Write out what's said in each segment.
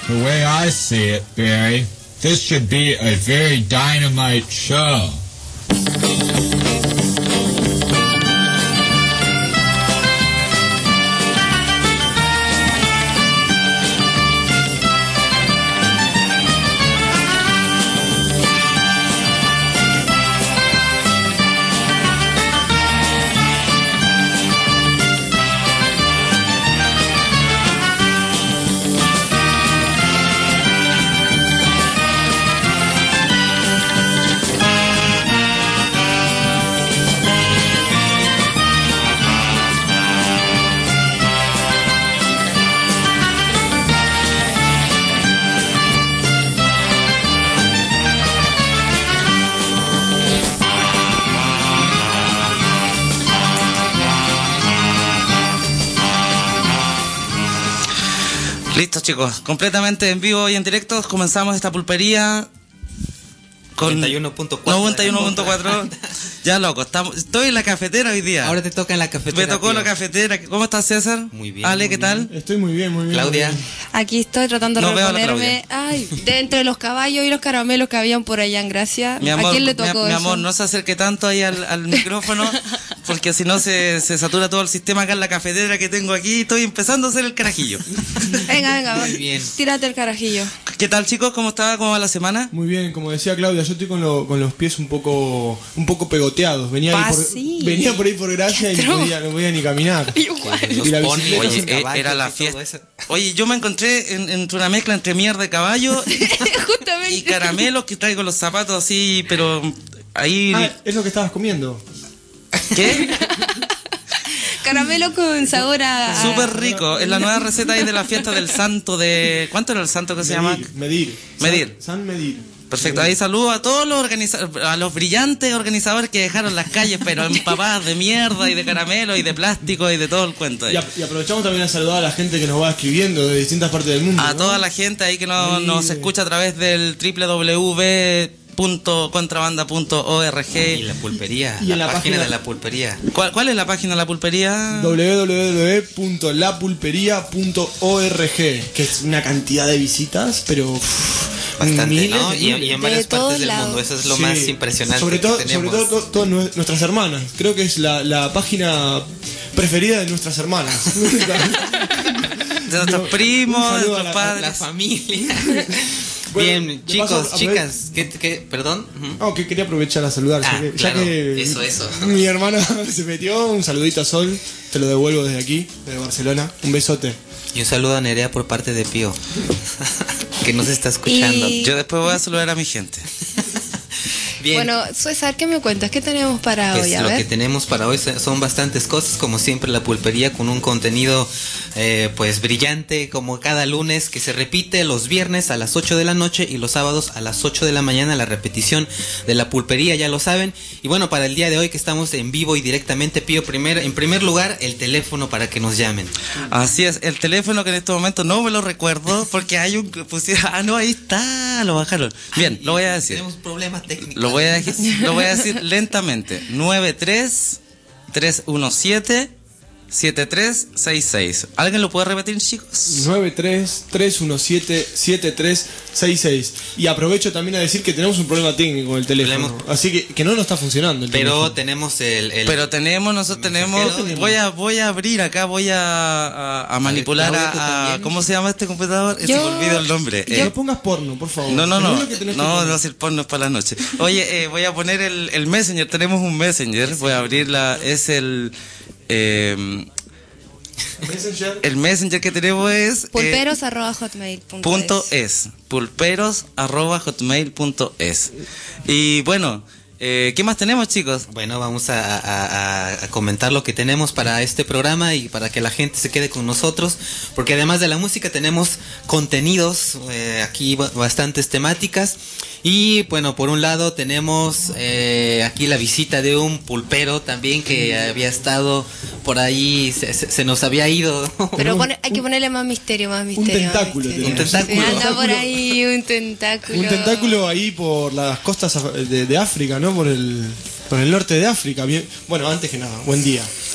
The way I see it, Barry, this should be a very dynamite show. Listo, chicos, completamente en vivo y en directo comenzamos esta pulpería con 91.4. 91.4. Ya loco, estoy en la cafetera hoy día. Ahora te toca en la cafetera. Me tocó tío. la cafetera. ¿Cómo estás, César? Muy bien. Ale, muy ¿qué bien. tal? Estoy muy bien, muy bien. Claudia. muy bien. Aquí estoy tratando de No veo a la reponerme. Ay, de entre los caballos y los caramelos que habían por allá en Gracia. Mi amor, ¿A quién le tocó mi eso? amor, no se acerque tanto ahí al micrófono, porque si no se satura todo el sistema acá en la cafetera que tengo aquí. Estoy empezando a hacer el carajillo. Venga, Muy bien. tírate el carajillo. ¿Qué tal, chicos? ¿Cómo está? ¿Cómo va la semana? Muy bien, como decía Claudia, yo estoy con los pies un poco pegoteados. Venía por ahí por Gracia y no podía ni caminar. Igual. Y la Los bicicleta ponis, Oye, los caballos era la y todo fiesta. eso. Oye, yo me encontré entre una mezcla entre mierda de caballo Justamente. y caramelos que traigo los zapatos así, pero ahí... es lo que estabas comiendo. ¿Qué? Caramelo con sabor a... Súper rico. Es la nueva receta ahí de la fiesta del santo de... ¿Cuánto era el santo que se llama? Medir. San Medir. Perfecto, ahí saludo a todos los a los brillantes organizadores que dejaron las calles pero empapadas de mierda y de caramelo y de plástico y de todo el cuento ahí. Y aprovechamos también a saludar a la gente que nos va escribiendo de distintas partes del mundo. A ¿no? toda la gente ahí que nos escucha a través del www.contrabanda.org. Y la pulpería, Y la en la página página de la pulpería. ¿Cuál es la página de la pulpería? www.lapulperia.org, que es una cantidad de visitas, pero Bastante, miles ¿no? de Y miles. en varias De todos partes del lados. mundo. Eso es lo Sí. más impresionante sobre todo, que tenemos. Sobre todo todas nuestras hermanas. Creo que es la página preferida de nuestras hermanas. De nuestros primos, un de saludo a nuestros la- padres. La familia. Bueno, Bien, de chicos, paso, chicas, ¿qué? ¿Perdón? Ujú. No, que quería aprovechar a saludar. Ah, ya claro, que eso. mi hermana se metió. Un saludito a Sol. Te lo devuelvo desde aquí, desde Barcelona. Un besote. Y un saludo a Nerea por parte de Pío, que nos está escuchando. Y- Yo después voy a saludar a mi gente. Bien. Bueno, César, ¿qué me cuentas? ¿Qué tenemos para Pues hoy? A lo que ver. tenemos para hoy son bastantes cosas, como siempre la pulpería con un contenido pues brillante, como cada lunes, que se repite los viernes a las 8 de la noche y los sábados a las 8 de la mañana, la repetición de la pulpería, ya lo saben. Y bueno, para el día de hoy que estamos en vivo y directamente, pido en primer lugar el teléfono para que nos llamen. Así es, el teléfono que en este momento no me lo recuerdo porque hay un... no, ahí está, lo bajaron. Bien, lo voy a decir. Tenemos problemas técnicos. Lo voy a decir lentamente. 93-317-7366. ¿Alguien lo puede repetir, chicos? 93-317-7366. Y aprovecho también a decir que tenemos un problema técnico con el teléfono. Así que no nos está funcionando el Pero teléfono. tenemos Nosotros tenemos... Mensajero. Voy a abrir acá, voy a manipular Claudia, ¿tú a... también? ¿Cómo se llama este computador? Se me olvidó el nombre. No pongas porno, por favor. No, Es lo que tenés que poner. no, si el porno es para la noche. Oye, voy a poner el Messenger, tenemos un Messenger, voy a abrirla, es el Messenger. Messenger que tenemos es Pulperos@hotmail.es. pulperos@hotmail.es. Y bueno, ¿qué más tenemos, chicos? Bueno, vamos a comentar lo que tenemos para este programa y para que la gente se quede con nosotros, porque además de la música tenemos contenidos, aquí bastantes temáticas. Y bueno, por un lado tenemos aquí la visita de un pulpero también que había estado por ahí, se nos había ido. Pero hay que ponerle más misterio, más misterio. tentáculo más misterio. tenemos. Un tentáculo. Sí, anda por ahí un tentáculo. Un tentáculo ahí por las costas de África, ¿no? Por el norte de África. Bien. Bueno, antes que nada, buen día.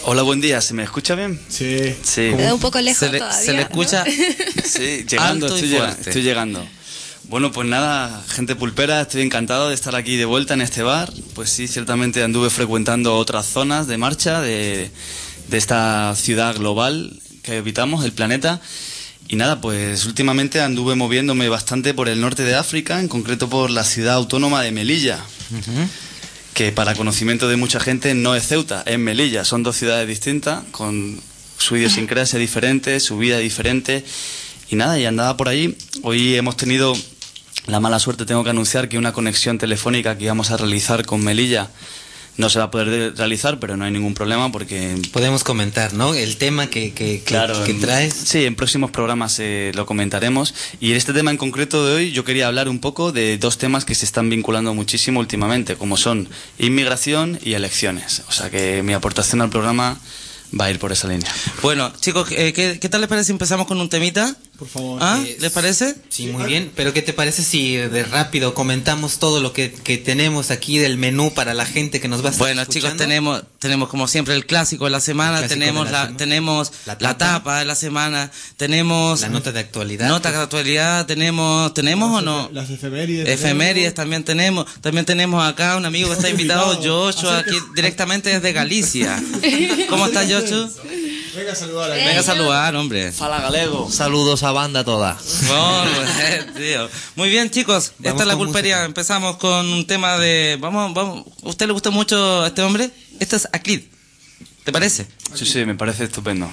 Hola, buen día. ¿Se me escucha bien? Sí. Sí. Un poco lejos todavía. Se le escucha. Sí, llegando, alto y fuerte. estoy llegando. Bueno, pues nada, gente pulpera, estoy encantado de estar aquí de vuelta en este bar. Pues sí, ciertamente anduve frecuentando otras zonas de marcha de esta ciudad global que habitamos, el planeta. Y nada, pues últimamente anduve moviéndome bastante por el norte de África, en concreto por la ciudad autónoma de Melilla. Que para conocimiento de mucha gente no es Ceuta, es Melilla. Son dos ciudades distintas, con su idiosincrasia diferente, su vida diferente. Y nada, y andaba por ahí. Hoy hemos tenido la mala suerte, tengo que anunciar, que una conexión telefónica que íbamos a realizar con Melilla no se va a poder realizar, pero no hay ningún problema porque... Podemos comentar, ¿no? El tema que traes. Sí, en próximos programas lo comentaremos. Y en este tema en concreto de hoy yo quería hablar un poco de dos temas que se están vinculando muchísimo últimamente, como son inmigración y elecciones. O sea que mi aportación al programa va a ir por esa línea. Bueno, chicos, ¿qué tal les parece si empezamos con un temita? Por favor. ¿Les parece? Sí, muy bien. Pero ¿qué te parece si de rápido comentamos todo lo que tenemos aquí del menú para la gente que nos va a estar escuchando? Chicos, tenemos como siempre el clásico de la semana, tenemos la tapa de la semana, tenemos la nota de actualidad. Tenemos o no? Las efemérides. Efemérides también tenemos acá un amigo que está invitado, Joshua, aquí directamente desde Galicia. ¿Cómo estás, Joshua? Venga a saludar. Venga a saludar, hombre. Fala galego. Saludos a banda toda. Tío. Muy bien, chicos. Esta es la pulpería. Música. Empezamos con un tema de... Vamos. ¿A usted le gusta mucho a este hombre? Esto es Aclid. ¿Te parece? Sí, me parece estupendo.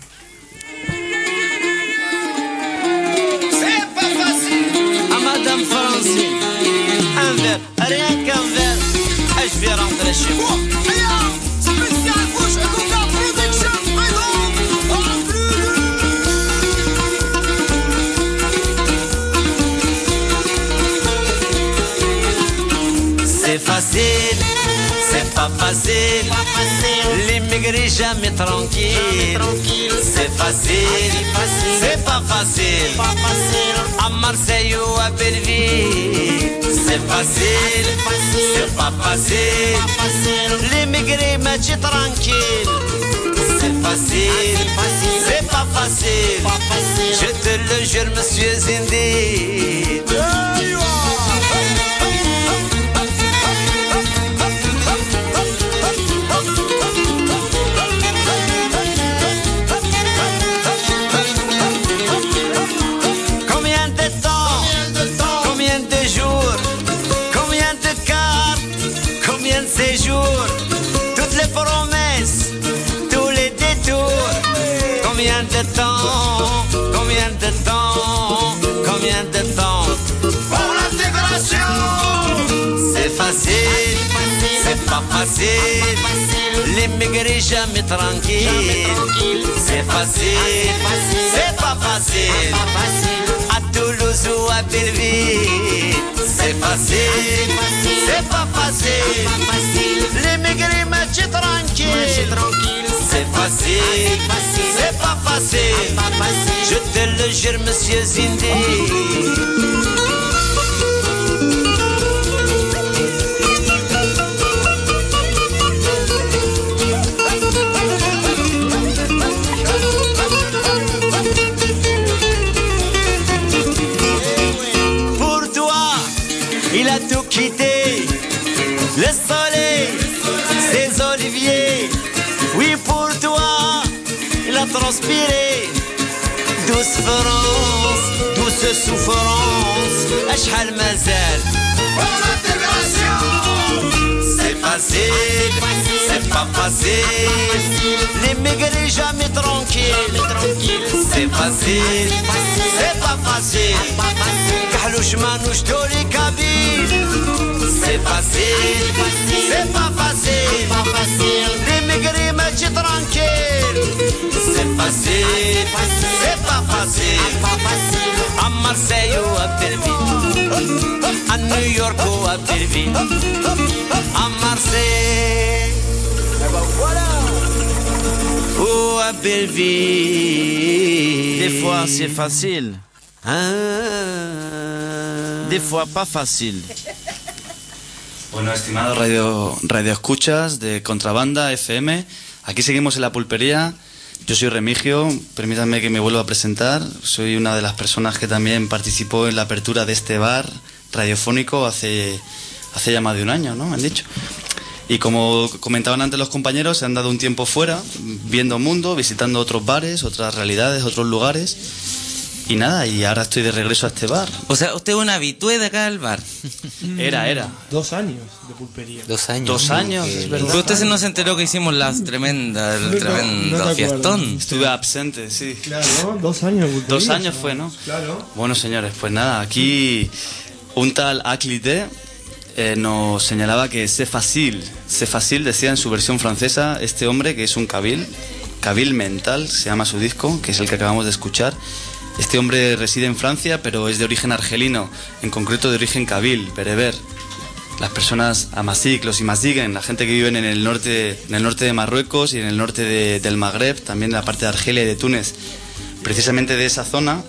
Madame Francine, un verre, rien qu'un verre, et je vais rentrer chez moi. C'est facile, c'est pas facile, l'immigrer jamais tranquille. C'est facile, c'est pas facile, à Marseille ou à Belleville. C'est facile, c'est pas facile, l'immigrer match tranquille. C'est facile, c'est pas facile, je te le jure, monsieur Zindi. Toutes les promesses, tous les détours. Combien de temps, combien de temps, combien de temps pour l'intégration? C'est facile, c'est pas facile, l'immigrer jamais tranquille. C'est facile, c'est pas facile, à Toulouse ou à Belleville. C'est facile, c'est pas facile, l'immigrer match tranquille. C'est facile, c'est pas facile, je te le jure, monsieur Zindi. Il a tout quitté, le soleil, ses oliviers. Oui, pour toi, il a transpiré. Douce France, douce souffrance, أشحال مازال pour l'intégration. C'est facile, c'est pas facile, l'immigrer jamais tranquille. C'est facile, c'est pas facile, كحلوش مانوش دولي كابيل. C'est facile, c'est pas facile, l'immigrer match tranquille. C'est facile, c'est pas facile, à Marseille ou à Belleville, à New York ou à Belleville, à Marseille ou à Belleville. Des fois c'est facile, des fois pas facile. Bueno, estimados radio escuchas de Contrabanda FM, Aquí seguimos en la pulpería. Yo soy Remigio, permítanme que me vuelva a presentar. Soy una de las personas que también participó en la apertura de este bar radiofónico hace ya más de un año, ¿no? Me han dicho. Y como comentaban antes los compañeros, se han dado un tiempo fuera, viendo mundo, visitando otros bares, otras realidades, otros lugares. Y nada, y ahora estoy de regreso a este bar. O sea, usted es un habitué de acá del bar. Era. 2 años de pulpería. 2 años. 2 años, ¿no? es verdad. Pero usted no se enteró que hicimos el tremendo fiestón. Estuve absente, sí. Claro, 2 años de pulpería. 2 años fue, ¿no? Claro. Bueno, señores, pues nada, aquí un tal Aclité nos señalaba que c'est facile, decía en su versión francesa este hombre, que es un Kabil mental, se llama su disco, que es el que acabamos de escuchar. Este hombre reside en Francia, pero es de origen argelino, en concreto de origen Kabil, bereber. Las personas Amasik, los Imaziguen, la gente que vive en el norte de Marruecos y en el norte del Magreb, también en la parte de Argelia y de Túnez. Precisamente de esa zona,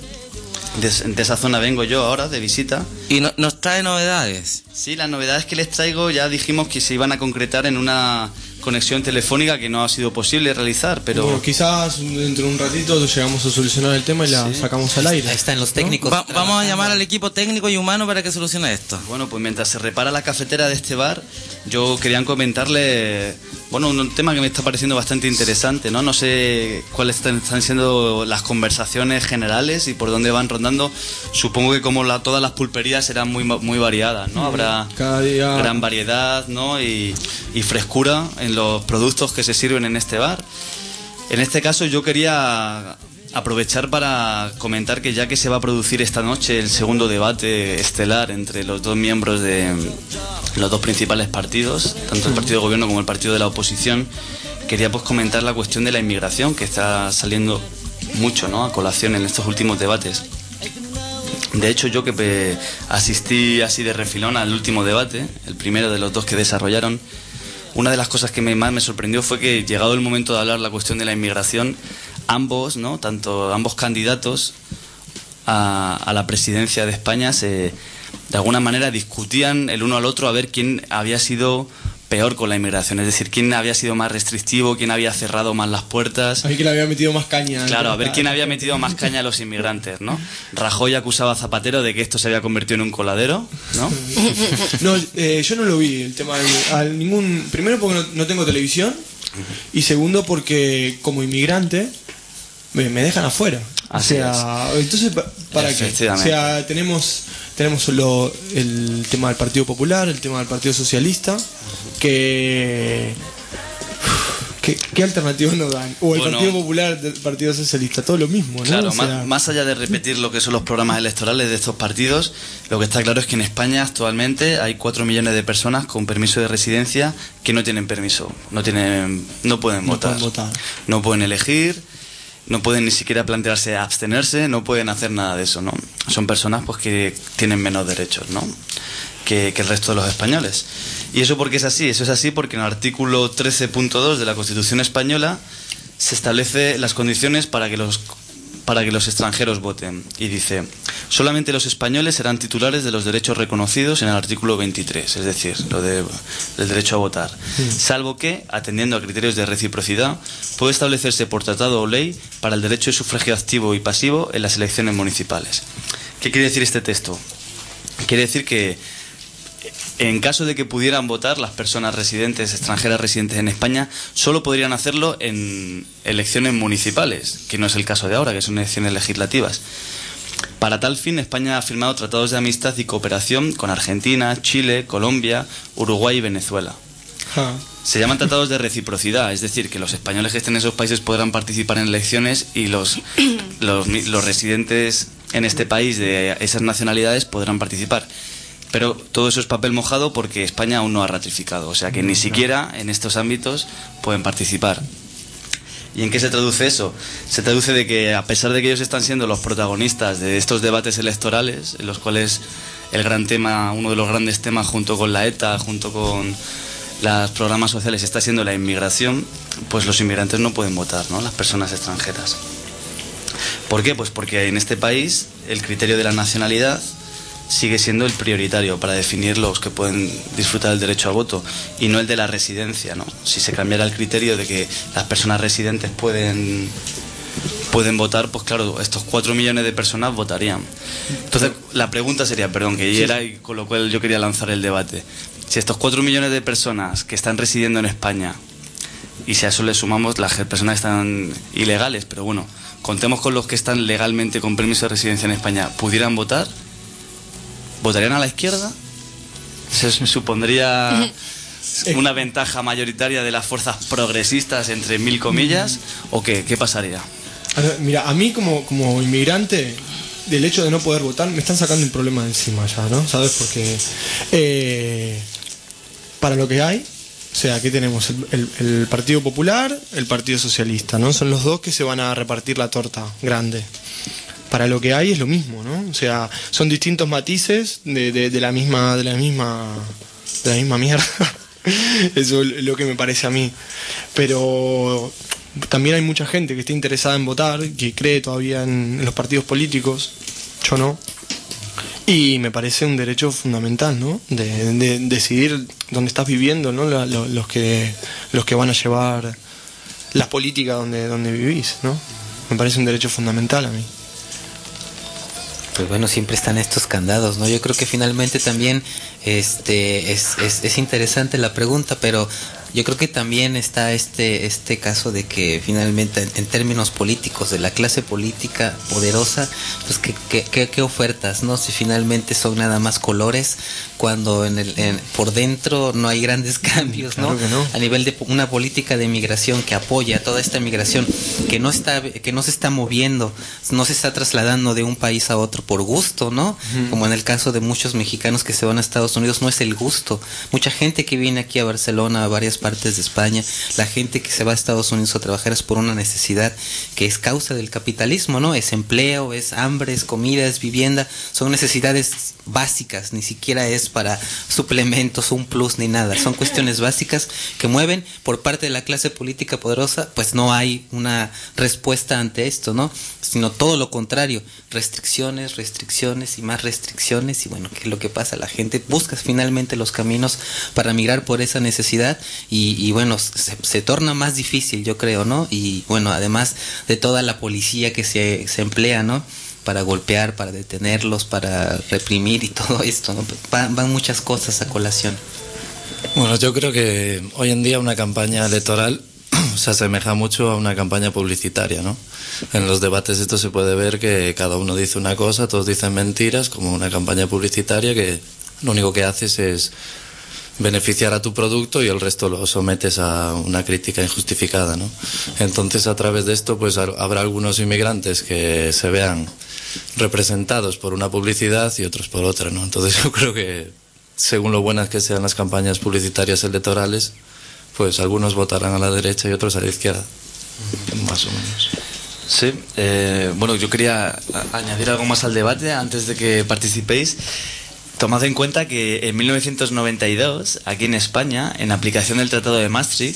de esa zona vengo yo ahora de visita. Y nos trae novedades. Sí, las novedades que les traigo ya dijimos que se iban a concretar en una conexión telefónica que no ha sido posible realizar, pero... Bueno, quizás dentro de un ratito llegamos a solucionar el tema y la sacamos al aire. Ahí están los técnicos. Vamos a llamar al equipo técnico y humano para que solucione esto. Bueno, pues mientras se repara la cafetera de este bar, yo quería comentarle, bueno, un tema que me está pareciendo bastante interesante, ¿no? No sé cuáles están siendo las conversaciones generales y por dónde van rondando. Supongo que como todas las pulperías serán muy variadas, ¿no? Habrá cada día gran variedad, ¿no? Y frescura en los productos que se sirven en este bar. En este caso yo quería aprovechar para comentar que ya que se va a producir esta noche el segundo debate estelar entre los dos miembros de los dos principales partidos, tanto el partido de gobierno como el partido de la oposición, quería pues comentar la cuestión de la inmigración, que está saliendo mucho, ¿no?, a colación en estos últimos debates. De hecho, yo que asistí así de refilón al último debate, el primero de los dos que desarrollaron, una de las cosas que más me sorprendió fue que, llegado el momento de hablar la cuestión de la inmigración, ambos candidatos a la presidencia de España de alguna manera discutían el uno al otro a ver quién había sido peor con la inmigración, es decir, quién había sido más restrictivo, quién había cerrado más las puertas. A ver quién le había metido más caña. Claro, a ver quién había metido más caña a los inmigrantes, ¿no? Rajoy acusaba a Zapatero de que esto se había convertido en un coladero, ¿no? No, yo no lo vi, el tema primero porque no tengo televisión y segundo porque como inmigrante me dejan afuera. Así entonces, ¿para qué? O sea, tenemos solo el tema del Partido Popular, el tema del Partido Socialista, ¿qué alternativas nos dan? O el Partido Popular, el Partido Socialista, todo lo mismo, ¿no? Claro, o sea, más allá de repetir lo que son los programas electorales de estos partidos, lo que está claro es que en España actualmente hay 4 millones de personas con permiso de residencia que no tienen permiso, no pueden votar, no pueden elegir, no pueden ni siquiera plantearse abstenerse, no pueden hacer nada de eso, ¿no? Son personas pues que tienen menos derechos, ¿no?, que el resto de los españoles. ¿Y eso por qué es así? Eso es así porque en el artículo 13.2 de la Constitución española se establece las condiciones para que los extranjeros voten. Y dice: solamente los españoles serán titulares de los derechos reconocidos en el artículo 23, es decir, del derecho a votar, salvo que, atendiendo a criterios de reciprocidad, puede establecerse por tratado o ley para el derecho de sufragio activo y pasivo en las elecciones municipales. ¿Qué quiere decir este texto? Quiere decir que en caso de que pudieran votar las personas extranjeras residentes en España, solo podrían hacerlo en elecciones municipales, que no es el caso de ahora, que son elecciones legislativas. Para tal fin, España ha firmado tratados de amistad y cooperación con Argentina, Chile, Colombia, Uruguay y Venezuela. Se llaman tratados de reciprocidad, es decir, que los españoles que estén en esos países podrán participar en elecciones y los residentes en este país de esas nacionalidades podrán participar. Pero todo eso es papel mojado porque España aún no ha ratificado, o sea que ni siquiera en estos ámbitos pueden participar. ¿Y en qué se traduce eso? Se traduce de que, a pesar de que ellos están siendo los protagonistas de estos debates electorales, en los cuales el gran tema, uno de los grandes temas junto con la ETA, junto con los programas sociales, está siendo la inmigración, pues los inmigrantes no pueden votar, ¿no?, las personas extranjeras. ¿Por qué? Pues porque en este país el criterio de la nacionalidad sigue siendo el prioritario para definir los que pueden disfrutar del derecho al voto y no el de la residencia, ¿no? Si se cambiara el criterio de que las personas residentes pueden votar, pues claro, estos 4 millones de personas votarían. Entonces, la pregunta sería, perdón, que era y con lo cual yo quería lanzar el debate. Si estos 4 millones de personas que están residiendo en España, y si a eso le sumamos las personas que están ilegales, pero bueno, contemos con los que están legalmente con permiso de residencia en España, ¿pudieran votar? ¿Votarían a la izquierda? ¿Se supondría una ventaja mayoritaria de las fuerzas progresistas, entre 1000 comillas? ¿O qué pasaría? Mira, a mí como inmigrante, del hecho de no poder votar, me están sacando un problema de encima ya, ¿no? ¿Sabes? Porque para lo que hay, o sea, aquí tenemos el Partido Popular, el Partido Socialista, ¿no? Son los dos que se van a repartir la torta grande. Para lo que hay es lo mismo, ¿no? O sea, son distintos matices de la misma mierda. Eso es lo que me parece a mí. Pero también hay mucha gente que está interesada en votar, que cree todavía en los partidos políticos. Yo no. Y me parece un derecho fundamental, ¿no? De decidir dónde estás viviendo, ¿no? Los que van a llevar las políticas donde vivís, ¿no? Me parece un derecho fundamental a mí. Pues bueno, siempre están estos candados, ¿no? Yo creo que finalmente también es interesante la pregunta, pero yo creo que también está este caso de que finalmente en términos políticos, de la clase política poderosa, pues qué ofertas, ¿no? Si finalmente son nada más colores, cuando por dentro no hay grandes cambios, ¿no? Claro que no. A nivel de una política de migración que apoya toda esta migración, que no se está moviendo, no se está trasladando de un país a otro por gusto, ¿no? Como en el caso de muchos mexicanos que se van a Estados Unidos, no es el gusto. Mucha gente que viene aquí a Barcelona, a varias partes de España, la gente que se va a Estados Unidos a trabajar es por una necesidad que es causa del capitalismo, ¿no? Es empleo, es hambre, es comida, es vivienda, son necesidades básicas, ni siquiera es para suplementos, un plus ni nada, son cuestiones básicas que mueven por parte de la clase política poderosa. Pues no hay una respuesta ante esto, ¿no? Sino todo lo contrario, restricciones y más restricciones, y bueno, ¿qué es lo que pasa? La gente busca finalmente los caminos para migrar por esa necesidad y bueno, se torna más difícil, yo creo, ¿no? Y bueno, además de toda la policía que se emplea, ¿no? Para golpear, para detenerlos, para reprimir y todo esto, ¿no? Van muchas cosas a colación. Bueno, yo creo que hoy en día una campaña electoral se asemeja mucho a una campaña publicitaria, ¿no? En los debates esto se puede ver que cada uno dice una cosa, todos dicen mentiras, como una campaña publicitaria que lo único que haces es beneficiar a tu producto y el resto lo sometes a una crítica injustificada, ¿no? Entonces, a través de esto, pues habrá algunos inmigrantes que se vean representados por una publicidad y otros por otra, ¿no? Entonces, yo creo que, según lo buenas que sean las campañas publicitarias electorales, pues algunos votarán a la derecha y otros a la izquierda, más o menos. Sí, bueno, yo quería añadir algo más al debate antes de que participéis. Tomad en cuenta que en 1992, aquí en España, en aplicación del Tratado de Maastricht,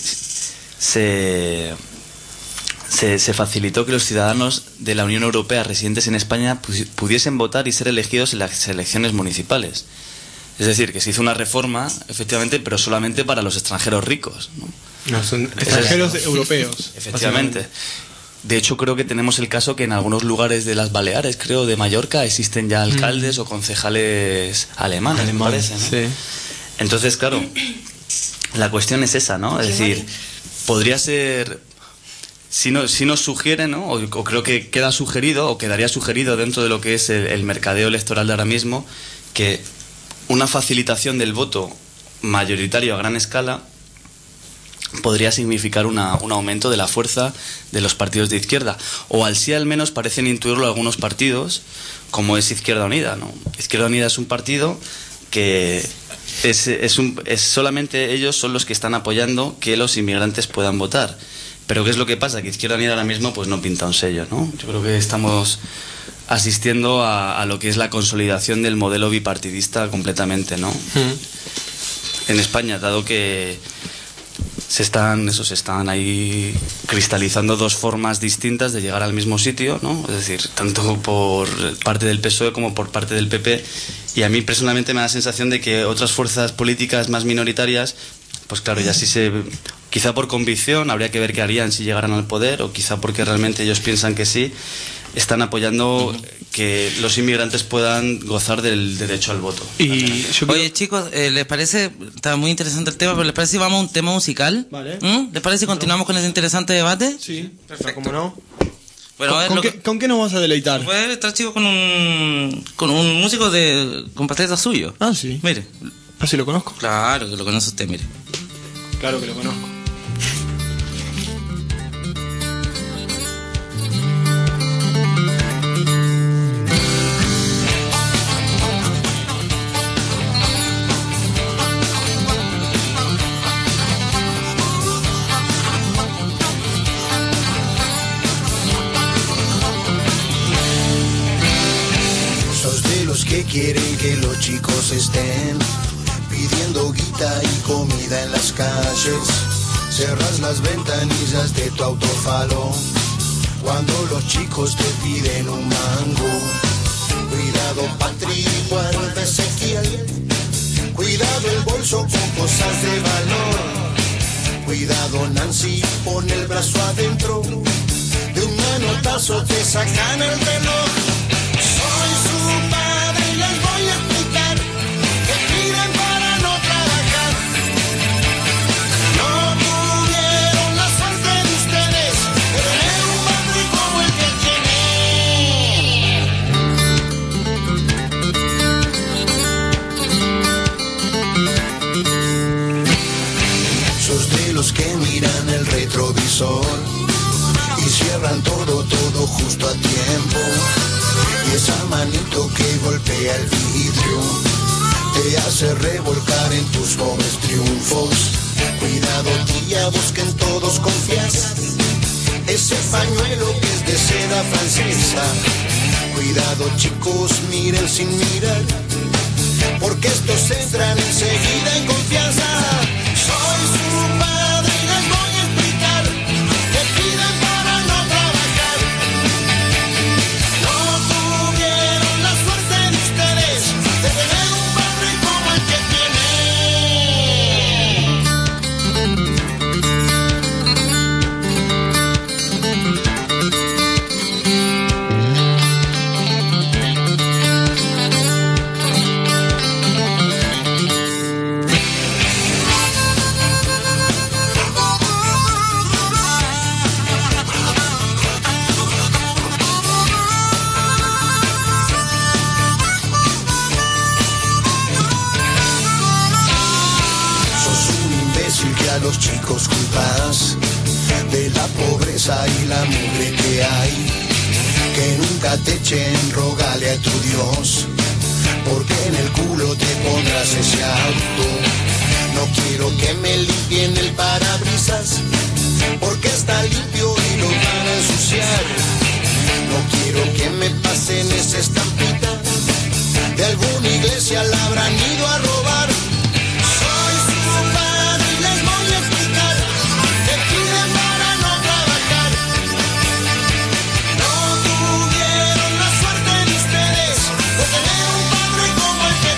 se facilitó que los ciudadanos de la Unión Europea residentes en España pudiesen votar y ser elegidos en las elecciones municipales. Es decir, que se hizo una reforma, efectivamente, pero solamente para los extranjeros ricos, ¿no? No, son extranjeros europeos. Efectivamente. De hecho, creo que tenemos el caso que en algunos lugares de las Baleares, creo, de Mallorca, existen ya alcaldes o concejales alemanes, me parece, ¿no? Sí. Entonces, claro, la cuestión es esa, ¿no? Es decir, podría ser... Si nos sugiere, ¿no? O creo que queda sugerido, o quedaría sugerido dentro de lo que es el mercadeo electoral de ahora mismo, que una facilitación del voto mayoritario a gran escala podría significar un aumento de la fuerza de los partidos de izquierda, o al menos parecen intuirlo algunos partidos, como es Izquierda Unida, ¿no? Izquierda Unida es un partido que solamente ellos son los que están apoyando que los inmigrantes puedan votar. Pero ¿qué es lo que pasa? Que Izquierda Unida ahora mismo pues no pinta un sello, ¿no? Yo creo que estamos asistiendo a lo que es la consolidación del modelo bipartidista completamente, ¿no? En España, dado que se están ahí cristalizando dos formas distintas de llegar al mismo sitio, ¿no? Es decir, tanto por parte del PSOE como por parte del PP, Y a mí personalmente me da la sensación de que otras fuerzas políticas más minoritarias, pues claro, ya sí quizá por convicción, habría que ver qué harían si llegaran al poder, o quizá porque realmente ellos piensan que sí, están apoyando que los inmigrantes puedan gozar del derecho al voto. Oye, chicos, ¿les parece? Está muy interesante el tema, pero ¿les parece si vamos a un tema musical? Vale. ¿Les parece si continuamos con ese interesante debate? Sí, perfecto. ¿Cómo no? Bueno, a ver, ¿Con qué nos vas a deleitar? puede estar, chicos, con un músico de compatriota suyo. Ah, sí. Mire. Ah, sí, lo conozco. Claro que lo conoce usted, mire. Claro que lo conozco. Que quieren que los chicos estén pidiendo guita y comida en las calles. Cerras las ventanillas de tu autofalo cuando los chicos te piden un mango. Cuidado, Patri, guarda Ezequiel. Cuidado el bolso con cosas de valor. Cuidado, Nancy, pon el brazo adentro. De un manotazo te sacan el reloj. Soy su padre y les voy a explicar que piden para no trabajar. No tuvieron la suerte de ustedes de tener un padre como el que tienen. Sos de los que miran el retrovisor y cierran todo justo a tiempo. Y esa manito que golpea el vidrio te hace revolcar en tus pobres triunfos. Cuidado, tía, vos que en todos confías. Ese pañuelo que es de seda francesa. Cuidado, chicos, miren sin mirar, porque estos entran enseguida en confianza. Soy su padre y les voy a explicar que piden para no trabajar. No tuvieron la suerte de ustedes de tener un padre como el que los chicos culpas de la pobreza y la mugre que hay. Que nunca te echen, rogale a tu Dios, porque en el culo te pondrás ese auto. No quiero que me limpien el parabrisas, porque está limpio y lo van a ensuciar. No quiero que me pasen esa estampita, de alguna iglesia la habrán ido a robar. Soy su padre y les voy a explicar que piden para no trabajar. No tuvieron la suerte de ustedes de tener un padre como el que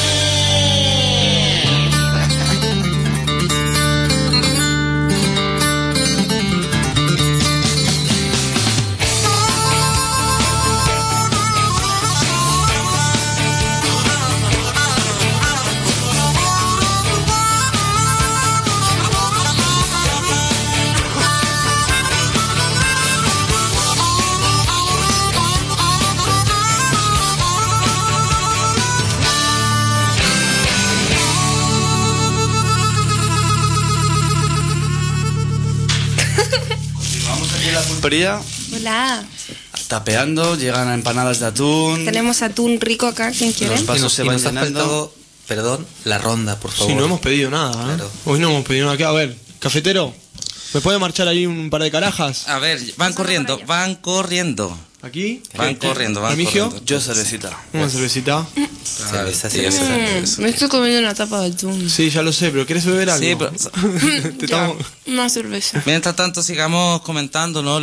pulpería. Hola. Tapeando, llegan a empanadas de atún. Tenemos atún rico acá, ¿quién quiere? Los vasos se Y van nos ha llenando. faltado, perdón, la ronda, por favor. Sí, no hemos pedido nada, ¿eh? Claro. Hoy no hemos pedido nada. A ver, cafetero, ¿me puede marchar ahí un par de carajas? A ver, van corriendo. ¿Aquí? Van corriendo. ¿Remigio? Yo cervecita. Una cervecita. Cerveza, Sí, cerveza. Me estoy comiendo una tapa de atún. Sí, ya lo sé, pero ¿quieres beber algo? Sí, pero Te Ya, estamos- una cerveza. mientras tanto sigamos comentando, ¿no?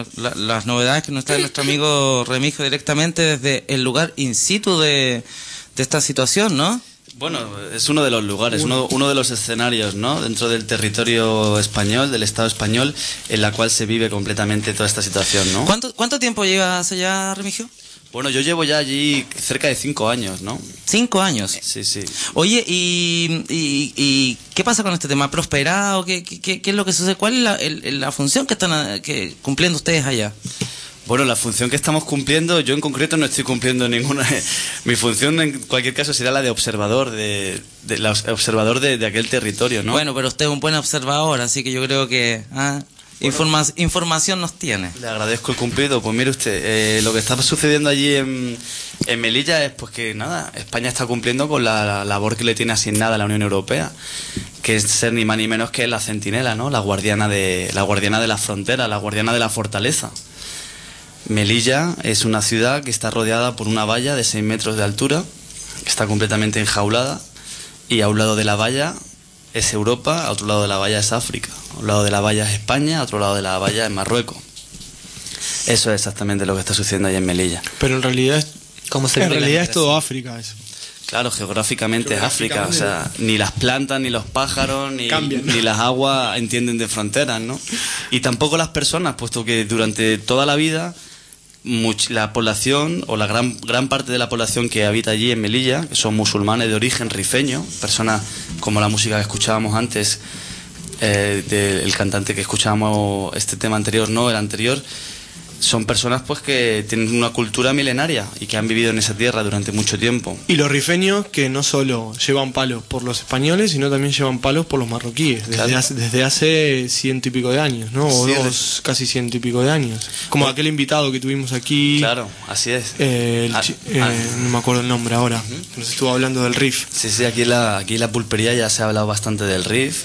Las novedades que nos trae nuestro amigo Remigio directamente desde el lugar in situ de esta situación, ¿no? Bueno, es uno de los lugares, uno de los escenarios, ¿no? Dentro del territorio español, del Estado español, en la cual se vive completamente toda esta situación, ¿no? ¿Cuánto tiempo llevas allá, Remigio? Bueno, yo llevo ya allí cerca de 5 años, ¿no? 5 años. Sí, sí. Oye, ¿y qué pasa con este tema? ¿Ha prosperado? ¿Qué es lo que sucede? ¿Cuál es la función que están cumpliendo ustedes allá? Bueno, la función que estamos cumpliendo, yo en concreto no estoy cumpliendo ninguna. Mi función en cualquier caso será la de observador, observador de aquel territorio, ¿no? Bueno, pero usted es un buen observador, así que yo creo que información nos tiene. Le agradezco el cumplido. Pues mire usted, lo que está sucediendo allí en Melilla es pues que nada, España está cumpliendo con la labor que le tiene asignada a la Unión Europea, que es ser ni más ni menos que la centinela, ¿no? La guardiana de la frontera, la guardiana de la fortaleza. Melilla es una ciudad que está rodeada por una valla de 6 metros de altura, está completamente enjaulada, y a un lado de la valla es Europa, a otro lado de la valla es África, a un lado de la valla es España, a otro lado de la valla es Marruecos. Eso es exactamente lo que está sucediendo allí en Melilla. Pero en realidad es todo África eso. Claro, geográficamente es África, o sea, ni las plantas, ni los pájaros, ni las aguas entienden de fronteras, ¿no? Y tampoco las personas, puesto que durante toda la vida la población, o la gran parte de la población que habita allí en Melilla, que son musulmanes de origen rifeño, personas como la música que escuchábamos antes, del cantante que escuchábamos este tema anterior, no, el anterior, son personas pues que tienen una cultura milenaria y que han vivido en esa tierra durante mucho tiempo. Y los rifeños que no solo llevan palos por los españoles, sino también llevan palos por los marroquíes, desde hace 100 y pico de años, ¿no? O casi 100 y pico de años. Como aquel invitado que tuvimos aquí. Claro, así es. No me acuerdo el nombre ahora, nos estuvo hablando del riff. Sí, aquí en la pulpería ya se ha hablado bastante del riff.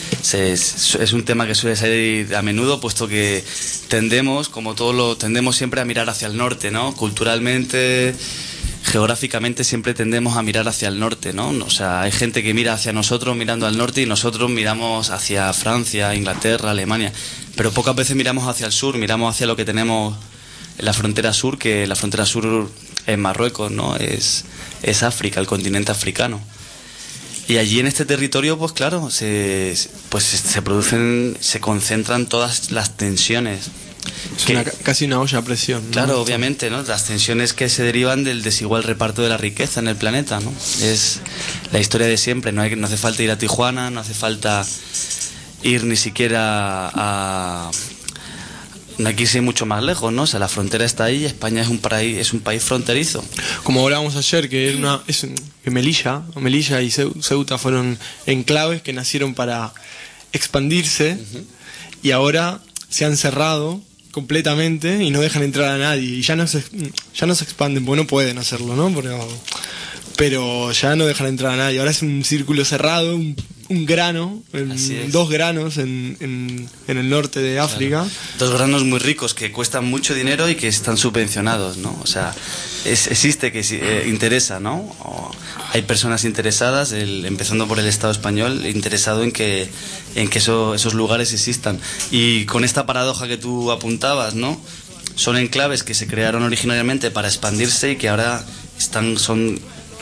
Es un tema que suele salir a menudo, puesto que tendemos siempre a mirar hacia el norte, ¿no? Culturalmente, geográficamente siempre tendemos a mirar hacia el norte, ¿no? O sea, hay gente que mira hacia nosotros mirando al norte y nosotros miramos hacia Francia, Inglaterra, Alemania, pero pocas veces miramos hacia el sur, miramos hacia lo que tenemos en la frontera sur, que la frontera sur es Marruecos, ¿no? Es África, el continente africano. Y allí en este territorio, pues claro, se concentran todas las tensiones. Casi una olla a presión, ¿no? Claro, obviamente, ¿no? Las tensiones que se derivan del desigual reparto de la riqueza en el planeta, ¿no? Es la historia de siempre, no hace falta ir a Tijuana, no hace falta ir ni siquiera no hay que irse mucho más lejos, ¿no? O sea, la frontera está ahí, España es un país fronterizo. Como hablábamos ayer, que que Melilla y Ceuta fueron enclaves que nacieron para expandirse, y ahora se han cerrado completamente y no dejan entrar a nadie, y ya no se expanden, porque no pueden hacerlo, ¿no? Pero ya no dejan entrar a nadie. Ahora es un círculo cerrado, un grano, 2 granos en el norte de África. 2 granos muy ricos que cuestan mucho dinero y que están subvencionados, ¿no? O sea, existe que interesa, ¿no? Hay personas interesadas, empezando por el Estado español, interesado en que esos lugares existan. Y con esta paradoja que tú apuntabas, ¿no? Son enclaves que se crearon originariamente para expandirse y que ahora son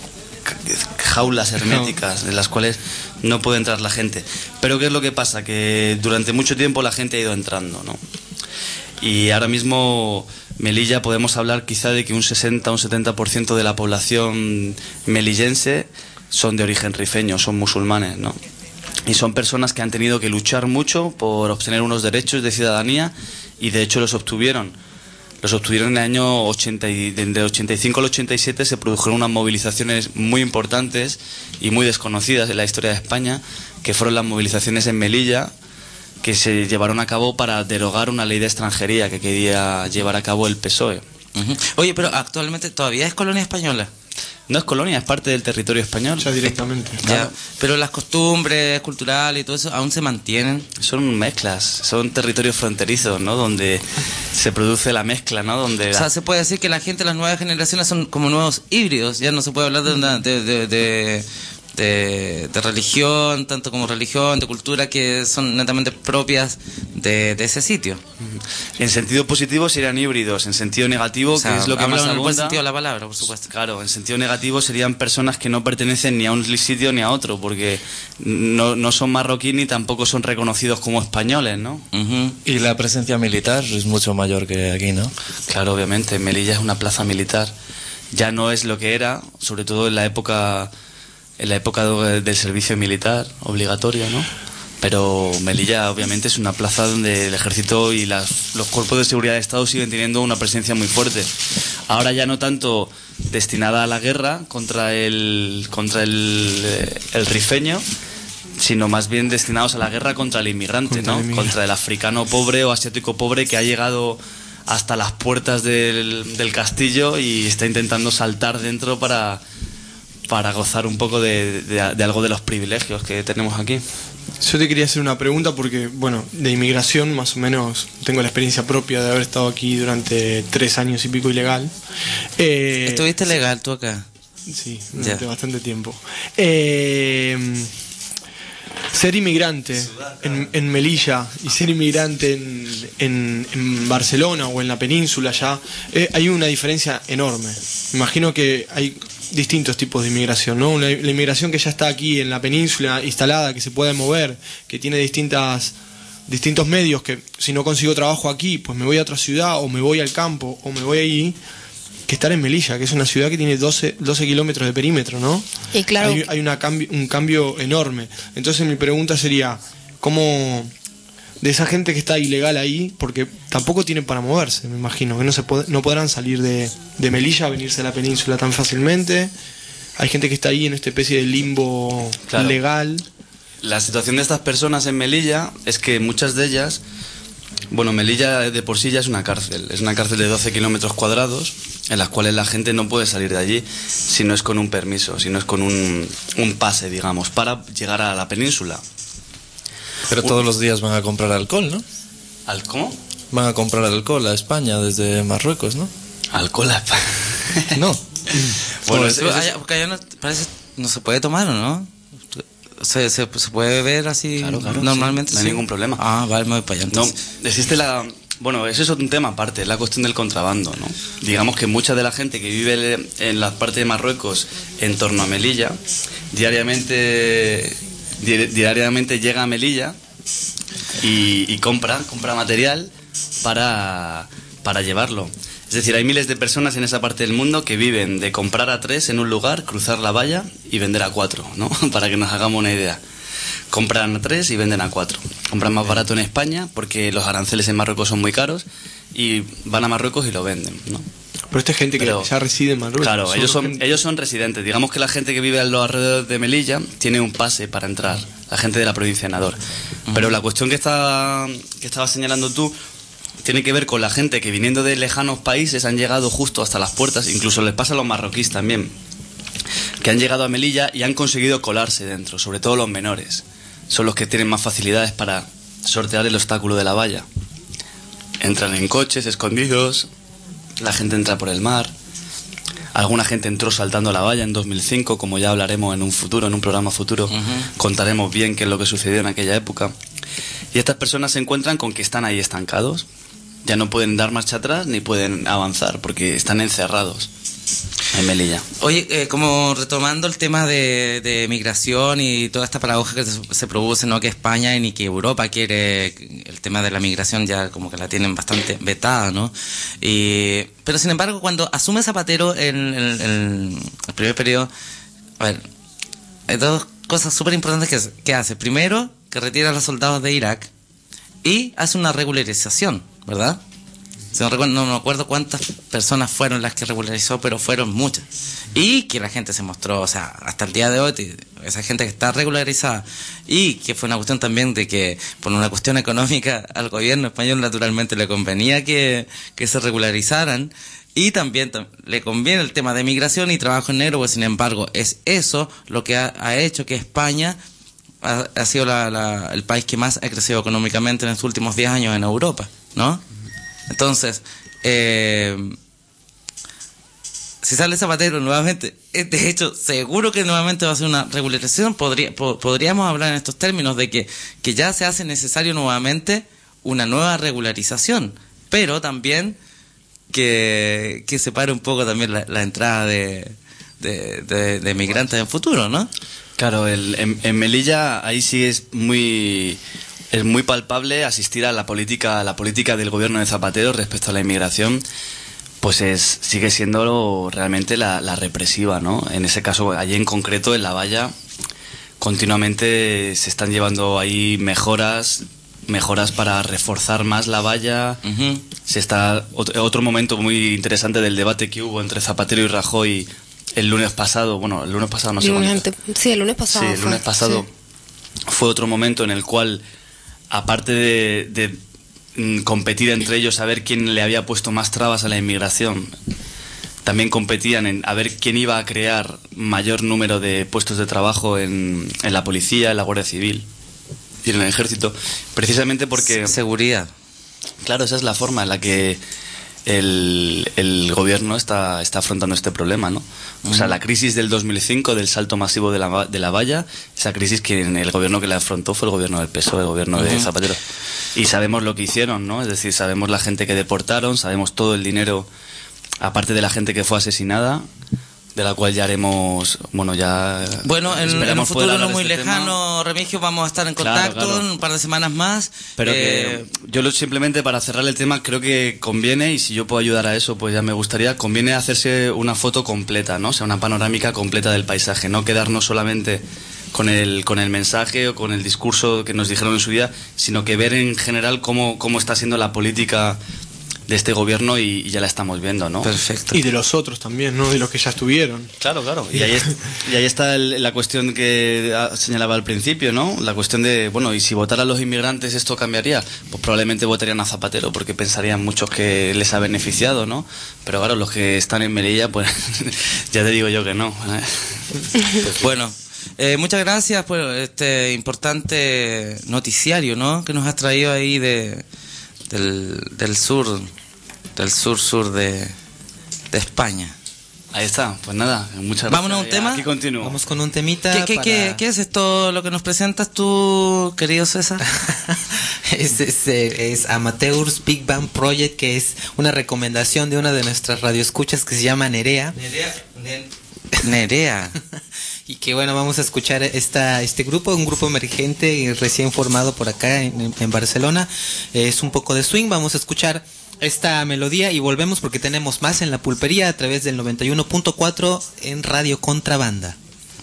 jaulas herméticas en las cuales no puede entrar la gente. Pero ¿qué es lo que pasa? Que durante mucho tiempo la gente ha ido entrando, ¿no? Y ahora mismo Melilla podemos hablar quizá de que un 60 o un 70% de la población melillense son de origen rifeño, son musulmanes, ¿no? Y son personas que han tenido que luchar mucho por obtener unos derechos de ciudadanía, y de hecho los obtuvieron. Los obtuvieron en el año 80, y desde el 85 al 87 se produjeron unas movilizaciones muy importantes y muy desconocidas en la historia de España, que fueron las movilizaciones en Melilla, que se llevaron a cabo para derogar una ley de extranjería que quería llevar a cabo el PSOE. Oye, pero actualmente todavía es colonia española. No es colonia, es parte del territorio español. Ya directamente. Ya, pero las costumbres culturales y todo eso aún se mantienen. Son mezclas, son territorios fronterizos, ¿no? Donde se produce la mezcla, ¿no? O sea, se puede decir que la gente, las nuevas generaciones son como nuevos híbridos. Ya no se puede hablar religión, tanto como religión, de cultura, que son netamente propias de ese sitio. En sentido positivo serían híbridos, en sentido negativo, O sea, que es lo que hablo más en el buen abunda. sentido de la palabra, por supuesto. Claro, en sentido negativo serían personas que no pertenecen ni a un sitio ni a otro, porque no son marroquíes ni tampoco son reconocidos como españoles, ¿no? Y la presencia militar es mucho mayor que aquí, ¿no? Claro, obviamente, Melilla es una plaza militar. Ya no es lo que era, sobre todo en la época del servicio militar obligatorio, ¿no? Pero Melilla obviamente es una plaza donde el ejército y los cuerpos de seguridad de Estado siguen teniendo una presencia muy fuerte. Ahora ya no tanto destinada a la guerra contra el rifeño, sino más bien destinados a la guerra contra el inmigrante, ¿no? Contra el africano pobre o asiático pobre que ha llegado hasta las puertas del castillo y está intentando saltar dentro para gozar un poco de algo de los privilegios que tenemos aquí. Yo te quería hacer una pregunta porque, bueno, de inmigración más o menos tengo la experiencia propia de haber estado aquí durante 3 años y pico ilegal. ¿Estuviste legal tú acá? Sí, durante bastante tiempo. Ser inmigrante en Melilla y ser inmigrante en Barcelona o en la península ya, hay una diferencia enorme. Me imagino que hay distintos tipos de inmigración, ¿no? La inmigración que ya está aquí en la península instalada, que se puede mover, que tiene distintos medios, que si no consigo trabajo aquí, pues me voy a otra ciudad o me voy al campo o me voy ahí, que estar en Melilla, que es una ciudad que tiene 12 kilómetros de perímetro, ¿no? Y claro, Hay un cambio enorme. Entonces mi pregunta sería, ¿cómo de esa gente que está ilegal ahí, porque tampoco tienen para moverse, me imagino, que no podrán salir de Melilla a venirse a la península tan fácilmente? Hay gente que está ahí en esta especie de limbo legal. La situación de estas personas en Melilla es que muchas de ellas, bueno, Melilla de por sí ya es una cárcel de 12 kilómetros cuadrados, en las cuales la gente no puede salir de allí si no es con un permiso, si no es con un pase, digamos, para llegar a la península. Pero todos los días van a comprar alcohol, ¿no? ¿Cómo? Van a comprar alcohol a España desde Marruecos, ¿no? ¿Alcohol a España? No. Bueno, porque allá no se puede tomar, ¿o no? ¿Se puede beber así claro, normalmente? Sí, no hay ningún problema. Ah, vale, me voy para allá entonces. No, existe bueno, ese es un tema aparte, es la cuestión del contrabando, ¿no? Digamos que mucha de la gente que vive en la parte de Marruecos en torno a Melilla, diariamente llega a Melilla y compra material para llevarlo. Es decir, hay miles de personas en esa parte del mundo que viven de comprar a 3 en un lugar, cruzar la valla y vender a 4, ¿no? Para que nos hagamos una idea. Compran a 3 y venden a 4. Compran más barato en España porque los aranceles en Marruecos son muy caros y van a Marruecos y lo venden, ¿no? Pero esta es gente que ya reside en Marruecos. Claro, ellos son residentes. Digamos que la gente que vive a los alrededores de Melilla tiene un pase para entrar, la gente de la provincia de Nador. Pero la cuestión que estabas señalando tú tiene que ver con la gente que viniendo de lejanos países han llegado justo hasta las puertas, incluso les pasa a los marroquíes también, que han llegado a Melilla y han conseguido colarse dentro, sobre todo los menores. Son los que tienen más facilidades para sortear el obstáculo de la valla. Entran en coches escondidos, la gente entra por el mar, alguna gente entró saltando la valla en 2005, como ya hablaremos en un programa futuro, contaremos bien qué es lo que sucedió en aquella época. Y estas personas se encuentran con que están ahí estancados, ya no pueden dar marcha atrás ni pueden avanzar porque están encerrados en Melilla. Oye, como retomando el tema de migración y toda esta paradoja que se produce, no que España ni que Europa quiere el tema de la migración, ya como que la tienen bastante vetada, ¿no? Pero sin embargo, cuando asume Zapatero en el primer periodo, a ver, hay dos cosas súper importantes que hace. Primero, que retira a los soldados de Irak y hace una regularización, ¿verdad? No me acuerdo cuántas personas fueron las que regularizó, pero fueron muchas. Y que la gente se mostró, o sea, hasta el día de hoy, esa gente que está regularizada, y que fue una cuestión también de que, por una cuestión económica, al gobierno español naturalmente le convenía que se regularizaran, y también le conviene el tema de migración y trabajo en negro, pues sin embargo, es eso lo que ha hecho que España ha sido el país que más ha crecido económicamente en los últimos 10 años en Europa, ¿no? Entonces, si sale Zapatero nuevamente, de hecho, seguro que nuevamente va a ser una regularización, podríamos hablar en estos términos de que ya se hace necesario nuevamente una nueva regularización, pero también que se pare un poco también la entrada de migrantes en futuro, ¿no? Claro, en Melilla ahí sí es muy palpable asistir a la política del gobierno de Zapatero respecto a la inmigración, pues sigue siendo realmente la represiva, ¿no? En ese caso, allí en concreto, en La Valla, continuamente se están llevando ahí mejoras para reforzar más la valla. Uh-huh. Otro momento muy interesante del debate que hubo entre Zapatero y Rajoy el lunes pasado no sé cuándo. Sí, el lunes pasado. Sí, el lunes pasado fue otro momento en el cual, aparte de competir entre ellos a ver quién le había puesto más trabas a la inmigración, también competían en a ver quién iba a crear mayor número de puestos de trabajo en la policía, en la Guardia Civil y en el Ejército, precisamente porque... Seguridad. Claro, esa es la forma en la que el gobierno está afrontando este problema, ¿no? O sea, la crisis del 2005, del salto masivo de la valla, esa crisis que el gobierno que la afrontó fue el gobierno del PSOE, el gobierno de Zapatero. Y sabemos lo que hicieron, ¿no? Es decir, sabemos la gente que deportaron, sabemos todo el dinero, aparte de la gente que fue asesinada, de la cual ya haremos, en un futuro no muy lejano, Remigio, vamos a estar en contacto, claro. En un par de semanas más. Pero que yo simplemente para cerrar el tema creo que conviene, y si yo puedo ayudar a eso, pues ya me gustaría, conviene hacerse una foto completa, ¿no? O sea, una panorámica completa del paisaje, no quedarnos solamente con el mensaje o con el discurso que nos dijeron en su día, sino que ver en general cómo está siendo la política de este gobierno y ya la estamos viendo, ¿no? Perfecto. Y de los otros también, ¿no? De los que ya estuvieron. Claro. Y ahí está la cuestión que señalaba al principio, ¿no? La cuestión de, y si votaran los inmigrantes esto cambiaría. Pues probablemente votarían a Zapatero porque pensarían muchos que les ha beneficiado, ¿no? Pero claro, los que están en Melilla, pues ya te digo yo que no. Bueno, muchas gracias por este importante noticiario, ¿no? Que nos has traído ahí del sur de España. Ahí está, pues nada, muchas gracias. Vámonos a un tema. Aquí continúo. Vamos con un temita. ¿Qué es esto lo que nos presentas tú, querido César? es Amateurs Big Bang Project, que es una recomendación de una de nuestras radioescuchas que se llama Nerea. Nerea. Y que vamos a escuchar este grupo, un grupo emergente y recién formado por acá en Barcelona. Es un poco de swing, vamos a escuchar esta melodía y volvemos porque tenemos más en La Pulpería a través del 91.4 en Radio Contrabanda.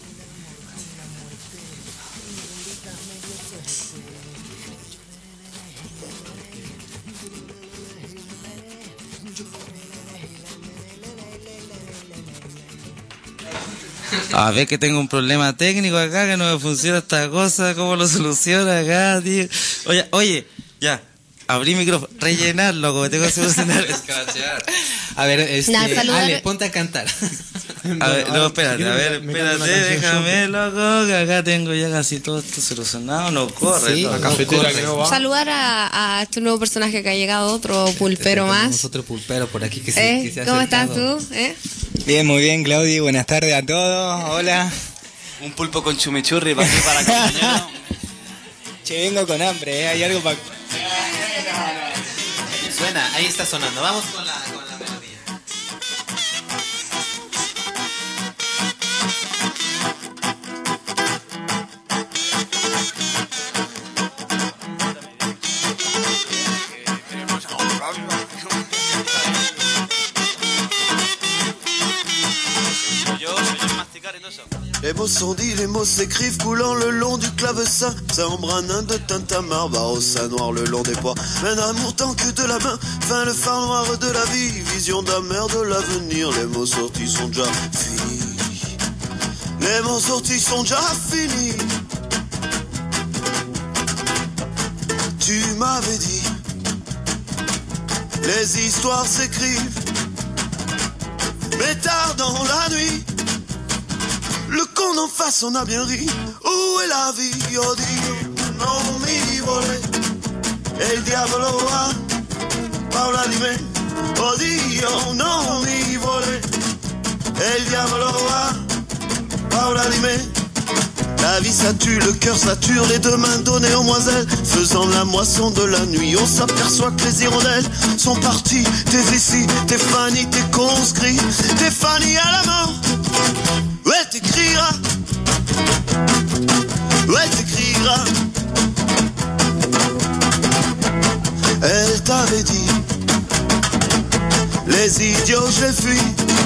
A ver, que tengo un problema técnico acá, que no me funciona esta cosa, ¿cómo lo soluciona acá, tío? Oye, ya, abrí micrófono, rellenarlo, como tengo que solucionar. A ver, Ale, ponte a cantar. A ver, no, espérate, déjame, loco, que acá tengo ya casi todo esto solucionado, no corre. Sí, la cafetera que no va. Saludar a este nuevo personaje que ha llegado, otro pulpero más. Otro pulpero por aquí que se ha ¿Cómo estás acercado. tú? Bien, muy bien, Claudio. Buenas tardes a todos. Hola. Un pulpo con chumichurri para acompañarnos. Che, vengo con hambre, hay algo para... Suena, ahí está sonando. Vamos con la melodía. Les mots sont dits, les mots s'écrivent, coulant le long du clavecin. Ça embrun de tintamarre, barrossa noir le long des poids. Un amour tant que de la main, fin le phare noir de la vie. Vision d'amère de l'avenir, les mots sortis sont déjà finis. Les mots sortis sont déjà finis. Tu m'avais dit, les histoires s'écrivent, mais tard dans la nuit. Le con en face on a bien ri. Où est la vie? Oh Dio, non mi vole. El diavolo va, Paola di me. Oh Dio, non mi vole. El diablo va, Paola dime. La vie ça tue, le cœur sature, les deux mains données aux moiselles. Faisant la moisson de la nuit, on s'aperçoit que les hirondelles sont parties. T'es ici, t'es Fanny, t'es conscrit. T'es Fanny à la mort. Ouais, t'écriras. Ouais, t'écriras. Elle t'avait dit, les idiots je les fuis.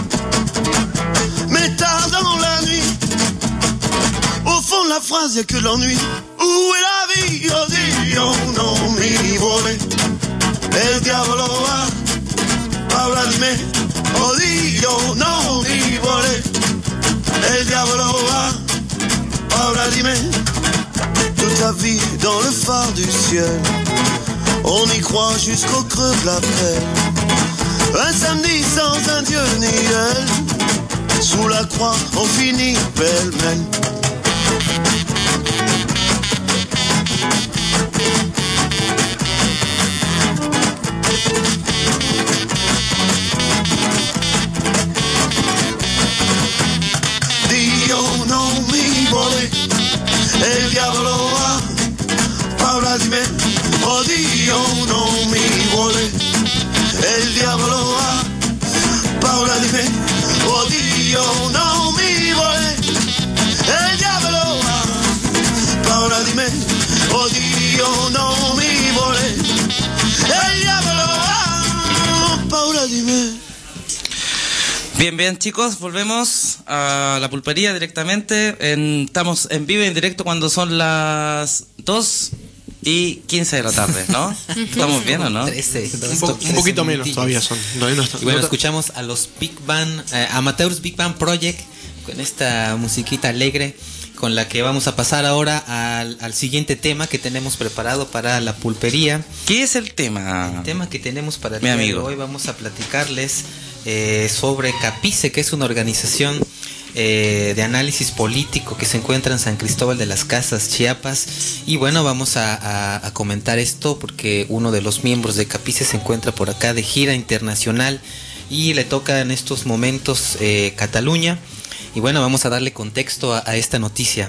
Mais tard dans la nuit, au fond de la phrase y'a que l'ennui. Où est la vie? Oh Dio, non mi vuole. El diavolo va, Paola dime. Oh Dio, non mi vuole. El diavolo va, Paola dime. Toute ta vie dans le phare du ciel, on y croit jusqu'au creux de la plaie. Un samedi sans un dieu ni elle, sous la croix on finit pêle-mêle. Dio non mi vuole, el diavolo va, Paola dime. Oh Dio non mi vuole, el diavolo va, Paola dime. Oh Dio non mi vuole, el diavolo va, Paola dime. Oh Dio non mi vuole, el diavolo va, Paola dime. Bien, bien, chicos, volvemos a la pulpería directamente. Estamos en vivo y en directo cuando son las 2:15 de la tarde, ¿no? ¿Estamos bien o no? 13, un poquito menos todavía son. Todavía no está, y bueno, escuchamos a los Big Band, Amateurs Big Band Project, con esta musiquita alegre, con la que vamos a pasar ahora al siguiente tema que tenemos preparado para la pulpería. ¿Qué es el tema? El tema que tenemos para mi amigo. Hoy vamos a platicarles sobre CAPICE, que es una organización de análisis político que se encuentra en San Cristóbal de las Casas, Chiapas. Y bueno, vamos a comentar esto porque uno de los miembros de CAPICE se encuentra por acá de gira internacional y le toca en estos momentos Cataluña. Y bueno, vamos a darle contexto a esta noticia.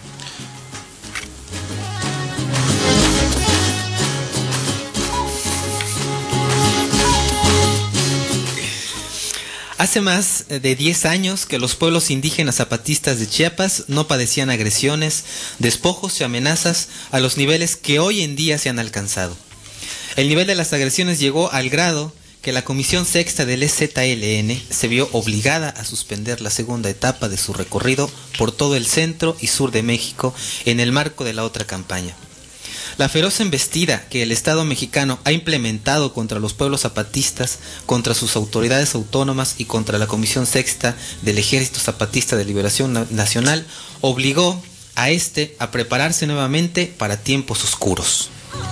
Hace más de 10 años que los pueblos indígenas zapatistas de Chiapas no padecían agresiones, despojos y amenazas a los niveles que hoy en día se han alcanzado. El nivel de las agresiones llegó al grado que la Comisión Sexta del EZLN se vio obligada a suspender la segunda etapa de su recorrido por todo el centro y sur de México en el marco de la otra campaña. La feroz embestida que el Estado mexicano ha implementado contra los pueblos zapatistas, contra sus autoridades autónomas y contra la Comisión Sexta del Ejército Zapatista de Liberación Nacional obligó a este a prepararse nuevamente para tiempos oscuros.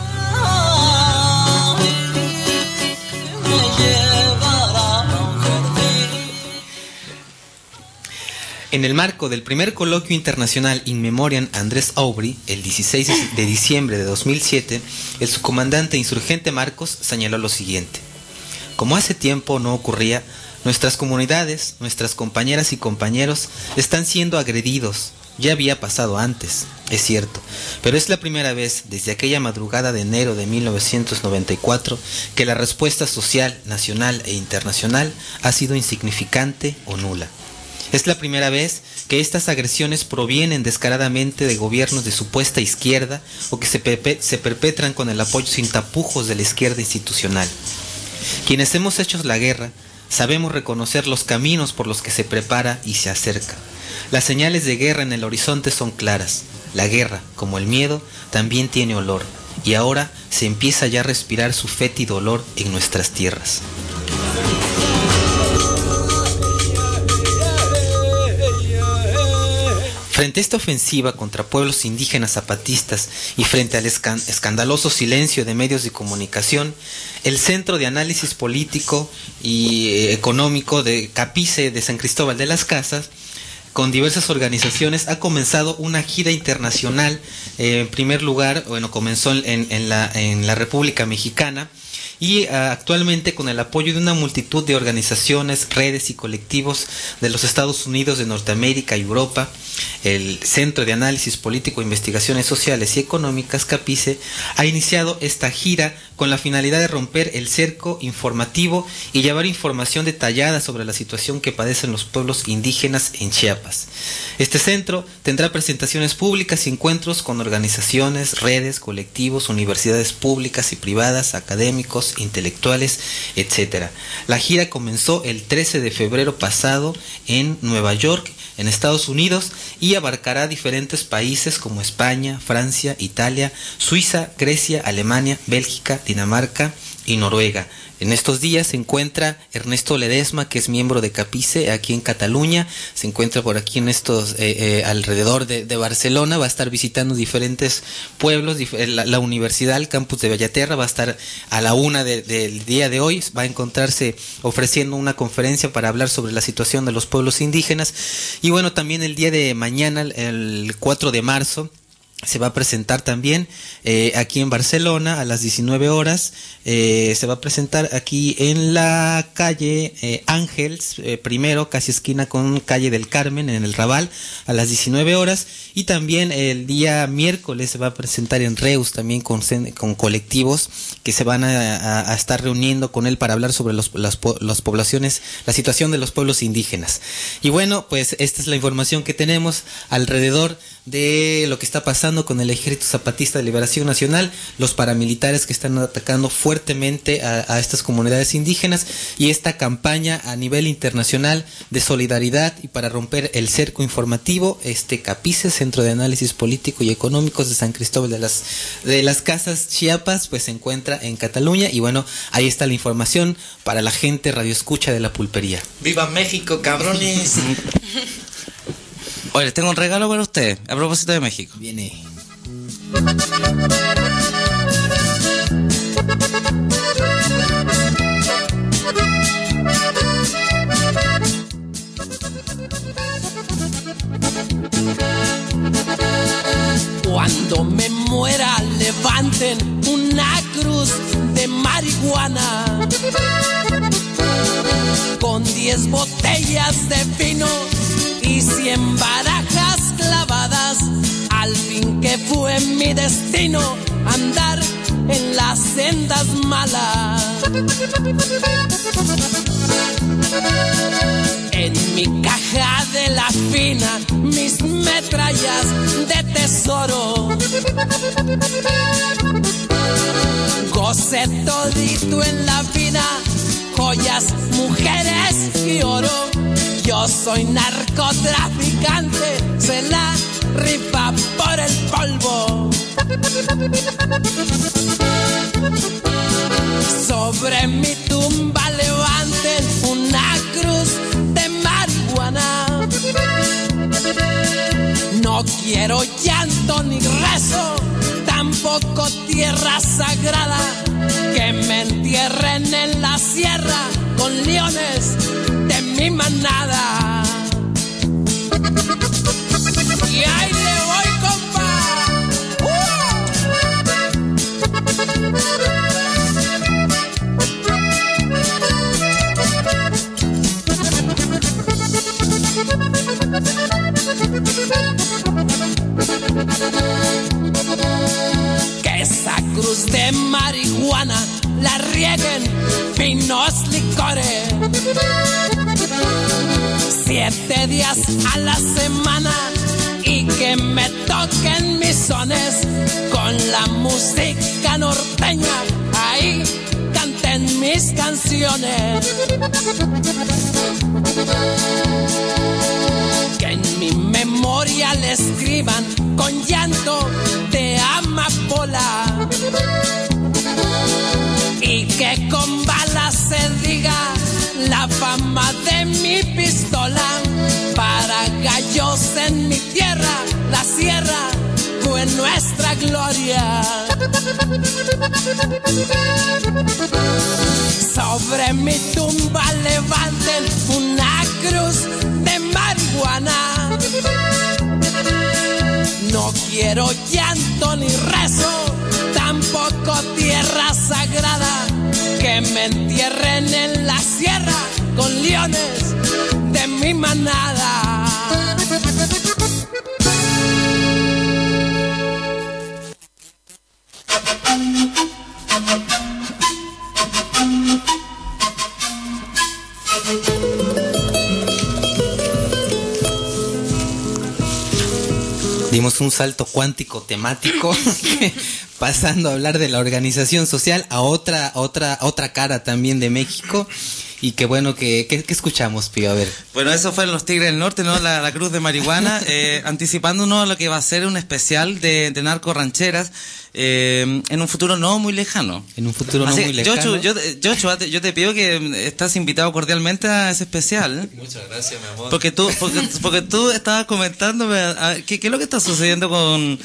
En el marco del primer coloquio internacional In Memoriam Andrés Aubry, el 16 de diciembre de 2007, el subcomandante insurgente Marcos señaló lo siguiente: como hace tiempo no ocurría, nuestras comunidades, nuestras compañeras y compañeros están siendo agredidos. Ya había pasado antes, es cierto, pero es la primera vez desde aquella madrugada de enero de 1994 que la respuesta social, nacional e internacional ha sido insignificante o nula. Es la primera vez que estas agresiones provienen descaradamente de gobiernos de supuesta izquierda o que se perpetran con el apoyo sin tapujos de la izquierda institucional. Quienes hemos hecho la guerra sabemos reconocer los caminos por los que se prepara y se acerca. Las señales de guerra en el horizonte son claras. La guerra, como el miedo, también tiene olor, y ahora se empieza ya a respirar su fétido olor en nuestras tierras. Frente a esta ofensiva contra pueblos indígenas zapatistas y frente al escandaloso silencio de medios de comunicación, el Centro de Análisis Político y Económico de CAPICE de San Cristóbal de las Casas, con diversas organizaciones, ha comenzado una gira internacional. En primer lugar, bueno, comenzó en la República Mexicana, y actualmente con el apoyo de una multitud de organizaciones, redes y colectivos de los Estados Unidos, de Norteamérica y Europa, el Centro de Análisis Político, Investigaciones Sociales y Económicas, CAPICE, ha iniciado esta gira con la finalidad de romper el cerco informativo y llevar información detallada sobre la situación que padecen los pueblos indígenas en Chiapas. Este centro tendrá presentaciones públicas y encuentros con organizaciones, redes, colectivos, universidades públicas y privadas, académicos, intelectuales, etc. La gira comenzó el 13 de febrero pasado en Nueva York, en Estados Unidos, y abarcará diferentes países como España, Francia, Italia, Suiza, Grecia, Alemania, Bélgica, Dinamarca y Noruega. En estos días se encuentra Ernesto Ledesma, que es miembro de CAPICE aquí en Cataluña, se encuentra por aquí en estos alrededor de Barcelona, va a estar visitando diferentes pueblos, la universidad, el campus de Bellaterra, va a estar a la 1 del día de hoy, va a encontrarse ofreciendo una conferencia para hablar sobre la situación de los pueblos indígenas, y bueno, también el día de mañana, el 4 de marzo, se va a presentar también aquí en Barcelona a las 19 horas. Se va a presentar aquí en la calle Ángels, primero, casi esquina con calle del Carmen, en el Raval, a las 19 horas. Y también el día miércoles se va a presentar en Reus, también con colectivos que se van a estar reuniendo con él para hablar sobre las poblaciones, la situación de los pueblos indígenas. Y bueno, pues esta es la información que tenemos alrededor de lo que está pasando con el Ejército Zapatista de Liberación Nacional, los paramilitares que están atacando fuertemente a estas comunidades indígenas, y esta campaña a nivel internacional de solidaridad y para romper el cerco informativo. CAPICE, Centro de Análisis Político y Económicos de San Cristóbal de las Casas, Chiapas, pues se encuentra en Cataluña, y bueno, ahí está la información para la gente radioescucha de La Pulpería. ¡Viva México, cabrones! Oye, les tengo un regalo para ustedes, a propósito de México. Viene. Cuando me muera, levanten una cruz de marihuana con 10 botellas de vino y 100 barajas clavadas. Al fin que fue mi destino andar en las sendas malas. En mi caja de la fina, mis metrallas de tesoro. Gocé todito en la vida, joyas, mujeres y oro. Yo soy narcotraficante, se la rifa por el polvo. Sobre mi tumba levanten una cruz de marihuana. No quiero llanto ni rezo, tampoco tierra sagrada. Que me entierren en la sierra con leones de mi manada. Y ahí le voy, compa. Que esa cruz de marihuana la rieguen finos licores. 7 días a la semana y que me toquen mis sones con la música norteña. Ahí canten mis canciones. Que en mi memoria le escriban con llanto de amapola. Y que con balas se diga la fama de mi pistola. Para gallos en mi tierra, la sierra fue nuestra gloria. Sobre mi tumba levanten una cruz de marihuana. No quiero llanto ni rezo, tampoco tierra sagrada. que me entierren en la sierra con leones de mi manada. Dimos un salto cuántico temático pasando a hablar de la organización social a otra cara también de México. Y qué bueno, ¿qué escuchamos, Pío? A ver. Bueno, eso fue en Los Tigres del Norte, ¿no? La Cruz de Marihuana, anticipándonos a lo que va a ser un especial de narco rancheras en un futuro no muy lejano. En un futuro no muy lejano. Joshua, yo te pido que estás invitado cordialmente a ese especial. Muchas gracias, mi amor. Porque tú estabas comentándome, ¿qué es lo que está sucediendo con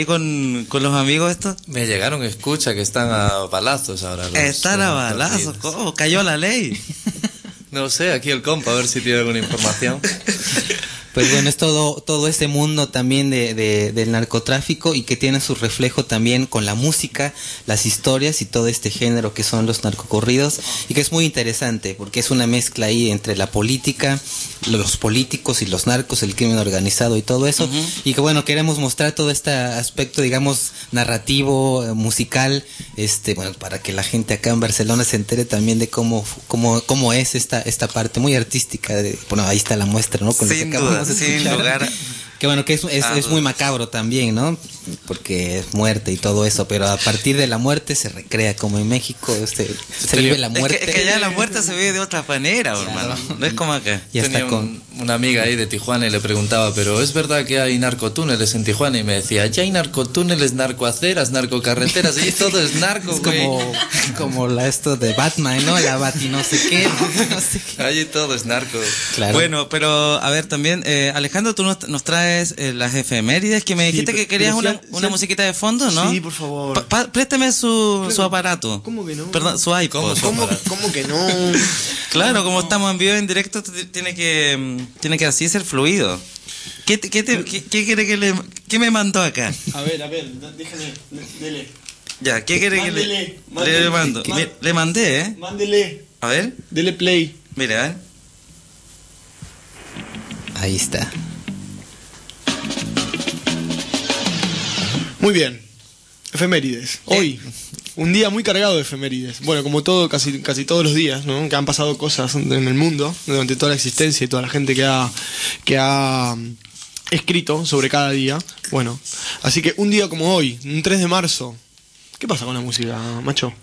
los amigos estos? Me llegaron escucha que están a balazos ahora. Están a balazos, ¿cómo? Cayó la ley. No sé, aquí el compa, a ver si tiene alguna información. Pues bueno, es todo ese mundo también del narcotráfico y que tiene su reflejo también con la música, las historias y todo este género que son los narcocorridos, y que es muy interesante porque es una mezcla ahí entre la política, los políticos y los narcos, el crimen organizado y todo eso. Y que bueno, queremos mostrar todo este aspecto, digamos, narrativo, musical, bueno, para que la gente acá en Barcelona se entere también de cómo es esta parte muy artística. Bueno, ahí está la muestra, ¿no? Con Sin duda. Sin lugar. Que bueno, que es muy macabro también, ¿no? Porque es muerte y todo eso, pero a partir de la muerte se recrea, como en México se vive la muerte. Es que ya la muerte se vive de otra manera, hermano. No es como acá. Ya Tenía está una amiga ahí de Tijuana y le preguntaba, pero ¿es verdad que hay narcotúneles en Tijuana? Y me decía, ya hay narcotúneles, narcoaceras, narcocarreteras, y todo es narco, güey. Como esto de Batman, ¿no? La Bat y no sé qué. Allí todo es narco. Claro. Bueno, pero a ver, también, Alejandro, tú nos traes las efemérides, que me dijiste que querías una musiquita de fondo, ¿no? Sí, por favor. Préstame su aparato. ¿Cómo que no? Perdón, su iPod. ¿Cómo que no? Claro, como estamos en vivo en directo, tiene que así ser fluido. ¿Qué quiere qué me mandó acá? A ver, déjame, dele. Ya, ¿qué quiere que le mando? Le mandé, ¿eh? Mándele. A ver. Dele play. Mira, ¿eh? Ahí está. Muy bien. Efemérides. Hoy, un día muy cargado de efemérides. Bueno, como casi todos los días, ¿no? Que han pasado cosas en el mundo durante toda la existencia y toda la gente que ha escrito sobre cada día. Bueno, así que un día como hoy, un 3 de marzo. ¿Qué pasa con la música, macho?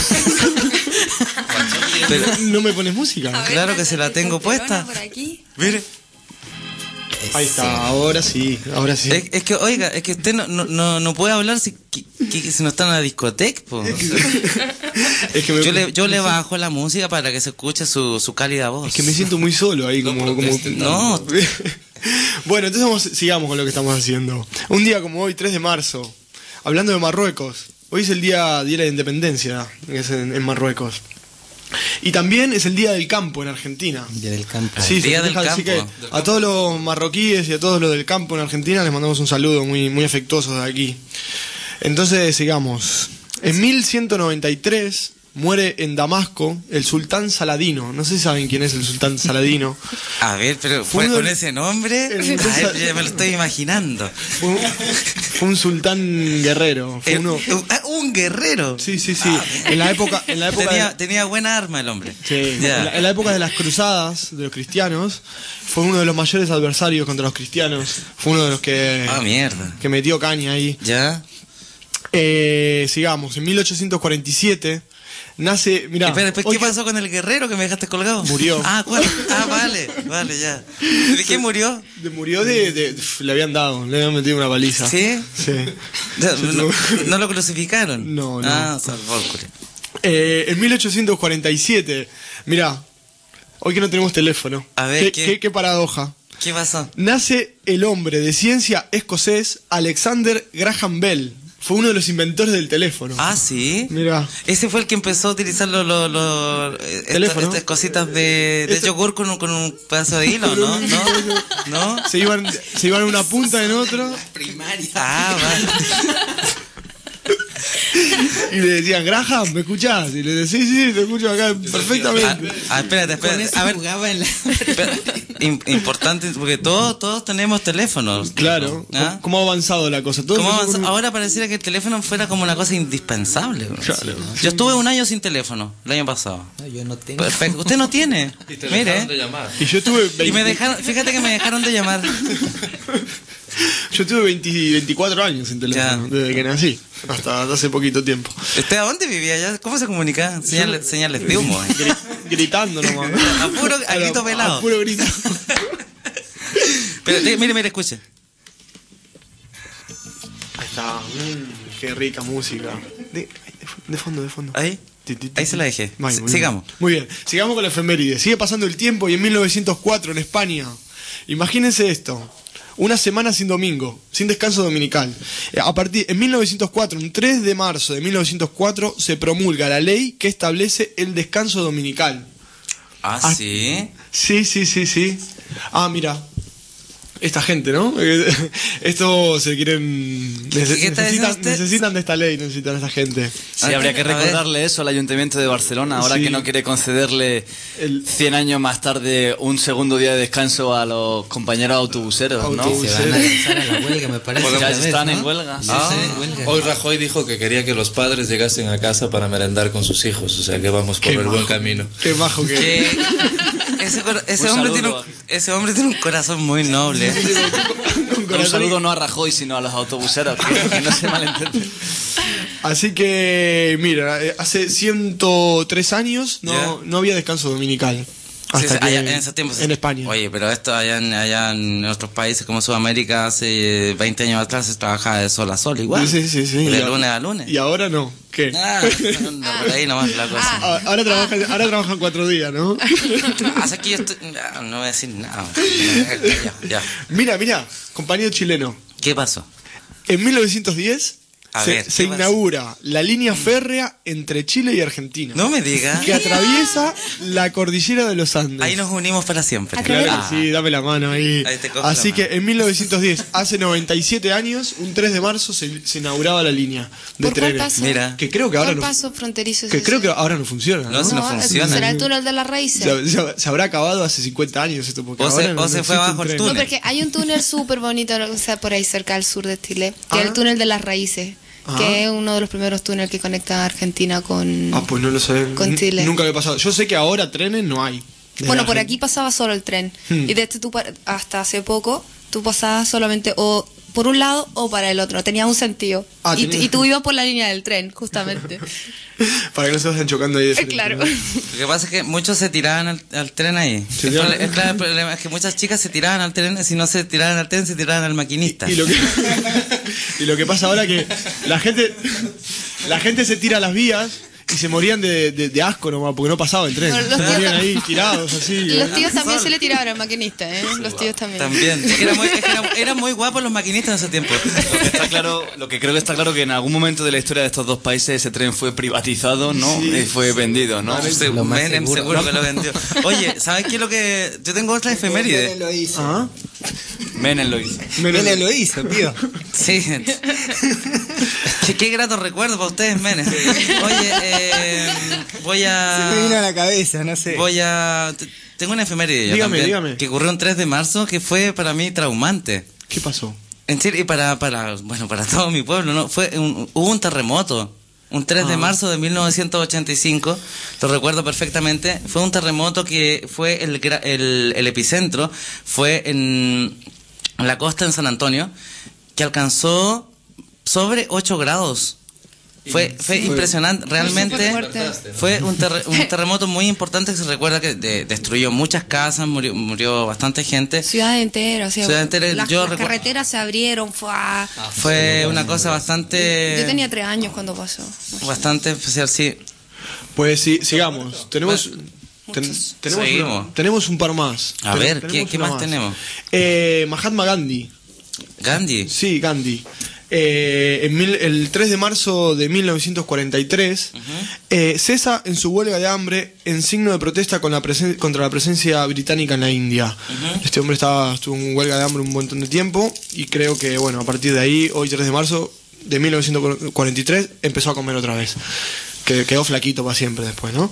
¿No me pones música? A ver, claro que se la tengo puesta. Por aquí. Mire. Ahí está, ahora sí. Es que, oiga, es que usted no puede hablar si no está en la discoteca, po. Es que yo le bajo la música para que se escuche su cálida voz. Es que me siento muy solo ahí, No. Bueno, entonces sigamos con lo que estamos haciendo. Un día como hoy, 3 de marzo, hablando de Marruecos. Hoy es el día de la independencia, que es en Marruecos. Y también es el Día del Campo en Argentina. Día del Campo. Sí, Día del así Campo. Que a todos los marroquíes y a todos los del campo en Argentina les mandamos un saludo muy, muy afectuoso de aquí. Entonces, sigamos. En 1193 muere en Damasco el sultán Saladino. No sé si saben quién es el sultán Saladino. A ver, pero fue con ese nombre. Ya me lo estoy imaginando. Fue un sultán guerrero. Fue un guerrero. Sí. En la época tenía buena arma el hombre. Sí. En la época de las cruzadas de los cristianos, fue uno de los mayores adversarios contra los cristianos. Fue uno de los que que metió caña ahí. Ya. Sigamos. En 1847 nace, mirá. Espera, ¿qué pasó con el guerrero que me dejaste colgado? Murió. Vale, ya. ¿De qué murió? Murió le habían metido una paliza. ¿Sí? Sí. ¿No lo crucificaron? No. Salvó. En 1847, mirá, hoy que no tenemos teléfono. A ver, ¿Qué paradoja? ¿Qué pasó? Nace el hombre de ciencia escocés Alexander Graham Bell. Fue uno de los inventores del teléfono. Ah, ¿sí? Mira. Ese fue el que empezó a utilizar estas cositas de yogur con un pedazo de hilo, ¿no? ¿No? Se iban en una punta en otra. Primaria. Ah, vale. Y le decían, Graham, ¿me escuchás? Y le decía, sí, te escucho acá perfectamente. Espérate. A ver, jugaba en la... importante, porque todos tenemos teléfonos. Claro. ¿Ah? ¿Cómo ha avanzado la cosa? Todo Ahora pareciera que el teléfono fuera como una cosa indispensable. Claro. Yo estuve un año sin teléfono, el año pasado. No, yo no tengo. Perfecto. Usted no tiene. Y te Mire. dejaron de llamar. Y yo tuve 20... Y me dejaron, fíjate que me dejaron de llamar. Yo tuve 24 años sin teléfono, desde que nací, hasta hace poquito tiempo. ¿Usted a dónde vivía ya? ¿Cómo se comunica? Señales de humo. Gritando nomás. A grito pelado. A puro grito. Pero mire, escuche. Ahí está. Qué rica música. De fondo. Ahí se la dejé. Sigamos. Muy bien. Sigamos con la efeméride. Sigue pasando el tiempo y en 1904 en España. Imagínense esto. Una semana sin domingo, sin descanso dominical. En 1904, un 3 de marzo de 1904, se promulga la ley que establece el descanso dominical. ¿Ah, sí? Sí. Ah, mira. Esta gente, ¿no? Esto se quieren... Necesitan de esta ley, necesitan a esta gente. Sí, habría que recordarle eso al Ayuntamiento de Barcelona, ahora que no quiere concederle 100 años más tarde un segundo día de descanso a los compañeros autobuseros, ¿no? Se van a lanzar a la huelga, me parece. Ya están en huelga. Hoy Rajoy dijo que quería que los padres llegasen a casa para merendar con sus hijos, o sea que vamos por el buen camino. Qué majo que es. Ese hombre tiene un corazón muy noble. Un saludo no a Rajoy, sino a los autobuseros, que no se malentiende. Así que, mira, hace 103 años no había descanso dominical. Hasta allá, en esos tiempos. En España. Oye, pero esto allá en otros países como Sudamérica, hace 20 años atrás se trabajaba de sol a sol igual. Sí. De lunes a lunes. Y ahora no. ¿Qué? No, por ahí nomás la cosa. Ahora trabajan 4 días, ¿no? Hace aquí yo estoy... No voy a decir nada. Ya. Mira, compañero chileno. ¿Qué pasó? En 1910... Se inaugura la línea férrea entre Chile y Argentina. No me digas. Que atraviesa la cordillera de los Andes. Ahí nos unimos para siempre. Claro, sí, dame la mano ahí. Así que en 1910, hace 97 años, un 3 de marzo, se inauguraba la línea de trenes. Mira. Que creo que ahora no. Paso fronterizo. Que creo que ahora no funciona. No funciona. Será el túnel de las raíces. Se habrá acabado hace 50 años esto. Porque o se fue abajo el túnel. No, porque hay un túnel súper bonito, o sea, por ahí cerca al sur de Chile, que es el túnel de las raíces. Que es uno de los primeros túneles que conecta a Argentina con... pues no lo sé. Con Chile. Nunca me ha pasado. Yo sé que ahora trenes no hay. Bueno, por aquí pasaba solo el tren. Y desde hasta hace poco, tú pasabas solamente o por un lado o para el otro. Tenía un sentido. Y tú ibas por la línea del tren, justamente. Para que no se vayan chocando ahí de frente. Claro. Lo que pasa es que muchos se tiraban al tren ahí. El problema es que muchas chicas se tiraban al tren, si no se tiraban al tren, se tiraban al maquinista. Y lo que pasa ahora que la gente se tira a las vías y se morían de asco nomás, porque no pasaba el tren. Se morían ahí tirados así. Los tíos también se le tiraban al maquinista, Los tíos también. También. Eran muy guapos los maquinistas en ese tiempo. Lo que creo que está claro que en algún momento de la historia de estos dos países ese tren fue privatizado, ¿no? Y fue vendido, ¿no? Menem seguro que lo vendió. Oye, ¿sabes qué es lo que...? Yo tengo otra efeméride. Menem lo hizo. Menem lo hizo. Menem lo hizo, tío. Sí. Qué grato recuerdo para ustedes, Menem. Oye, voy a... Se me vino a la cabeza, no sé. Tengo una efeméride dígame. que ocurrió un 3 de marzo que fue para mí traumante. ¿Qué pasó? En serio, y para todo mi pueblo, ¿no? Hubo un terremoto. Un 3 de marzo de 1985, lo recuerdo perfectamente. Fue un terremoto que fue el epicentro, fue en la costa en San Antonio, que alcanzó sobre 8 grados. Fue impresionante, realmente fue un terremoto muy importante que se recuerda que destruyó muchas casas, murió bastante gente. Ciudad entera, o sea, las carreteras se abrieron, fue una cosa bastante... Yo tenía 3 años cuando pasó. Bastante especial, sí. Pues sí, sigamos. Tenemos un par más. A ver, ¿qué más tenemos? Mahatma Gandhi. ¿Gandhi? Sí, Gandhi. El 3 de marzo de 1943 cesa en su huelga de hambre en signo de protesta contra la presencia británica en la India. Este hombre estuvo en huelga de hambre un montón de tiempo y creo que, bueno, a partir de ahí, hoy 3 de marzo, de 1943 empezó a comer otra vez. Que quedó flaquito para siempre después, ¿no?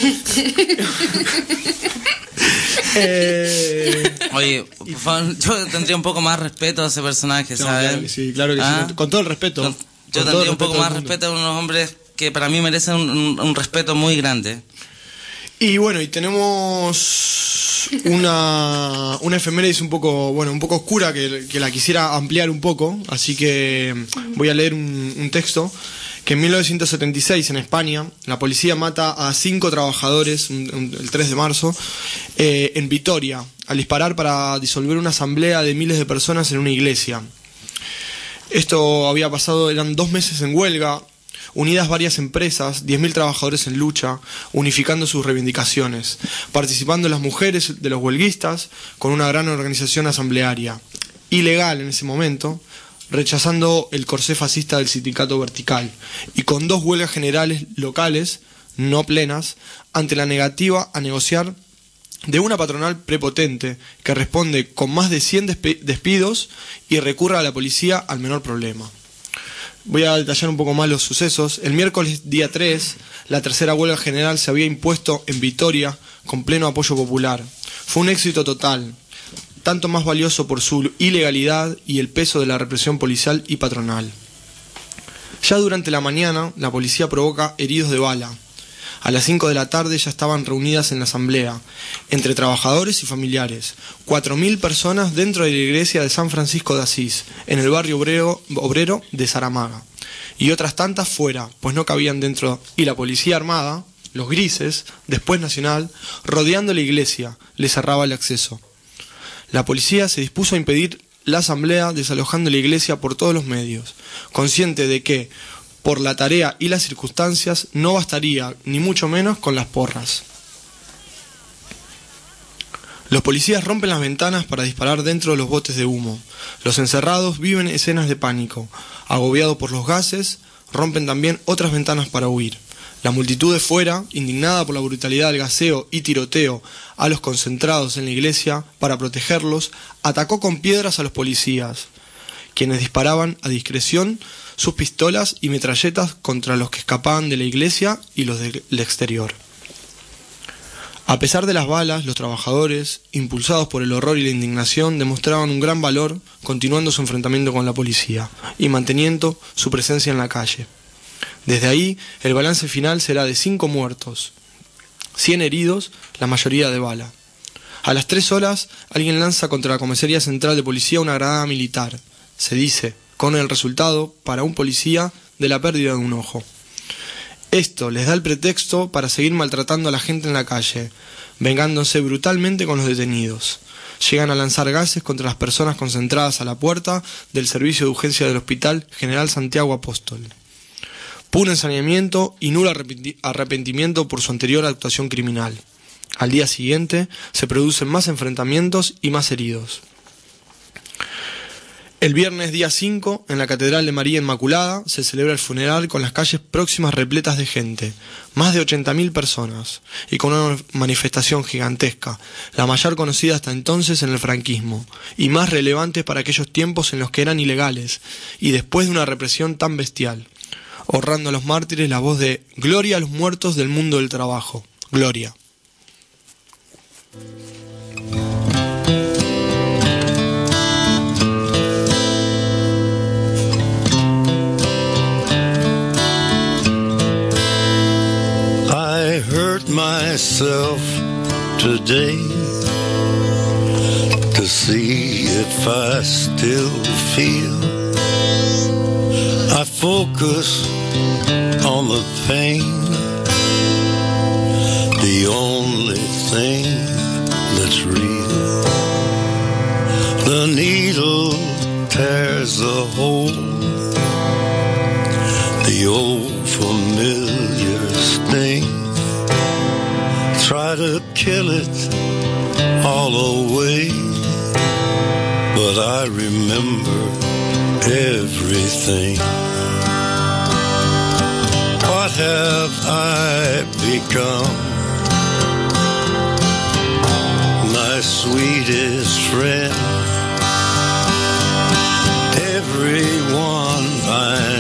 Oye, por favor, yo tendría un poco más respeto a ese personaje, ¿sabes? Claro que sí, con todo el respeto. Yo tendría un poco más respeto a unos hombres que para mí merecen un respeto muy grande. Y bueno, y tenemos una efeméride un poco oscura que la quisiera ampliar un poco, así que voy a leer un texto que en 1976 en España la policía mata a 5 trabajadores el 3 de marzo en Vitoria al disparar para disolver una asamblea de miles de personas en una iglesia. Esto había pasado, eran 2 meses en huelga, unidas varias empresas, 10.000 trabajadores en lucha, unificando sus reivindicaciones, participando las mujeres de los huelguistas con una gran organización asamblearia, ilegal en ese momento, rechazando el corsé fascista del sindicato vertical, y con 2 huelgas generales locales, no plenas, ante la negativa a negociar de una patronal prepotente que responde con más de 100 despidos y recurre a la policía al menor problema. Voy a detallar un poco más los sucesos. El miércoles día 3, la tercera huelga general se había impuesto en Vitoria con pleno apoyo popular. Fue un éxito total, tanto más valioso por su ilegalidad y el peso de la represión policial y patronal. Ya durante la mañana, la policía provoca heridos de bala. A las 5 de la tarde ya estaban reunidas en la asamblea, entre trabajadores y familiares, 4.000 personas dentro de la iglesia de San Francisco de Asís, en el barrio obrero de Zaramaga, y otras tantas fuera, pues no cabían dentro, y la policía armada, los grises, después nacional, rodeando la iglesia, les cerraba el acceso. La policía se dispuso a impedir la asamblea desalojando la iglesia por todos los medios, consciente de que, por la tarea y las circunstancias, no bastaría, ni mucho menos, con las porras. Los policías rompen las ventanas para disparar dentro de los botes de humo. Los encerrados viven escenas de pánico. Agobiados por los gases, rompen también otras ventanas para huir. La multitud de fuera, indignada por la brutalidad del gaseo y tiroteo a los concentrados en la iglesia para protegerlos, atacó con piedras a los policías, quienes disparaban a discreción sus pistolas y metralletas contra los que escapaban de la iglesia y los del exterior. A pesar de las balas, los trabajadores, impulsados por el horror y la indignación, demostraban un gran valor, continuando su enfrentamiento con la policía y manteniendo su presencia en la calle. Desde ahí, el balance final será de 5 muertos, 100 heridos, la mayoría de bala. A las 3 horas, alguien lanza contra la comisaría central de policía una granada militar. Se dice, con el resultado, para un policía, de la pérdida de un ojo. Esto les da el pretexto para seguir maltratando a la gente en la calle, vengándose brutalmente con los detenidos. Llegan a lanzar gases contra las personas concentradas a la puerta del servicio de urgencia del Hospital General Santiago Apóstol. Puro ensañamiento y nulo arrepentimiento por su anterior actuación criminal. Al día siguiente se producen más enfrentamientos y más heridos. El viernes día 5, en la Catedral de María Inmaculada, se celebra el funeral con las calles próximas repletas de gente, más de 80.000 personas, y con una manifestación gigantesca, la mayor conocida hasta entonces en el franquismo, y más relevante para aquellos tiempos en los que eran ilegales, y después de una represión tan bestial, honrando a los mártires la voz de «Gloria a los muertos del mundo del trabajo, gloria». I hurt myself today to see if I still feel. I focus on the pain, the only thing that's real. The needle tears a hole, the old familiar sting. Try to kill it all away, but I remember everything. What have I become? My sweetest friend, everyone I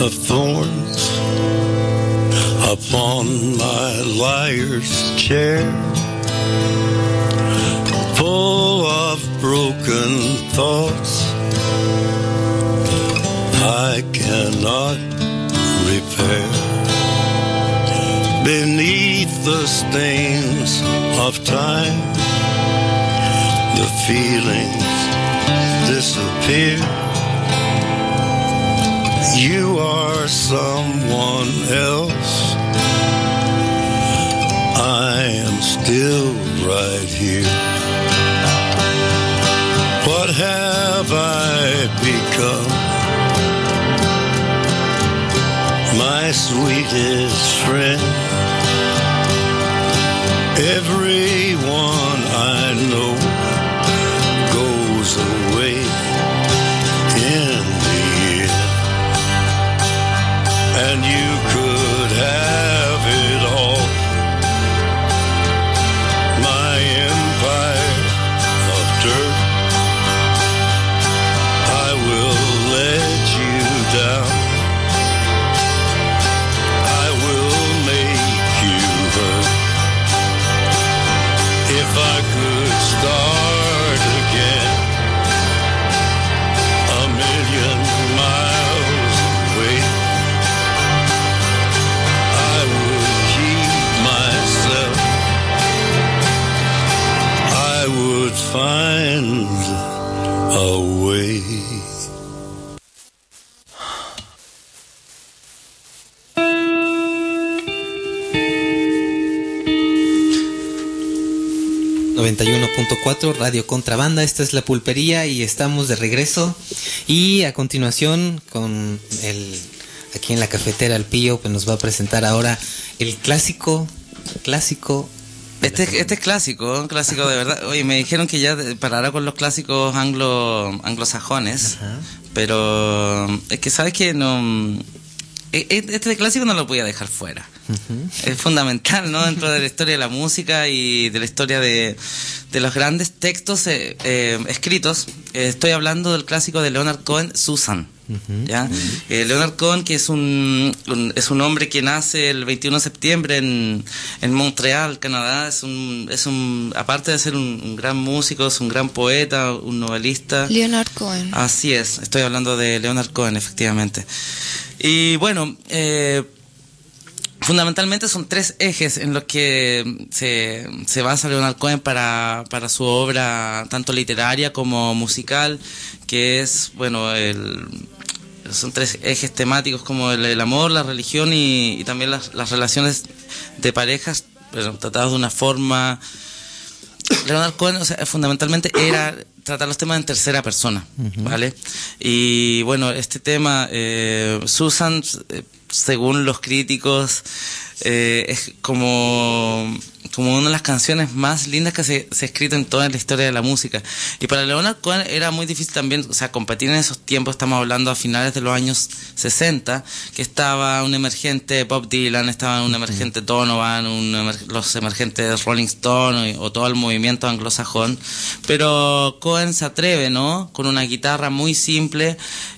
of thorns upon my liar's chair, full of broken thoughts I cannot repair. Beneath the stains of time, the feelings disappear. You are someone else, I am still right here. What have I become? My sweetest friend, everyone I know goes away in the end, and you could have it all. My empire of dirt, I will let you down. I will make you hurt. If I could start again, a million miles away, I would keep myself. I would find a way. .4 Radio Contrabanda, esta es La Pulpería y estamos de regreso. Y a continuación con aquí en la cafetera el Pío, pues nos va a presentar ahora el clásico. Este es clásico, un clásico de verdad. Oye, me dijeron que ya parara con los clásicos anglosajones. Ajá. Pero es que sabes que no, este clásico no lo podía dejar fuera. Uh-huh. Es fundamental, ¿no? Dentro de la historia de la música y de la historia de los grandes textos escritos. Estoy hablando del clásico de Leonard Cohen, Susan. Uh-huh. ¿Ya? Uh-huh. Leonard Cohen, que es un hombre que nace el 21 de septiembre en Montreal, Canadá. Es un aparte de ser un gran músico, es un gran poeta, un novelista. Leonard Cohen. Así es, estoy hablando de Leonard Cohen, efectivamente. Y bueno, fundamentalmente son tres ejes en los que se basa Leonard Cohen para su obra, tanto literaria como musical, que es, bueno, son tres ejes temáticos como el amor, la religión y también las relaciones de parejas, pero tratados de una forma. Leonard Cohen, o sea, fundamentalmente era tratar los temas en tercera persona, uh-huh. ¿Vale? Y bueno, este tema, Susan, según los críticos, es como una de las canciones más lindas que se ha escrito en toda la historia de la música. Y para Leonard Cohen era muy difícil también, o sea, competir en esos tiempos. Estamos hablando a finales de los años 60, que estaba un emergente Bob Dylan, estaba un emergente Donovan, los emergentes Rolling Stone o todo el movimiento anglosajón. Pero Cohen se atreve, ¿no? Con una guitarra muy simple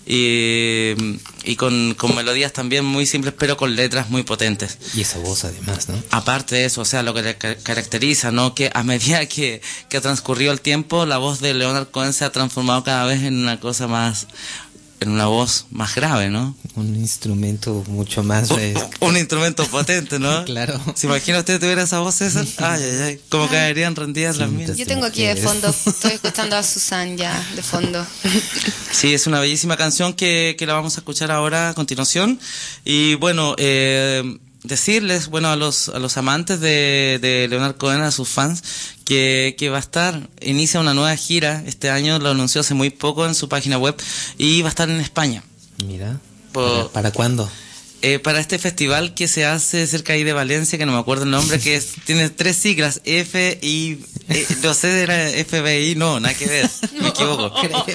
y con melodías también muy simples, pero con letras muy potentes. Y esa voz además, ¿no? Aparte de eso, o sea, lo que le caracteriza, ¿no? Que a medida que ha transcurrido el tiempo, la voz de Leonard Cohen se ha transformado cada vez en una cosa más, en una voz más grave, ¿no? Un instrumento mucho más... Un instrumento potente, ¿no? Claro. ¿Se imagina usted tuviera esa voz, César? Ay, ay, ay, cómo caerían rendidas las mías. Yo tengo aquí de fondo, estoy escuchando a Susan ya, de fondo. Sí, es una bellísima canción que la vamos a escuchar ahora a continuación. Y bueno, decirles, bueno, a los amantes de Leonard Cohen, a sus fans, que va a estar, inicia una nueva gira este año, lo anunció hace muy poco en su página web, y va a estar en España. Mira, ¿para cuándo? Para este festival que se hace cerca ahí de Valencia, que no me acuerdo el nombre, que tiene 3 siglas, no sé, era FBI, no, nada que ver, me equivoco.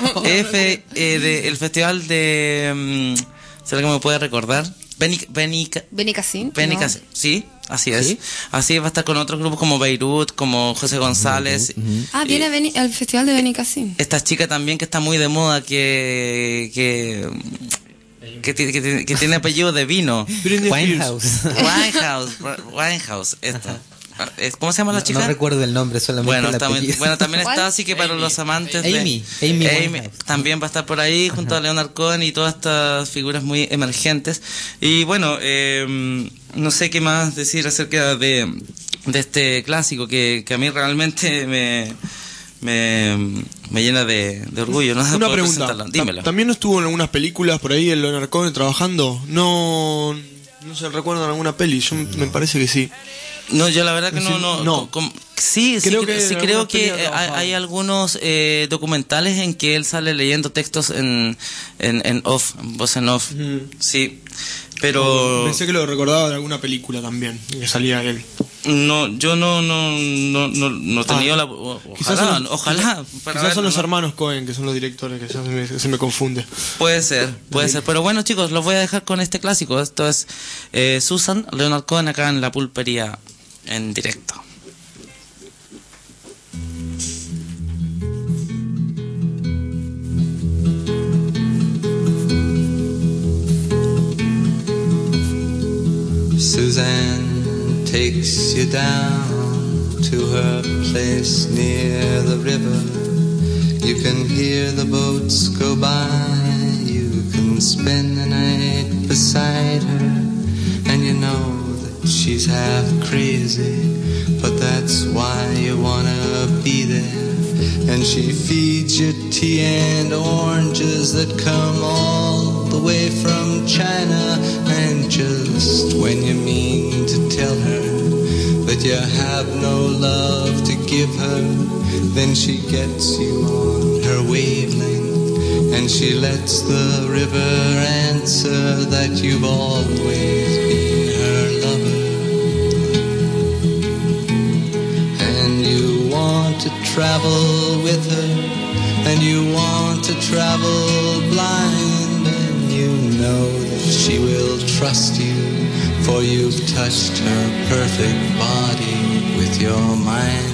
El festival de, ¿será que me puede recordar? Benicassim. Benicassim, ¿no? Sí, así es. ¿Sí? Así va a estar con otros grupos como Beirut, como José González. Viene al festival de Benicassim. Esta chica también que está muy de moda, que que tiene apellido de vino. Winehouse. Winehouse, esto. ¿Cómo se llama la chica? No recuerdo el nombre, solamente el apellido. También está, así que para los amantes de Amy también va a estar por ahí junto a Leonard Cohen y todas estas figuras muy emergentes. Y bueno, no sé qué más decir acerca de este clásico que a mí realmente me llena de orgullo. No Una pregunta. Dímelo. ¿También estuvo en algunas películas por ahí el Leonard Cohen trabajando? No se recuerdan alguna peli. Yo me parece que sí. No, yo la verdad que no. Sí, creo que hay algunos documentales en que él sale leyendo textos en off, en voz en off. Sí, pero pensé que lo recordaba de alguna película también, que salía él. No, yo no he tenido la... Ojalá. Quizás son los hermanos Cohen, que son los directores, que se me confunde. Puede ser. Pero bueno, chicos, los voy a dejar con este clásico. Esto es Susan, Leonard Cohen, acá en La Pulpería en directo. Suzanne takes you down to her place near the river. You can hear the boats go by. You can spend the night beside her. And you know that she's half crazy, but that's why you wanna be there. And she feeds you tea and oranges that come all the way from China. And just when you mean to tell her that you have no love to give her, then she gets you on her wavelength, and she lets the river answer that you've always been her lover. And you want to travel with her, and you want to travel blind, and you know that she will trust you, for you've touched her perfect body with your mind.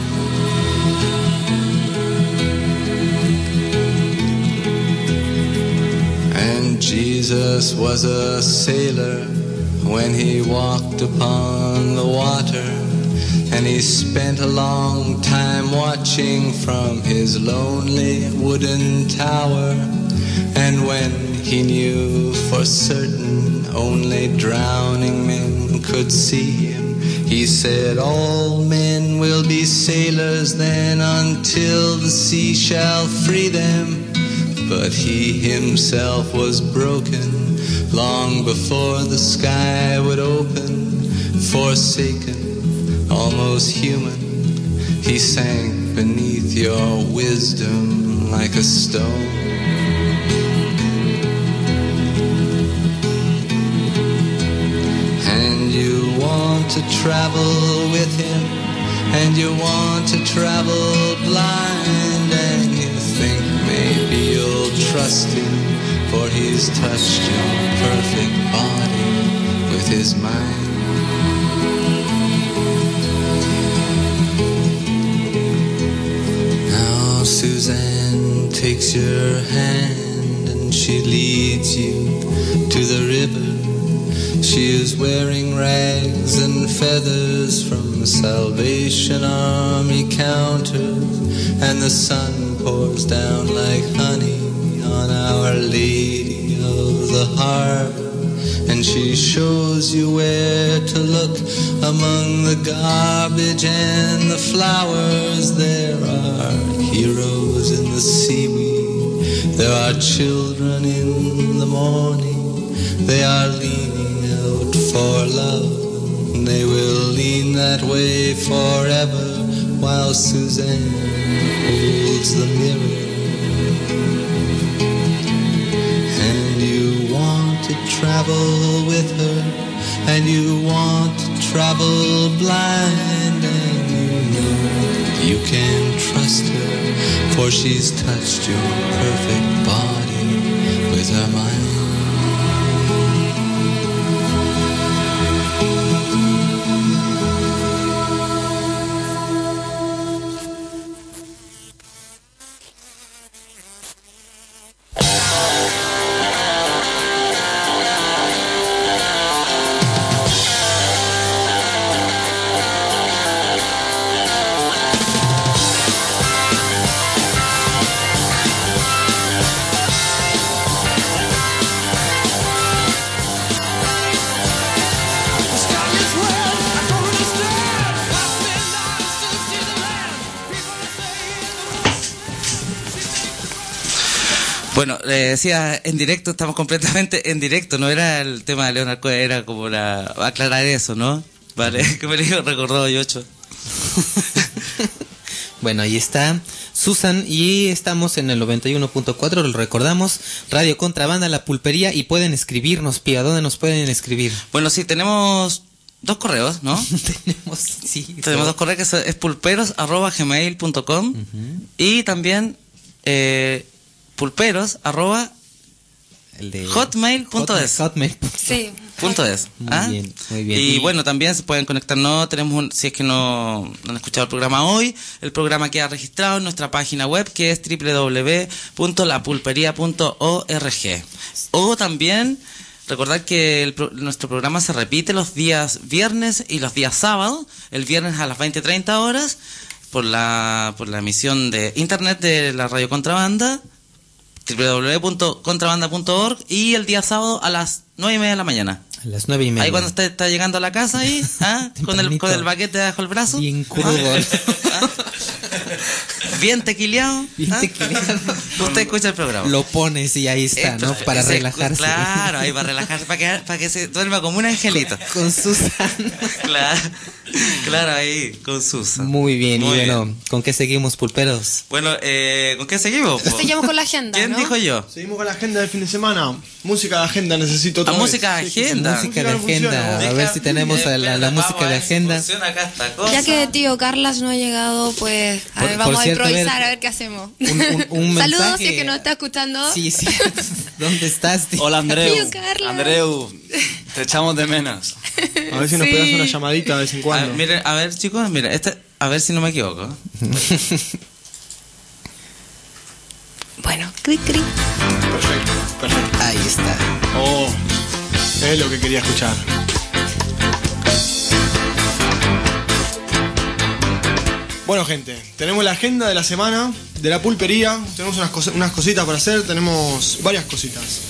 And Jesus was a sailor when he walked upon the water, and he spent a long time watching from his lonely wooden tower. And when he knew for certain only drowning men could see him, he said, all men will be sailors then until the sea shall free them. But he himself was broken long before the sky would open. Forsaken, almost human, he sank beneath your wisdom like a stone. And you want to travel with him, and you want to travel blind, and you think maybe you'll trust him, for he's touched your perfect body with his mind. Now Suzanne takes your hand and she leads you to the river. She is wearing rags and feathers from Salvation Army counters, and the sun pours down like honey on Our Lady of the Harbor. And she shows you where to look among the garbage and the flowers. There are heroes in the seaweed, there are children in the morning. They are leaning out for love, and they will lean that way forever, while Suzanne holds the mirror. And you want to travel with her, and you want to travel blind, and you know you can trust her, for she's touched your perfect body with her mind. Bueno, decía en directo, estamos completamente en directo, no era el tema de Leonard Cohen, era como aclarar eso, ¿no? Vale, que me lo recordó Yocho. Bueno, ahí está Susan y estamos en el 91.4, lo recordamos, Radio Contrabanda, La Pulpería, y pueden escribirnos, Pía, ¿dónde nos pueden escribir? Bueno, sí, tenemos 2 correos, ¿no? Tenemos 2 correos, que es pulperos@gmail.com y también pulperos@hotmail.es. Sí. .es. Muy bien. Y bueno, también se pueden conectar, si es que no han escuchado el programa hoy, el programa queda registrado en nuestra página web, que es www.lapulperia.org. O también recordar que nuestro programa se repite los días viernes y los días sábados, el viernes a las 20:30 horas, por la emisión de internet de la Radio Contrabanda, www.contrabanda.org, y el día sábado a las 9:30 de la mañana. A las 9:30. Ahí cuando usted está llegando a la casa ahí, con el baquete bajo el brazo. Bien crudo. Bien tequileado. Usted escucha el programa. Lo pones y ahí está, ¿no? Para relajarse. Claro, ahí para relajarse, para que se duerma como un angelito. Con Susan. Claro, ahí, con Susan. Muy bien, Muy y bueno, bien. ¿con qué seguimos, pulperos? Bueno, ¿con qué seguimos? Seguimos con la agenda, ¿Quién ¿no? dijo yo? Seguimos con la agenda del fin de semana. Música de agenda, necesito otra vez. Música de agenda. Música de agenda. A ver si tenemos la música de agenda. Acá esta cosa. Ya que tío Carlas no ha llegado, pues a ver, vamos a improvisar, a ver qué hacemos. Un Saludos mensaje. si es que nos está escuchando. Sí. ¿Dónde estás, tío? Hola, Andreu. Tío Carlos. Andreu, te echamos de menos. A ver si nos Sí. pegas una llamadita de vez en cuando. A ver, chicos, mira, a ver si no me equivoco. Bueno, cri. Perfecto. Ahí está. Oh, es lo que quería escuchar. Bueno, gente, tenemos la agenda de la semana de la pulpería. Tenemos unas cositas para hacer. Tenemos varias cositas.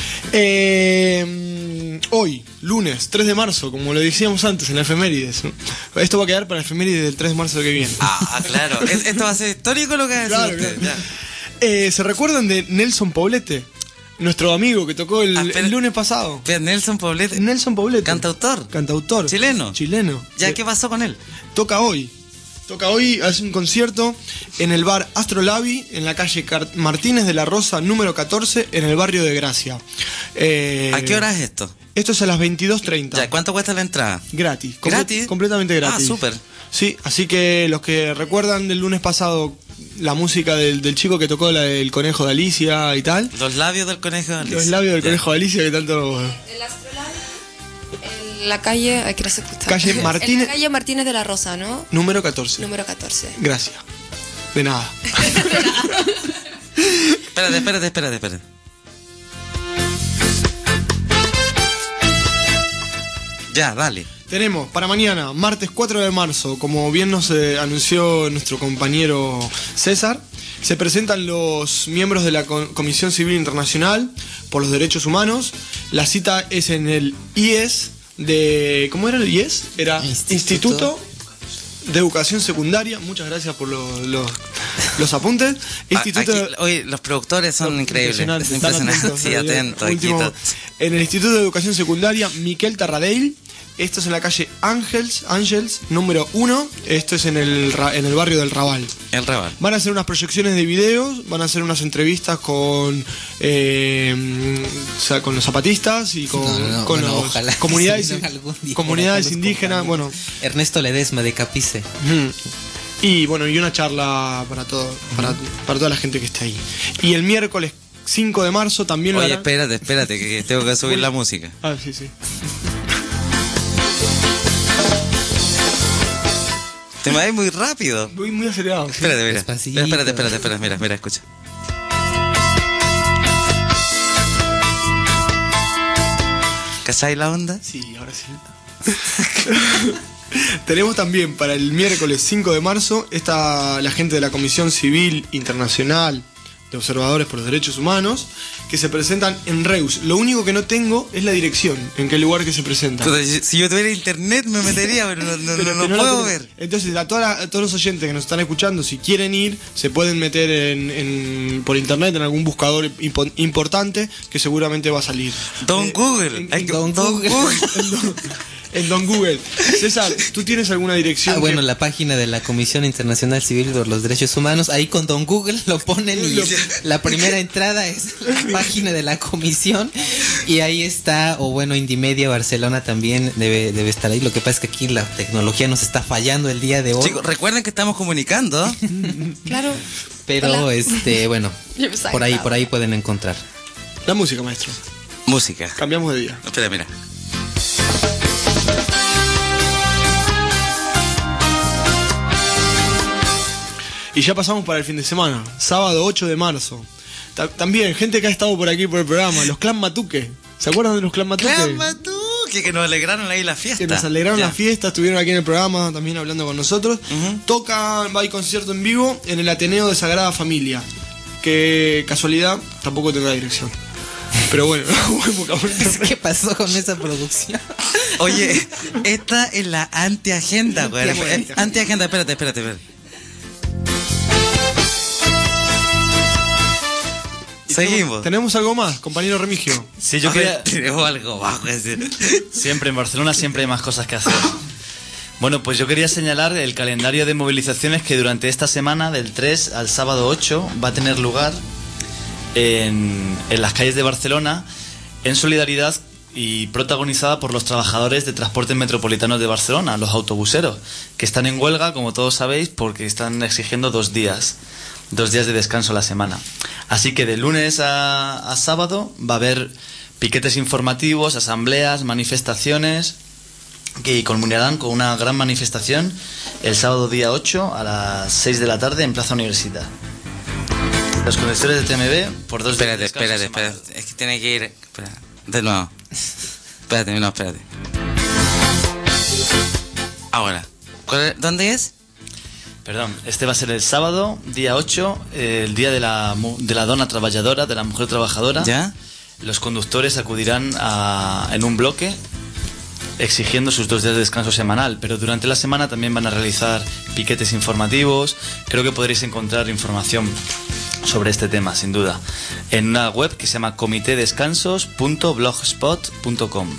Hoy, lunes 3 de marzo, como lo decíamos antes en la efemérides, ¿no? Esto va a quedar para la efemérides del 3 de marzo que viene. Claro. Esto va a ser histórico lo que va a decir Claro, usted. claro. Ya. ¿Se recuerdan de Nelson Poblete? Nuestro amigo que tocó el lunes pasado. Nelson Poblete. Nelson Poblete. Cantautor. Chileno. ¿Ya qué pasó con él? Toca hoy, hace un concierto en el bar Astrolabi, en la calle Martínez de la Rosa, número 14, en el barrio de Gracia. ¿A qué hora es esto? Esto es a las 22:30. Ya, ¿cuánto cuesta la entrada? Gratis. ¿Gratis? Completamente gratis. Súper. Sí, así que los que recuerdan del lunes pasado la música del chico que tocó la del Conejo de Alicia y tal. Los labios del Conejo de Alicia. Los labios del Conejo de Alicia que tanto... El Astrolabi en la calle, ay, que no se escucha. Calle Martínez. En la calle Martínez de la Rosa, ¿no? Número 14. Número 14. Gracias. De nada. Espérate. Ya, dale. Tenemos para mañana, martes 4 de marzo, como bien nos anunció nuestro compañero César, se presentan los miembros de la Comisión Civil Internacional por los Derechos Humanos. La cita es en el IES de... ¿Cómo era el IES? Era Instituto de Educación Secundaria. Muchas gracias por los apuntes. Hoy los productores son increíbles. Impresionantes. Sí, atentos. En el Instituto de Educación Secundaria Miquel Tarradell. Esto es en la calle Ángels, número 1. Esto es en el barrio del Raval. El Raval. Van a hacer unas proyecciones de videos, van a hacer unas entrevistas con los zapatistas y con las comunidades indígenas. Bueno, Ernesto Ledesma de Capice. Y bueno, y una charla para toda la gente que esté ahí. Y el miércoles 5 de marzo también Oye, espérate, que tengo que subir la música. Sí. Te me vas muy rápido. Voy muy acelerado. Espérate, mira, escucha. ¿Cachai la onda? Sí, ahora sí. Tenemos también para el miércoles 5 de marzo la gente de la Comisión Civil Internacional de Observadores por los Derechos Humanos, que se presentan en Reus. Lo único que no tengo es la dirección, en qué lugar que se presentan. Entonces, si yo tuviera internet me metería, pero no puedo ver. Entonces, a todos los oyentes que nos están escuchando, si quieren ir, se pueden meter por internet en algún buscador importante que seguramente va a salir. Don Google. En Don Google. César, ¿tú tienes alguna dirección? Bueno, la página de la Comisión Internacional Civil por los Derechos Humanos, ahí con Don Google lo ponen y la primera entrada es la página de la comisión y ahí está, o bueno, Indymedia Barcelona también debe estar ahí. Lo que pasa es que aquí la tecnología nos está fallando el día de hoy. Chicos, recuerden que estamos comunicando. Claro. Pero bueno, por ahí pueden encontrar. La música, maestro. Música. Cambiamos de día. Espera, mira. Y ya pasamos para el fin de semana, sábado 8 de marzo. También, gente que ha estado por aquí por el programa, los Clan Matuque. ¿Se acuerdan de los Clan Matuque? Clan Matuque, que nos alegraron ahí la fiesta. Que nos alegraron la fiesta, estuvieron aquí en el programa también hablando con nosotros. Tocan, hay concierto en vivo en el Ateneo de Sagrada Familia. Que casualidad, tampoco tendrá dirección. Pero bueno, ¿qué pasó con esa producción? Oye, esta es la antiagenda, güey. Antiagenda, espérate. Seguimos. ¿Tenemos algo más, compañero Remigio? Sí, yo quería... Tenemos algo más. Siempre en Barcelona siempre hay más cosas que hacer. Bueno, pues yo quería señalar el calendario de movilizaciones que durante esta semana, del 3 al sábado 8, va a tener lugar en las calles de Barcelona en solidaridad y protagonizada por los trabajadores de transportes metropolitanos de Barcelona, los autobuseros, que están en huelga, como todos sabéis, porque están exigiendo 2 días de descanso a la semana. Así que de lunes a sábado va a haber piquetes informativos, asambleas, manifestaciones, que culminarán con una gran manifestación el sábado día 8 a las 6 de la tarde en Plaza Universidad. Los conductores de TMB por 2 días. Espérate. Es que tiene que ir. Espera, de nuevo. Espérate. Ahora, ¿dónde es? Perdón, este va a ser el sábado, día 8, el día de la dona trabajadora, de la mujer trabajadora. ¿Ya? Los conductores acudirán en un bloque exigiendo sus 2 días de descanso semanal, pero durante la semana también van a realizar piquetes informativos. Creo que podréis encontrar información sobre este tema, sin duda, en una web que se llama comitedescansos.blogspot.com.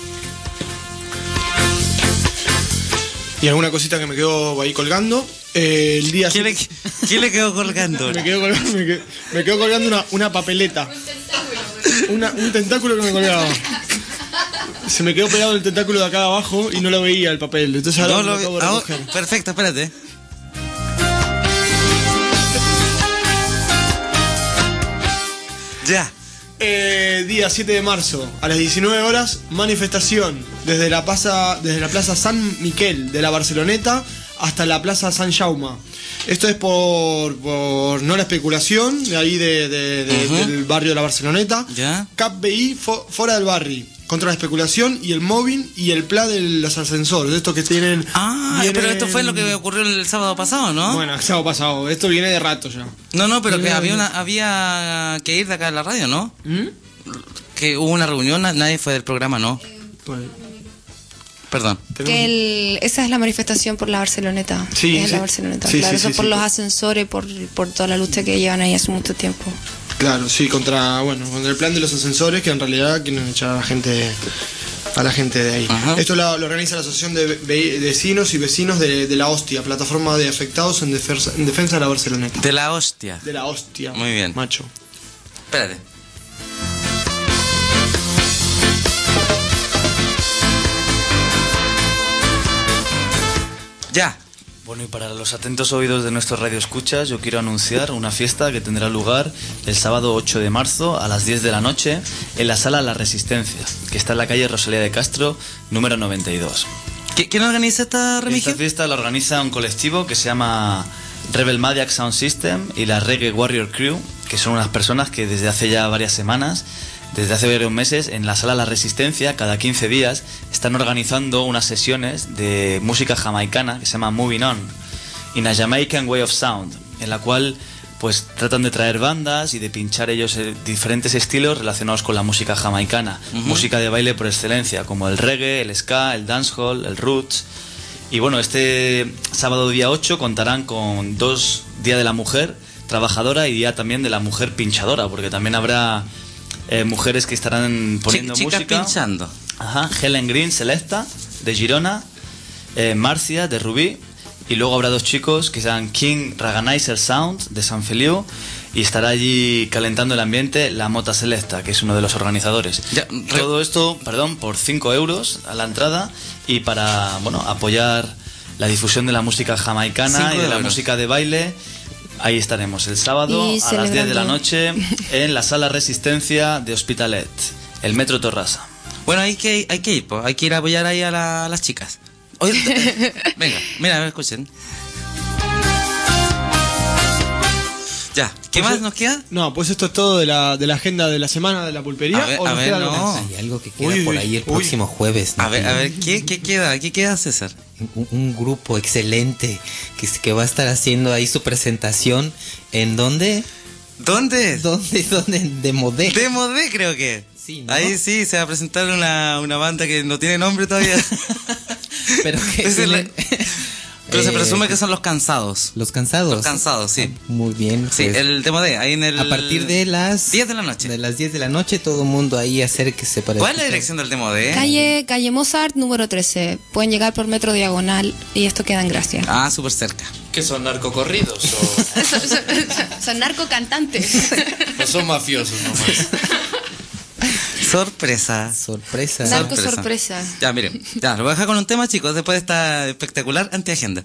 Y alguna cosita que me quedó ahí colgando. El día ¿Quién le quedó colgando? me quedó colgando una papeleta. Un tentáculo que me colgaba. Se me quedó pegado el tentáculo de acá abajo y no lo veía el papel. Entonces ahora lo acabo de recoger. Perfecto, espérate. Ya. Día 7 de marzo a las 19 horas, manifestación desde la plaza San Miquel de la Barceloneta hasta la plaza San Jaume. Esto es por no la especulación de ahí del barrio de la Barceloneta. ¿Ya? CapBI fuera del barrio, contra la especulación y el móvil y el plan de los ascensores, de estos que tienen. Pero esto fue lo que ocurrió el sábado pasado, ¿no? Bueno, el sábado pasado, esto viene de rato ya. No, pero que había que ir de acá a la radio, ¿no? Que hubo una reunión, nadie fue del programa, ¿no? Perdón. Esa es la manifestación por la Barceloneta. Sí, es la Barceloneta, claro, eso por los ascensores, por toda la lucha que llevan ahí hace mucho tiempo. Claro, sí, contra el plan de los ascensores, que en realidad quieren echar a la gente de ahí. Esto lo organiza la Asociación de Vecinos y Vecinos de la Hostia, plataforma de afectados en defensa de la Barceloneta. De la Hostia. De la Hostia. Muy bien. Macho. Espérate. Ya. Bueno, y para los atentos oídos de nuestros radioescuchas, yo quiero anunciar una fiesta que tendrá lugar el sábado 8 de marzo a las 10 de la noche en la Sala La Resistencia, que está en la calle Rosalía de Castro, número 92. ¿Quién organiza esta remisión? Esta fiesta la organiza un colectivo que se llama Rebel Maniac Sound System y la Reggae Warrior Crew, que son unas personas que desde hace ya varias semanas, desde hace varios meses, en la Sala La Resistencia, cada 15 días, están organizando unas sesiones de música jamaicana que se llama Moving On, in a Jamaican Way of Sound, en la cual pues tratan de traer bandas y de pinchar ellos diferentes estilos relacionados con la música jamaicana, música de baile por excelencia, como el reggae, el ska, el dancehall, el roots. Y bueno, este sábado día 8 contarán con 2 Día de la Mujer Trabajadora y Día también de la Mujer Pinchadora, porque también habrá mujeres que estarán poniendo chicas música. pinchando. Ajá, Helen Green, Selecta, de Girona, Marcia, de Rubí, y luego habrá 2 chicos que serán King Raganizer Sound, de San Feliu, y estará allí calentando el ambiente la Mota Selecta, que es uno de los organizadores. Todo esto, por 5 euros a la entrada, y para, bueno, apoyar la difusión de la música jamaicana y de la música de baile. Ahí estaremos el sábado a las 10 de la noche en la Sala Resistencia de Hospitalet, el Metro Torrasa. Bueno, hay que ir, pues. Hay que ir a apoyar ahí a las chicas. Venga, mira, a ver, escuchen. Ya, ¿qué más nos queda? No, pues esto es todo de la agenda de la semana de la pulpería. A ver, no. Hay algo que queda por ahí el próximo jueves, ¿no? A ver, ¿qué queda? ¿Qué queda, César? Un grupo excelente que va a estar haciendo ahí su presentación. ¿En dónde? ¿Dónde? De Modé. De Modé, creo que. Sí, ¿no? Ahí sí, se va a presentar una banda que no tiene nombre todavía. Pero que pero se presume que son Los Cansados. Los Cansados. Los Cansados, sí. Muy bien. Sí, pues, el tema de ahí en el... A partir de las 10 de la noche. De las 10 de la noche, todo el mundo ahí acérquese para... ¿Cuál es la dirección del tema de? Calle Mozart, número 13. Pueden llegar por Metro Diagonal y esto queda en Gracia. Ah, súper cerca. ¿Qué son, narcocorridos o...? Son narcocantantes. ¿O son mafiosos nomás? Sorpresa. Narco sorpresa. Ya, miren, lo voy a dejar con un tema, chicos, después de esta espectacular antiagenda.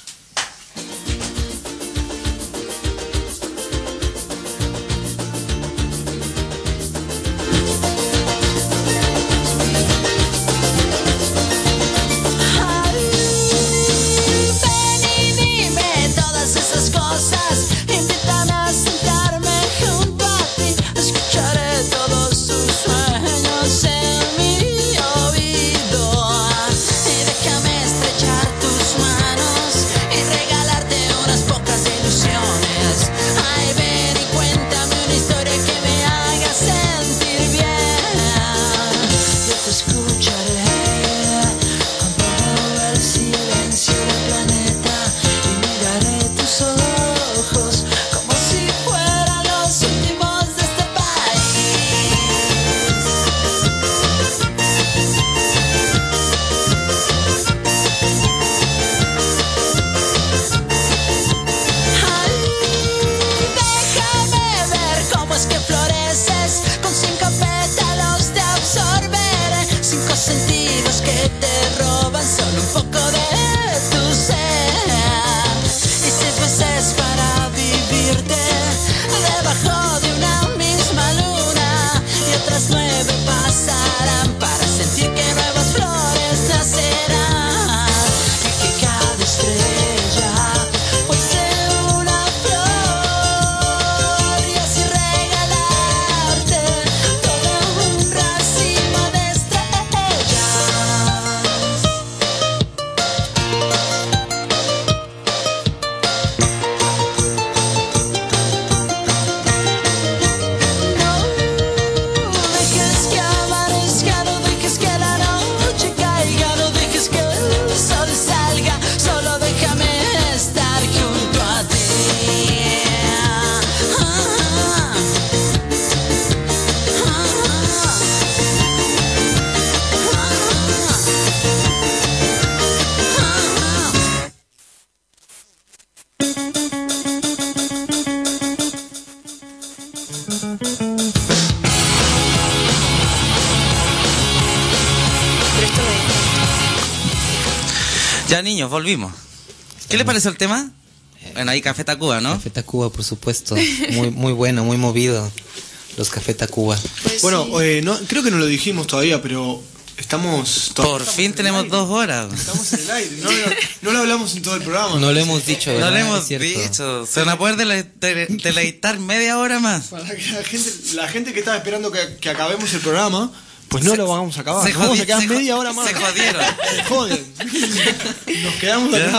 Ya, niños, volvimos. ¿Qué le pareció el tema? Bueno, ahí Café Tacuba, ¿no? Café Tacuba, por supuesto. Muy bueno, muy movido. Los Café Tacuba. Pues bueno, no, creo que no lo dijimos todavía, pero estamos... Por fin tenemos 2 horas. Estamos en el aire. No lo hablamos en todo el programa. No lo hemos dicho, ¿verdad? No lo hemos dicho. Se van a poder deleitar media hora más. Para que la gente que estaba esperando que acabemos el programa... Pues no lo vamos a acabar. Vamos a quedar media hora más. Se jodieron. Joder. Nos quedamos acá.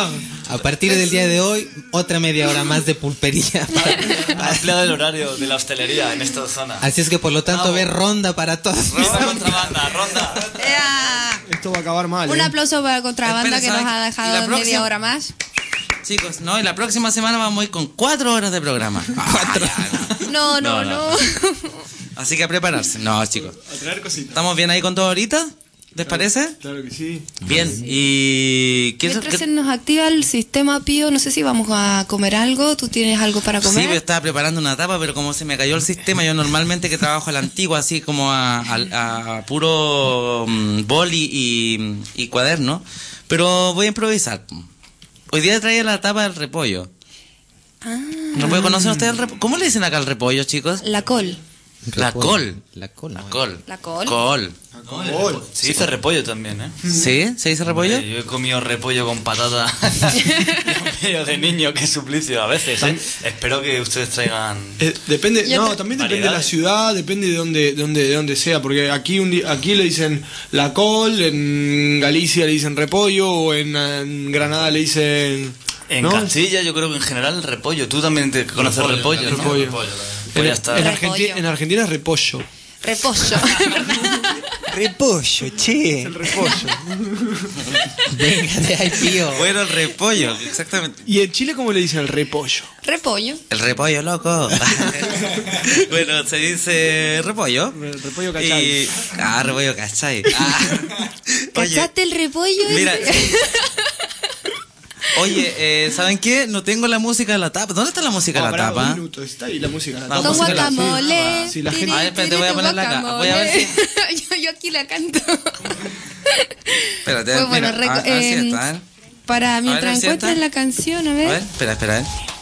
A partir del día de hoy, otra media hora más de pulpería. Ha ampliado el horario de la hostelería en esta zona. Así es que por lo tanto, ve ronda para todos. Ronda contrabanda, ronda. Esto va a acabar mal. Un aplauso para Contrabanda, que nos ha dejado media hora más. Chicos, no, y la próxima semana vamos a ir con 4 horas de programa. 4. No. Así que a prepararse. No, chicos. A traer cositas. ¿Estamos bien ahí con todo ahorita? ¿Les parece? Claro que sí. Bien, y... Mientras se nos activa el sistema, Pío, no sé si vamos a comer algo. ¿Tú tienes algo para comer? Sí, yo estaba preparando una tapa, pero como se me cayó el sistema, yo normalmente que trabajo a la antigua, así como a puro boli y cuaderno, pero voy a improvisar. Hoy día traía la tapa del repollo. ¿Repollo? ¿Conocen ustedes el repollo? ¿Cómo le dicen acá al repollo, chicos? La col. La col. La col. La col. La col. Col. Se dice repollo también, ¿eh? ¿Sí? ¿Se dice repollo? Yo he comido repollo con patata medio de niño, qué suplicio a veces, ¿eh? Espero que ustedes traigan... También depende de la ciudad, depende de dónde sea, porque aquí le dicen la col, en Galicia le dicen repollo, o en Granada le dicen... En Castilla yo creo que en general el repollo. Tú también te conoces el repollo, ¿no? Repollo. Pues ya está. En Argentina es repollo. Repollo. Repollo, che. El repollo. Venga de ahí, Pío. Bueno, el repollo, exactamente. ¿Y en Chile cómo le dicen el repollo? Repollo. El repollo, loco. Bueno, se dice repollo. El repollo cachai. Repollo cachai. ¿Cachaste el repollo? Mira. Oye, ¿saben qué? No tengo la música de la tapa. ¿Dónde está la música de la tapa? Un minuto, está ahí la música de la Con tapa. guacamole. Sí, la gente... A ver, espérate, voy a ponerla acá. Voy a ver si... yo aquí la canto. Espérate, Pues bueno, mira, a ver si está, ¿eh? Para mientras si encuentres está. la canción, a ver. Espera, ¿eh?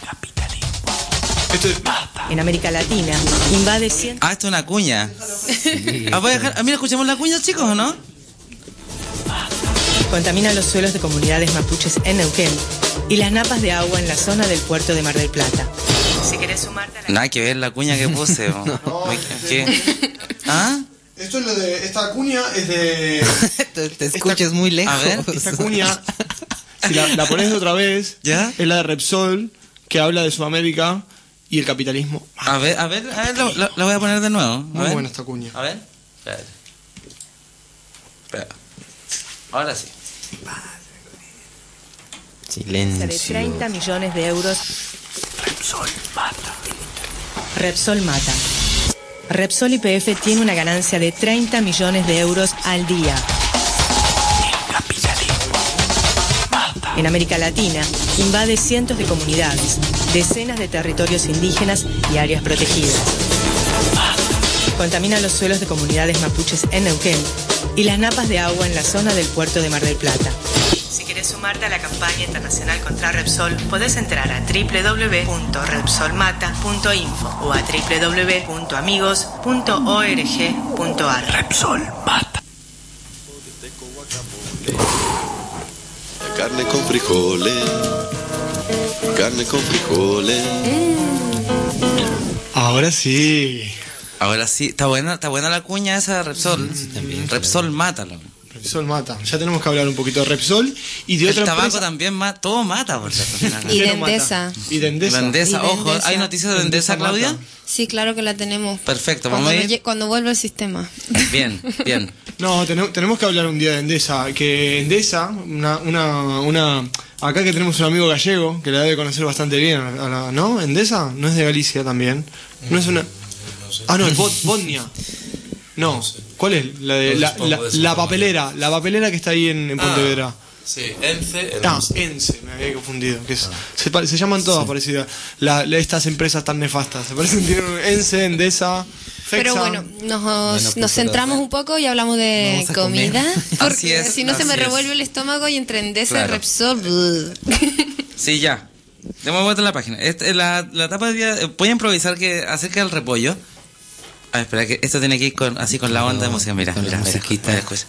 En América Latina invade 100. Esto es una cuña. Voy a dejar... Mira, escuchemos la cuña, chicos, ¿o no? Contamina los suelos de comunidades mapuches en Neuquén y las napas de agua en la zona del puerto de Mar del Plata. Si querés sumarte a la... Nada que ver la cuña que puse. ¿Qué? ¿Ah? Esto es lo de... Esta cuña es de... Te escuchas muy lejos. A ver. Esta cuña, si la pones de otra vez, ¿Ya? es la de Repsol, que habla de Sudamérica y el capitalismo. A ver, la voy a poner de nuevo. Muy buena esta cuña. A ver. Espera. Ahora sí. Silencio. de 30 millones de euros. Repsol mata. Repsol mata. Repsol YPF tiene una ganancia de 30 millones de euros al día. En América Latina, invade cientos de comunidades, decenas de territorios indígenas y áreas protegidas. Contamina los suelos de comunidades mapuches en Neuquén y las napas de agua en la zona del puerto de Mar del Plata. Si querés sumarte a la campaña internacional contra Repsol, podés entrar a www.repsolmata.info o a www.amigos.org.ar. Repsol mata. Carne con frijoles. Carne con frijoles. Ahora sí. Está buena la cuña esa de Repsol. También, Repsol mata. Repsol mata. Ya tenemos que hablar un poquito de Repsol y de otra El tabaco empresa. también mata. Todo mata, por cierto. Y de Endesa. Y de Endesa. La Endesa, Y de ojo. Endesa. ¿Hay noticias de Endesa, Claudia? mata. Sí, claro que la tenemos. Perfecto, vamos a ir. Cuando vuelva el sistema. Bien. No, tenemos que hablar un día de Endesa. Que Endesa, acá que tenemos un amigo gallego que la debe conocer bastante bien, ¿no? Endesa no es de Galicia también. No es una. No, es Botnia. No, ¿cuál es? La papelera que está ahí en Pontevedra. Sí, Ence. Ence, me había confundido. Se llaman todas parecidas. Estas empresas tan nefastas. Se parecen, tienen Ence, Endesa, Fexa. Pero bueno, nos centramos un poco y hablamos de comida. Porque si no se me revuelve el estómago y entre Endesa y Repsol. Sí, ya. Demos vuelta a la página. La tapa de día. Voy a improvisar acerca del repollo. A ver, espera, que esto tiene que ir con la onda de música. Mira, escucha.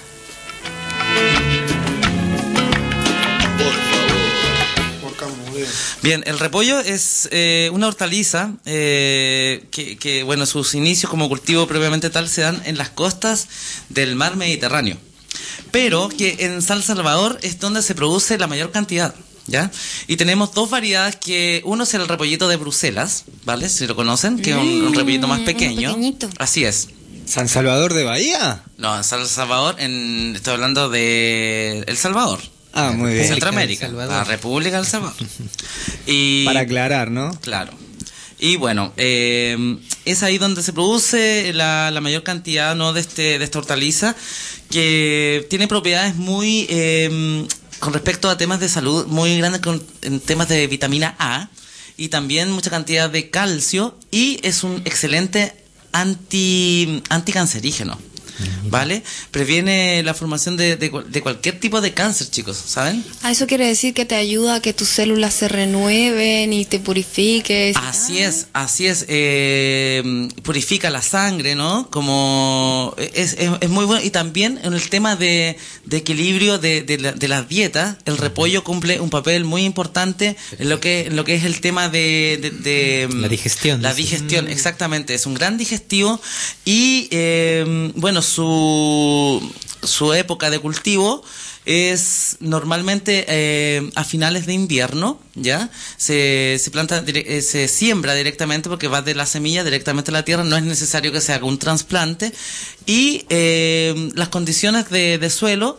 Bien, el repollo es una hortaliza que, bueno, sus inicios como cultivo propiamente tal se dan en las costas del mar Mediterráneo. Pero que en San Salvador es donde se produce la mayor cantidad. ¿ya? Y tenemos dos variedades que... Uno es el repollito de Bruselas, ¿vale? Si lo conocen, que es un repollito más pequeño. Pequeñito. Así es. ¿San Salvador de Bahía? No, en San Salvador, estoy hablando de El Salvador. Ah, muy bien. Centroamérica, la República del Salvador. Y, para aclarar, ¿no? Claro. Y bueno, es ahí donde se produce la mayor cantidad, ¿no?, de esta hortaliza, que tiene propiedades muy, con respecto a temas de salud, muy grandes en temas de vitamina A, y también mucha cantidad de calcio, y es un excelente anticancerígeno. ¿Vale? Previene la formación de cualquier tipo de cáncer, chicos, ¿saben? Eso quiere decir que te ayuda a que tus células se renueven y te purifiques. Así es. Purifica la sangre, ¿no? Como es muy bueno. Y también en el tema de equilibrio de las dietas, el repollo cumple un papel muy importante en lo que es el tema de la digestión. La digestión, exactamente. Es un gran digestivo y, bueno, su época de cultivo es normalmente a finales de invierno, ¿ya? Se planta, se siembra directamente porque va de la semilla directamente a la tierra, no es necesario que se haga un trasplante, y las condiciones de suelo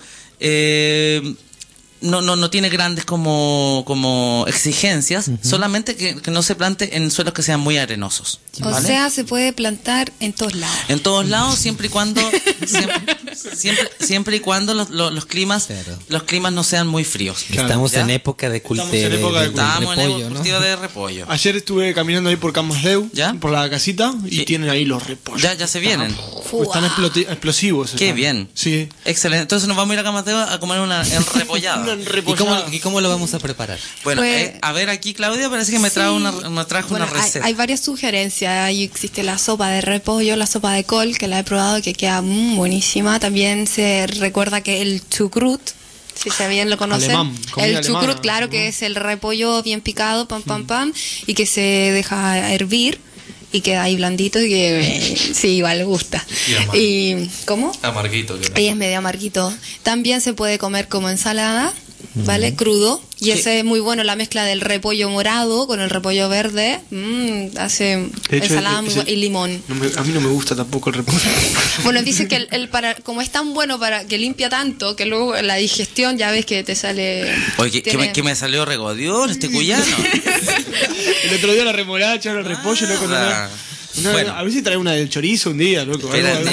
no tiene grandes como exigencias, solamente que no se plante en suelos que sean muy arenosos, ¿vale? O sea, se puede plantar en todos lados. En todos lados, siempre y cuando siempre y cuando los climas no sean muy fríos. Estamos en época de cultivo de repollo. Ayer estuve caminando ahí por Camasdeu, por la casita, y tienen ahí los repollos. Ya se vienen. Están explosivos. Qué bien. Sí. Excelente. Entonces nos vamos a ir a Camasdeu a comer una enrepollada. ¿Y cómo lo vamos a preparar? Bueno, a ver, aquí Claudia parece que me trajo una receta. Hay varias sugerencias. Ahí existe la sopa de repollo, la sopa de col, que la he probado, que queda buenísima. También se recuerda que el chucrut, si se bien lo conocen, el chucrut, claro, que es el repollo bien picado, pam, y que se deja hervir y queda ahí blandito y que sí, igual gusta. Y ¿cómo? Amarguito. Y es medio amarguito. También se puede comer como ensalada, ¿vale? Crudo. Y ese es muy bueno, la mezcla del repollo morado con el repollo verde. Hace ensalada muy buena. Y limón. A mí no me gusta tampoco el repollo. Bueno, dice que como es tan bueno para que limpia tanto, que luego la digestión ya ves que te sale... Oye, que me salió regodión este cuyano. El otro día la remolacha, el repollo, loco. Bueno. A ver si trae una del chorizo un día, loco.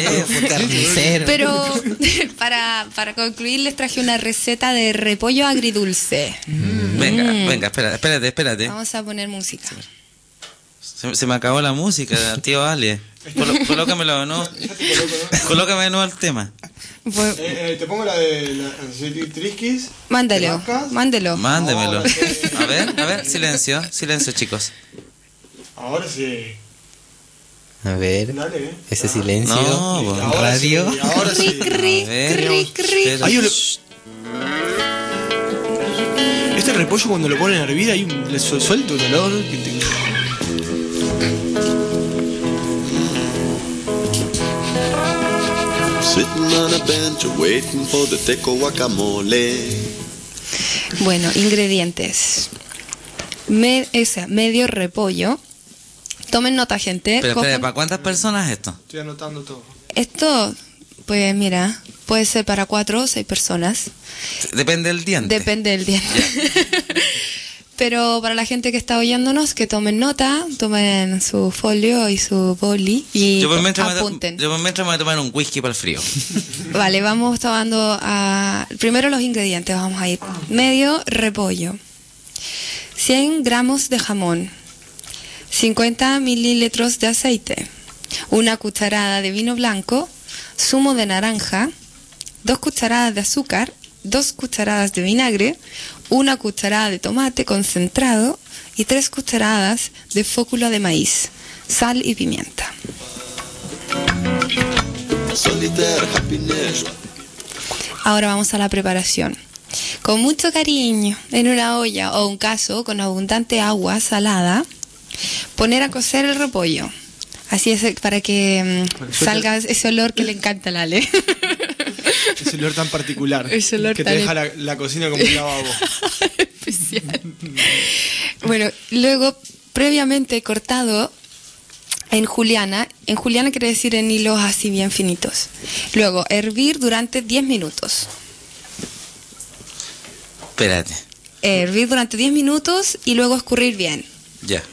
Pero para concluir les traje una receta de repollo agridulce. Venga, espérate. Vamos a poner música. Se me acabó la música, tío Ale. Colócamelo, ¿no? Colócame de nuevo el tema. Te pongo la de Trisquis. Mándemelo. Mándemelo. A ver, silencio, chicos. Ahora sí. A ver, dale, ese silencio en radio. Sí, ahora sí. Este repollo cuando lo ponen a hervir hay le suelta un olor que te... Sitting on a bench waiting for the teco guacamole. Bueno, ingredientes. Medio repollo. Tomen nota, gente. Pero ¿para cuántas personas esto? Estoy anotando todo. Esto, pues mira, puede ser para 4 o 6 personas. Depende del diente. Pero para la gente que está oyéndonos, que tomen nota, tomen su folio y su boli y apunten. Yo mientras me voy a tomar un whisky para el frío. Vale, vamos tomando primero los ingredientes. Vamos a ir. Medio repollo, 100 gramos de jamón, 50 mililitros de aceite, una cucharada de vino blanco, zumo de naranja, 2 cucharadas de azúcar, 2 cucharadas de vinagre, 1 cucharada de tomate concentrado y 3 cucharadas de fócula de maíz, sal y pimienta. Ahora vamos a la preparación. Con mucho cariño, en una olla o un cazo con abundante agua salada, poner a cocer el repollo. Así es, para que salga ese olor que le encanta a Lale. Ese olor tan particular. Ese olor que tan te deja la cocina como un lavabo. especial. Bueno, luego, previamente cortado en juliana quiere decir en hilos así bien finitos. Luego, hervir durante 10 minutos. Espérate. Hervir durante 10 minutos y luego escurrir bien. Ya.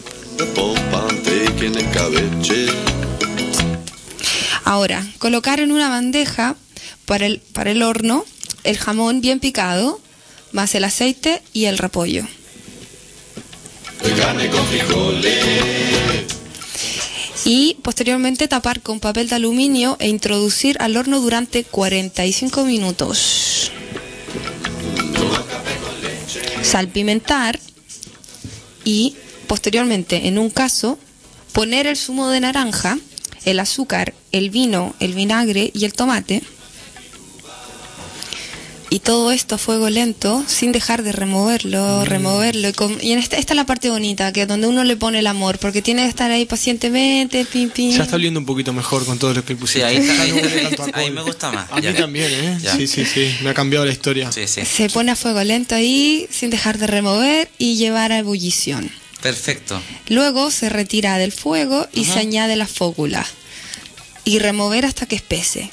Ahora, colocar en una bandeja para el horno el jamón bien picado, más el aceite y el repollo. Carne con frijoles. Y posteriormente tapar con papel de aluminio e introducir al horno durante 45 minutos. Salpimentar y posteriormente, en un caso, poner el zumo de naranja, el azúcar, el vino, el vinagre y el tomate. Y todo esto a fuego lento, sin dejar de removerlo. Y esta es la parte bonita, que es donde uno le pone el amor, porque tiene que estar ahí pacientemente, pim, pim. Ya está oliendo un poquito mejor con todo lo que pusiste. Sí, ahí me gusta más. A mí también, ¿eh? Ya. Sí, me ha cambiado la historia. Sí. Se pone a fuego lento ahí, sin dejar de remover y llevar a ebullición. Perfecto. Luego se retira del fuego y se añade la fócula. Y remover hasta que espese,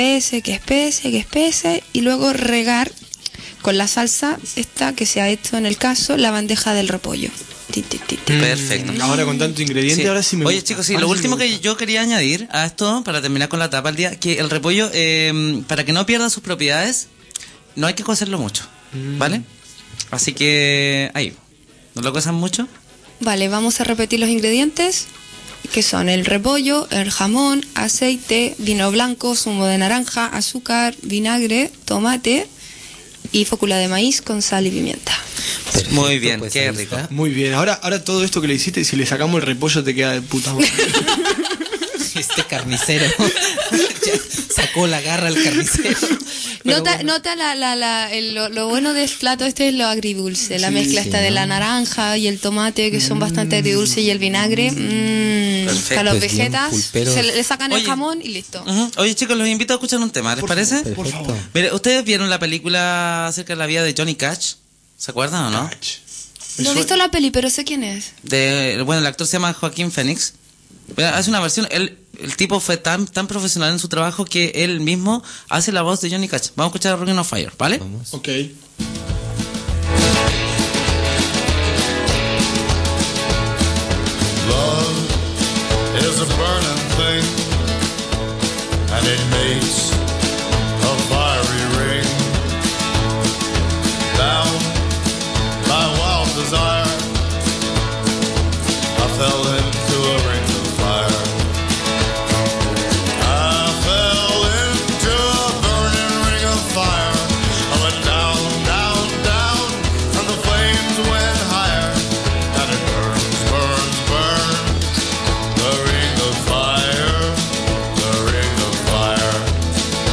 y luego regar con la salsa esta que se ha hecho en el caso, la bandeja del repollo. Perfecto. Ahora con tanto ingrediente, ahora sí me Oye, gusta. chicos, lo último que yo quería añadir a esto, para terminar con la tapa del día, que el repollo, para que no pierda sus propiedades, no hay que cocerlo mucho, ¿vale? Así que ahí, ¿no lo cocen mucho? Vale, vamos a repetir los ingredientes, que son el repollo, el jamón, aceite, vino blanco, zumo de naranja, azúcar, vinagre, tomate y fócula de maíz con sal y pimienta. Perfecto, muy bien, pues qué rico. Muy bien, ahora todo esto que le hiciste, si le sacamos el repollo te queda de puta madre. Este carnicero sacó la garra al carnicero. Nota lo bueno del plato este es lo agridulce, la mezcla esta de la naranja y el tomate, que son bastante agridulce, y el vinagre. Para los vegetas le sacan el jamón y listo. Oye, chicos, los invito a escuchar un tema, ¿les parece? Por favor. Mire, ¿ustedes vieron la película acerca de la vida de Johnny Cash? ¿Se acuerdan o no? No he visto la peli, pero sé quién es. Bueno, el actor se llama Joaquín Phoenix. Hace una versión, el tipo fue tan profesional en su trabajo que él mismo hace la voz de Johnny Cash. Vamos a escuchar Ring of Fire, ¿vale? Vamos. Ok. Love is a burning thing, and it makes a fiery ring. Down by wild desire, I fell into a ring of fire. I fell into a burning ring of fire. I went down, down, down, and the flames went higher. And it burns, burns, burns. The ring of fire, the ring of fire.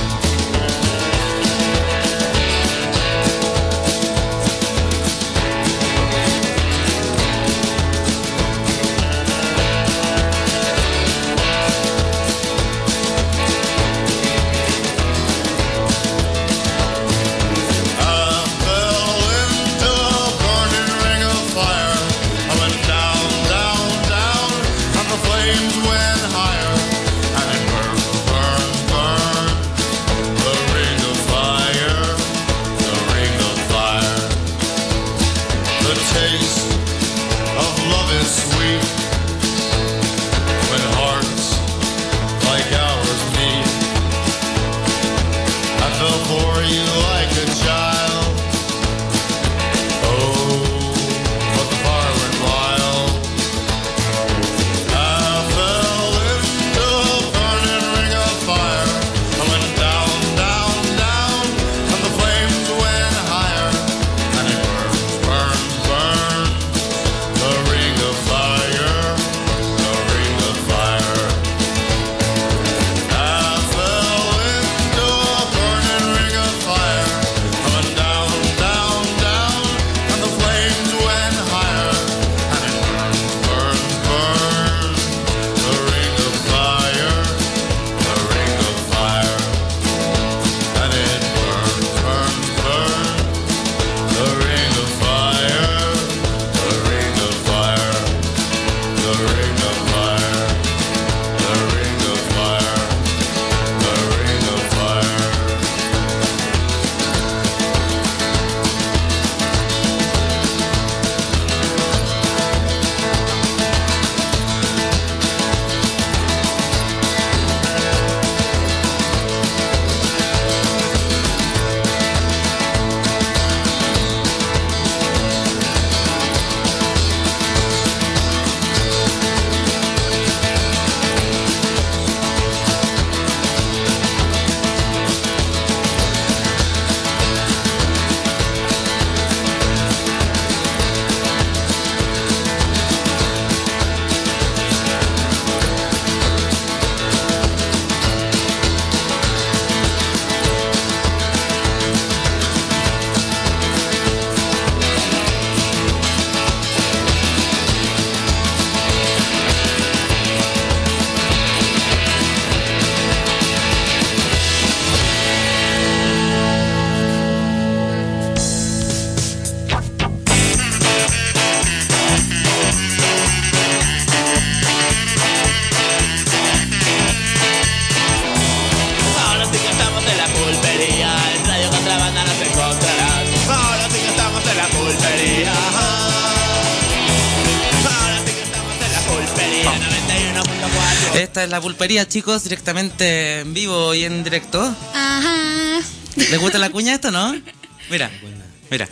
esta es la pulpería, chicos, directamente en vivo y en directo. Ajá. ¿Les gusta la cuña esto, no? Mira, mira.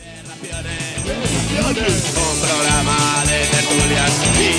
Un programa de tertulias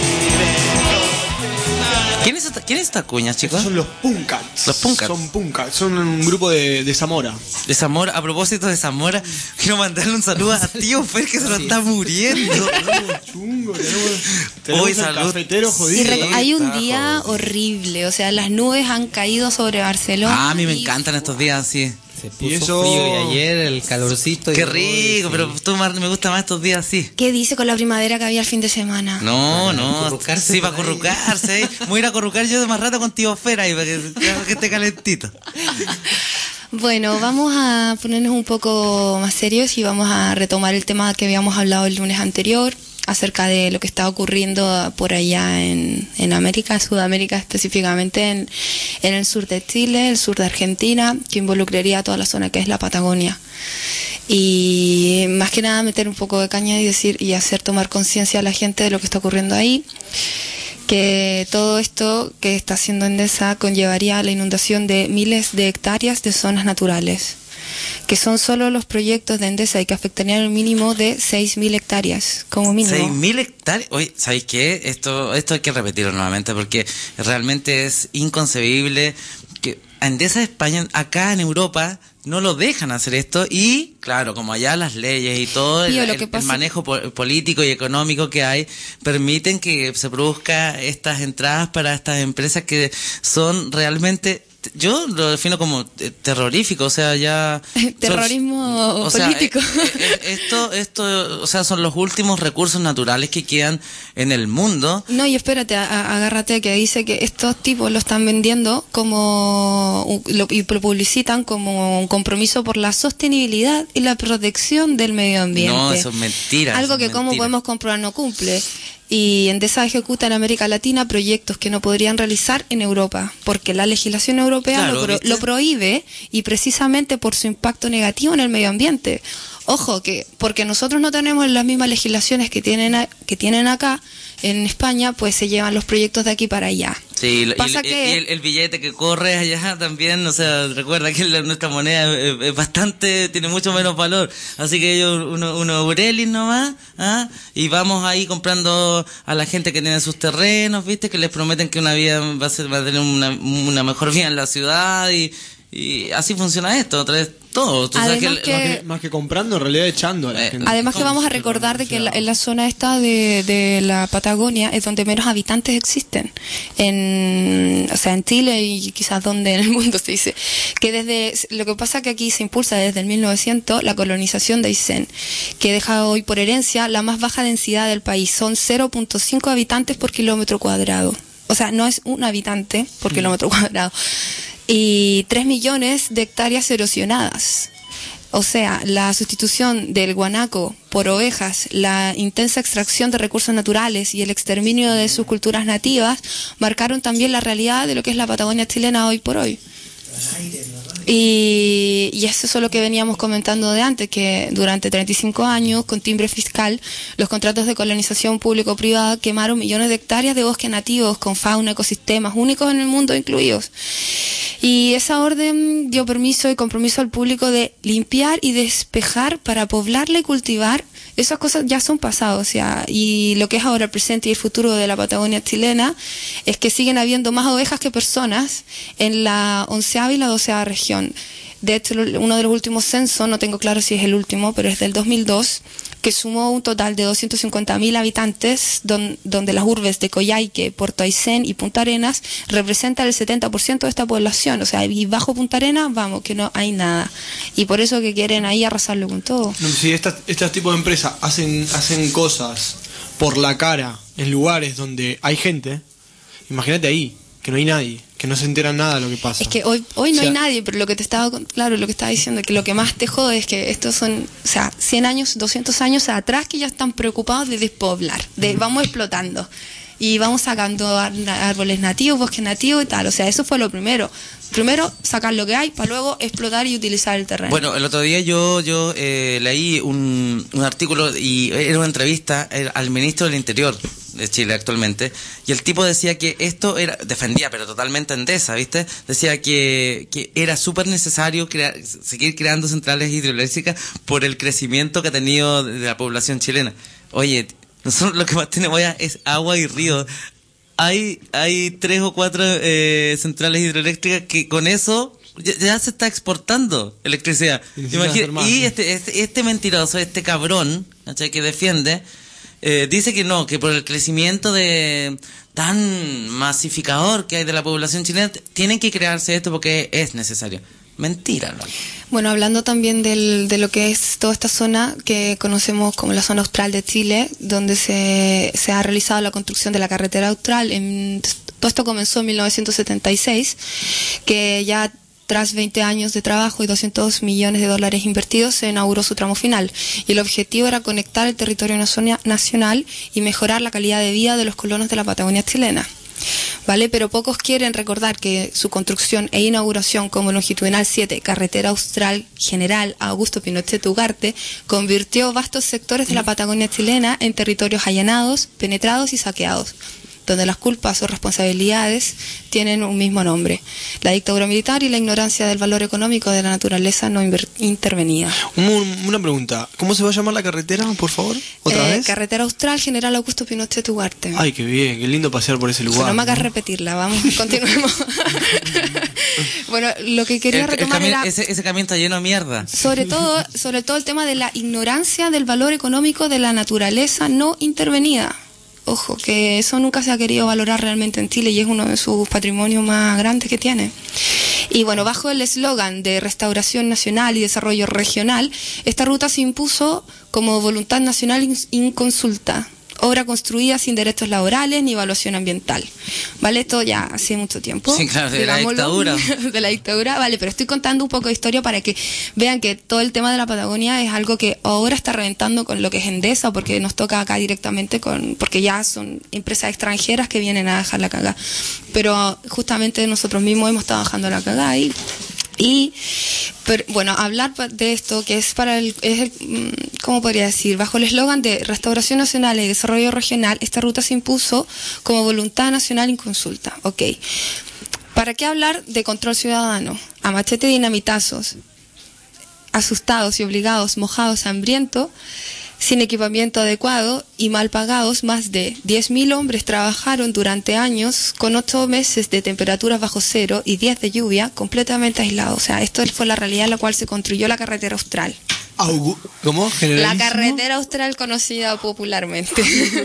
¿Quién es esta cuña, chicos? Son los Punkats. Los Punkats. Son Punkats, son un grupo de Zamora. De Zamora, a propósito de Zamora, quiero mandarle un saludo a tío Fer que se lo está muriendo. Tenemos Hoy el salud. cafetero jodido. Hay un día horrible, o sea, las nubes han caído sobre Barcelona. Ah, a mí me encantan estos días así. Se puso frío y ayer el calorcito. Qué rico, pero tú me gusta más estos días así. ¿Qué dice con la primavera que había el fin de semana? No, acurrucarse sí, por para acurrucarse. Voy a ir a acurrucar yo de más rato con tío Fer ahí para que esté calentito. Bueno, vamos a ponernos un poco más serios y vamos a retomar el tema que habíamos hablado el lunes anterior acerca de lo que está ocurriendo por allá en América, Sudamérica específicamente, en el sur de Chile, el sur de Argentina, que involucraría toda la zona que es la Patagonia. Y más que nada meter un poco de caña y decir y hacer tomar conciencia a la gente de lo que está ocurriendo ahí, que todo esto que está haciendo Endesa conllevaría a la inundación de miles de hectáreas de zonas naturales, que son solo los proyectos de Endesa y que afectarían un mínimo de 6.000 hectáreas, como mínimo. 6.000 hectáreas. Oye, ¿sabéis qué? Esto hay que repetirlo nuevamente porque realmente es inconcebible que Endesa de España, acá en Europa, no lo dejan hacer esto y, claro, como allá las leyes y todo, el manejo político y económico que hay, permiten que se produzca estas entradas para estas empresas que son realmente... Yo lo defino como terrorífico, o sea, ya... Terrorismo político. Esto, o sea, son los últimos recursos naturales que quedan en el mundo. No, y espérate, agárrate, que dice que estos tipos lo están vendiendo como... y lo publicitan como un compromiso por la sostenibilidad y la protección del medio ambiente. No, eso es mentira. Algo que, como podemos comprobar, no cumple. Y Endesa ejecuta en América Latina proyectos que no podrían realizar en Europa, porque la legislación europea lo prohíbe, y precisamente por su impacto negativo en el medio ambiente. Ojo, que porque nosotros no tenemos las mismas legislaciones que tienen acá en España, pues se llevan los proyectos de aquí para allá. Sí, el billete que corre allá también, o sea, recuerda que nuestra moneda es bastante, tiene mucho menos valor, así que ellos, unos eurelis nomás, y vamos ahí comprando a la gente que tiene sus terrenos, viste, que les prometen que una vida va a tener una mejor vida en la ciudad, y así funciona esto, otra vez todo. Más que comprando, en realidad echando a la gente. Además que vamos a recordar de que en la zona esta de la Patagonia es donde menos habitantes existen. O sea, en Chile y quizás donde en el mundo se dice. Lo que pasa que aquí se impulsa desde el 1900 la colonización de Aysén, que deja hoy por herencia la más baja densidad del país. Son 0.5 habitantes por kilómetro cuadrado. O sea, no es un habitante por kilómetro cuadrado. Y 3 millones de hectáreas erosionadas. O sea, la sustitución del guanaco por ovejas, la intensa extracción de recursos naturales y el exterminio de sus culturas nativas marcaron también la realidad de lo que es la Patagonia chilena hoy por hoy. Y eso es lo que veníamos comentando de antes, que durante 35 años, con timbre fiscal, los contratos de colonización público-privada quemaron millones de hectáreas de bosques nativos, con fauna, ecosistemas únicos en el mundo incluidos. Y esa orden dio permiso y compromiso al público de limpiar y despejar para poblarla y cultivar. Esas cosas ya son pasados, o sea, y lo que es ahora el presente y el futuro de la Patagonia chilena es que siguen habiendo más ovejas que personas en la 11ª y la 12ª región. De hecho, uno de los últimos censos, no tengo claro si es el último, pero es del 2002, que sumó un total de 250.000 habitantes, donde las urbes de Coyhaique, Puerto Aysén y Punta Arenas representan el 70% de esta población. O sea, y bajo Punta Arenas, vamos, que no hay nada. Y por eso que quieren ahí arrasarlo con todo. Si estos tipos de empresas hacen cosas por la cara en lugares donde hay gente, imagínate ahí, que no hay nadie, que no se entera nada de lo que pasa. Es que hoy no hay nadie, pero lo que te estaba diciendo, que lo que más te jode es que estos son, o sea, 100 años, 200 años atrás, que ya están preocupados de despoblar, vamos explotando y vamos sacando árboles nativos, bosques nativos y tal. O sea, eso fue lo primero. Primero sacar lo que hay para luego explotar y utilizar el terreno. Bueno, el otro día yo leí un artículo y era una entrevista al ministro del Interior de Chile actualmente, y el tipo decía que esto era, defendía pero totalmente Endesa, ¿viste? Decía que era súper necesario seguir creando centrales hidroeléctricas por el crecimiento que ha tenido de la población chilena. Oye, nosotros lo que más tenemos ya es agua y río. Hay 3 o 4 centrales hidroeléctricas que con eso ya se está exportando electricidad. Y este mentiroso, este cabrón, ¿cachai? Que defiende, dice que no, que por el crecimiento tan masificador que hay de la población chilena, tienen que crearse esto porque es necesario. Mentira, ¿no? Bueno, hablando también de lo que es toda esta zona que conocemos como la zona austral de Chile, donde se ha realizado la construcción de la carretera austral. Todo esto comenzó en 1976, que ya tras 20 años de trabajo y $200 millones invertidos, se inauguró su tramo final. Y el objetivo era conectar el territorio nacional y mejorar la calidad de vida de los colonos de la Patagonia chilena. ¿Vale? Pero pocos quieren recordar que su construcción e inauguración como longitudinal 7, carretera austral general Augusto Pinochet Ugarte, convirtió vastos sectores de la Patagonia chilena en territorios allanados, penetrados y saqueados, donde las culpas o responsabilidades tienen un mismo nombre: la dictadura militar y la ignorancia del valor económico de la naturaleza no intervenida. Una pregunta, ¿cómo se va a llamar la carretera, por favor? ¿Otra vez? Carretera austral general Augusto Pinochet Ugarte. Ay, qué bien, qué lindo pasear por ese lugar. No me hagas repetirla, vamos, continuemos. Bueno, lo que quería retomar era... Ese camión está lleno de mierda. Sobre todo el tema de la ignorancia del valor económico de la naturaleza no intervenida. Ojo, que eso nunca se ha querido valorar realmente en Chile y es uno de sus patrimonios más grandes que tiene. Y bueno, bajo el eslogan de Restauración Nacional y Desarrollo Regional, esta ruta se impuso como voluntad nacional inconsulta. Obra construida sin derechos laborales ni evaluación ambiental. ¿Vale? Esto ya hace mucho tiempo. Sí, claro, de la dictadura. De la dictadura, vale, pero estoy contando un poco de historia para que vean que todo el tema de la Patagonia es algo que ahora está reventando con lo que es Endesa, porque nos toca acá directamente porque ya son empresas extranjeras que vienen a dejar la cagada. Pero justamente nosotros mismos hemos estado dejando la cagada ahí. Pero, bueno, hablar de esto, que es ¿cómo podría decir? Bajo el eslogan de Restauración Nacional y Desarrollo Regional, esta ruta se impuso como voluntad nacional inconsulta. Ok. ¿Para qué hablar de control ciudadano? A machete y dinamitazos, asustados y obligados, mojados, hambrientos, sin equipamiento adecuado y mal pagados, más de 10.000 hombres trabajaron durante años con 8 meses de temperaturas bajo cero y 10 de lluvia, completamente aislados. O sea, esto fue la realidad en la cual se construyó la carretera austral. ¿Cómo? La carretera austral conocida popularmente.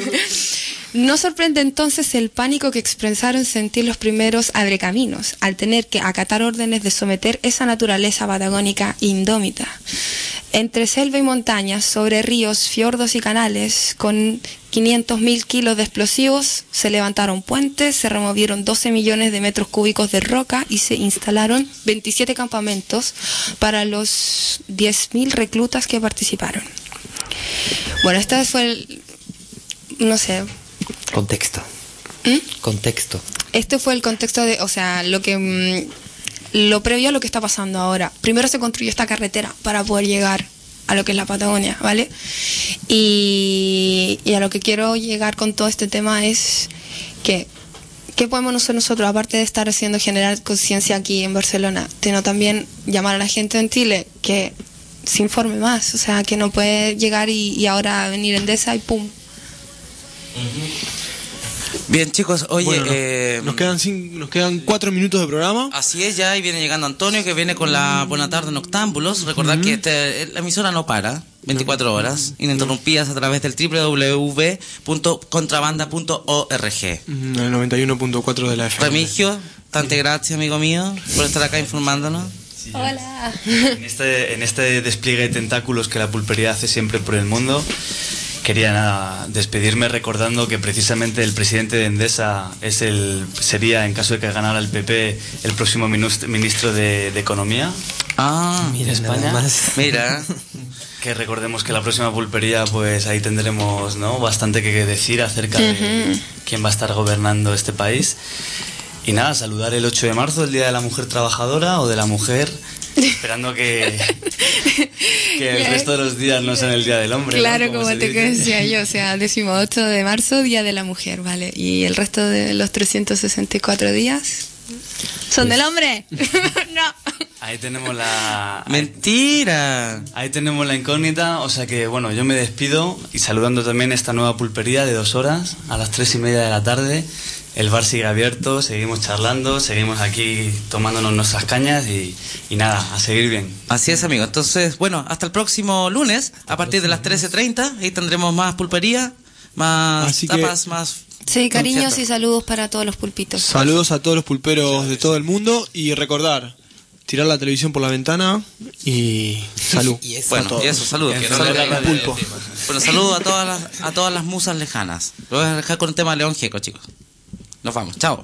No sorprende entonces el pánico que expresaron sentir los primeros abrecaminos al tener que acatar órdenes de someter esa naturaleza patagónica indómita. Entre selva y montañas, sobre ríos, fiordos y canales, con 500.000 kilos de explosivos, se levantaron puentes, se removieron 12 millones de metros cúbicos de roca y se instalaron 27 campamentos para los 10.000 reclutas que participaron. Bueno, este fue el... no sé... Contexto. Contexto. Este fue el contexto de, o sea, lo previo a lo que está pasando ahora. Primero se construyó esta carretera para poder llegar a lo que es la Patagonia, ¿vale? Y a lo que quiero llegar con todo este tema es que ¿qué podemos hacer nosotros, aparte de estar haciendo generar conciencia aquí en Barcelona, sino también llamar a la gente en Chile que se informe más? O sea, que no puede llegar y ahora venir Endesa y pum. Bien, chicos, oye... Bueno, nos quedan 4 minutos de programa. Así es, ya, y viene llegando Antonio, que viene con la Buena Tarde Noctámbulos. Recordad que la emisora no para, 24 horas, ininterrumpidas a través del www.contrabanda.org. El 91.4 de la FM. Remigio, tante gracias, amigo mío, por estar acá informándonos. Sí, hola. En este despliegue de tentáculos que la pulpería hace siempre por el mundo, quería despedirme recordando que precisamente el presidente de Endesa sería, en caso de que ganara el PP, el próximo ministro de Economía. Mira, España. nada más. Mira. Que recordemos que la próxima pulpería, pues ahí tendremos, ¿no?, bastante que decir acerca de quién va a estar gobernando este país. Y nada, saludar el 8 de marzo, el Día de la Mujer Trabajadora o de la Mujer, esperando que el resto de los días no sean el Día del Hombre. Claro, ¿no? como se te dice. decía yo, o sea, 18 de marzo, Día de la Mujer, ¿vale? Y el resto de los 364 días son del hombre. No. Ahí tenemos la... ¡Mentira! Ahí tenemos la incógnita, o sea que, bueno, yo me despido y saludando también esta nueva pulpería de 2 horas, a las 3:30 de la tarde. El bar sigue abierto, seguimos charlando, seguimos aquí tomándonos nuestras cañas y nada, a seguir bien. Así es, amigo. Entonces, bueno, hasta el próximo lunes, a partir de las 13:30, ahí tendremos más pulpería, más Así que- tapas, más... Sí, cariños conciertos. y saludos para todos los pulpitos. Saludos a todos los pulperos de todo el mundo y recordar, tirar la televisión por la ventana y salud. Bueno, y eso, saludos. Pulpo. Bueno, saludos a todas las musas lejanas. Lo voy a dejar con un tema de León Gieco, chicos. Nos vamos, chao.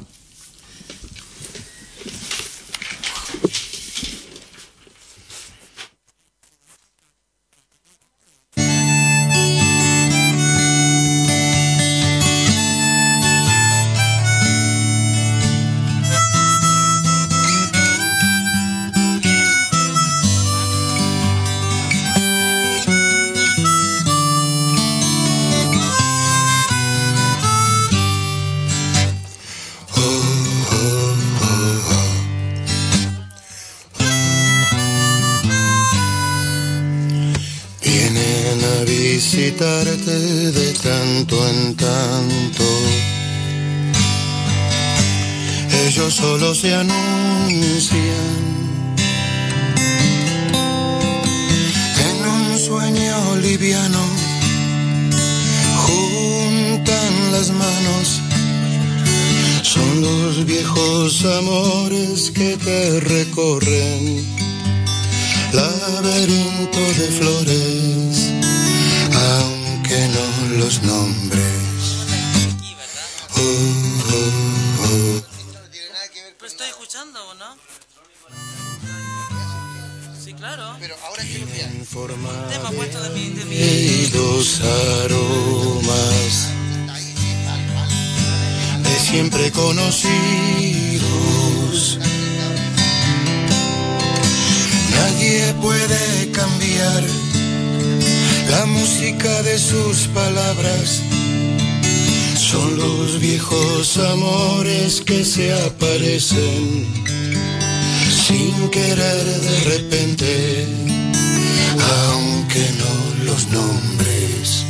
Vienen a visitarte de tanto en tanto. Ellos solo se anuncian en un sueño liviano. Juntan las manos. Son los viejos amores que te recorren. Laberinto de flores, aunque no los nombres. ¿Pero estoy escuchando o no? Sí, claro. Pero ahora es que un tema puesto de mi... Y los aromas de siempre conocidos. Nadie puede cambiar la música de sus palabras. Son los viejos amores que se aparecen sin querer de repente, aunque no los nombres.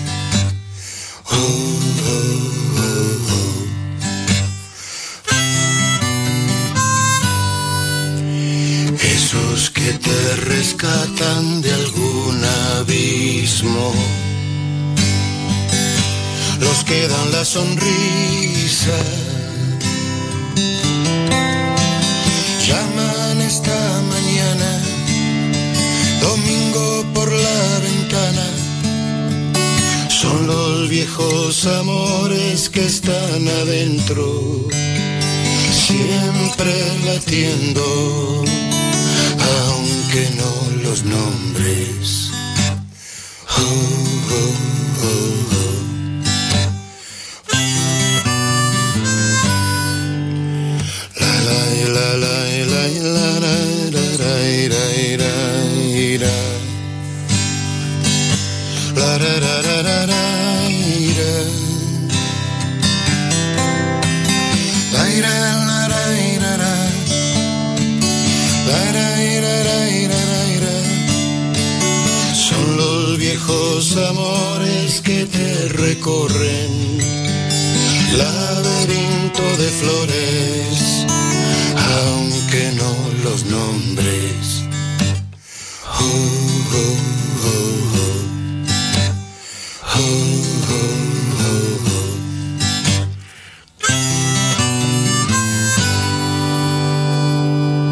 Esos que te rescatan de algún abismo, los que dan la sonrisa, llaman esta mañana, domingo por la ventana. Son los viejos amores que están adentro, siempre latiendo, aunque no los nombres. Son los viejos amores que te recorren, laberinto de flores, aunque no los nombres. Oh, oh, oh, oh. Oh.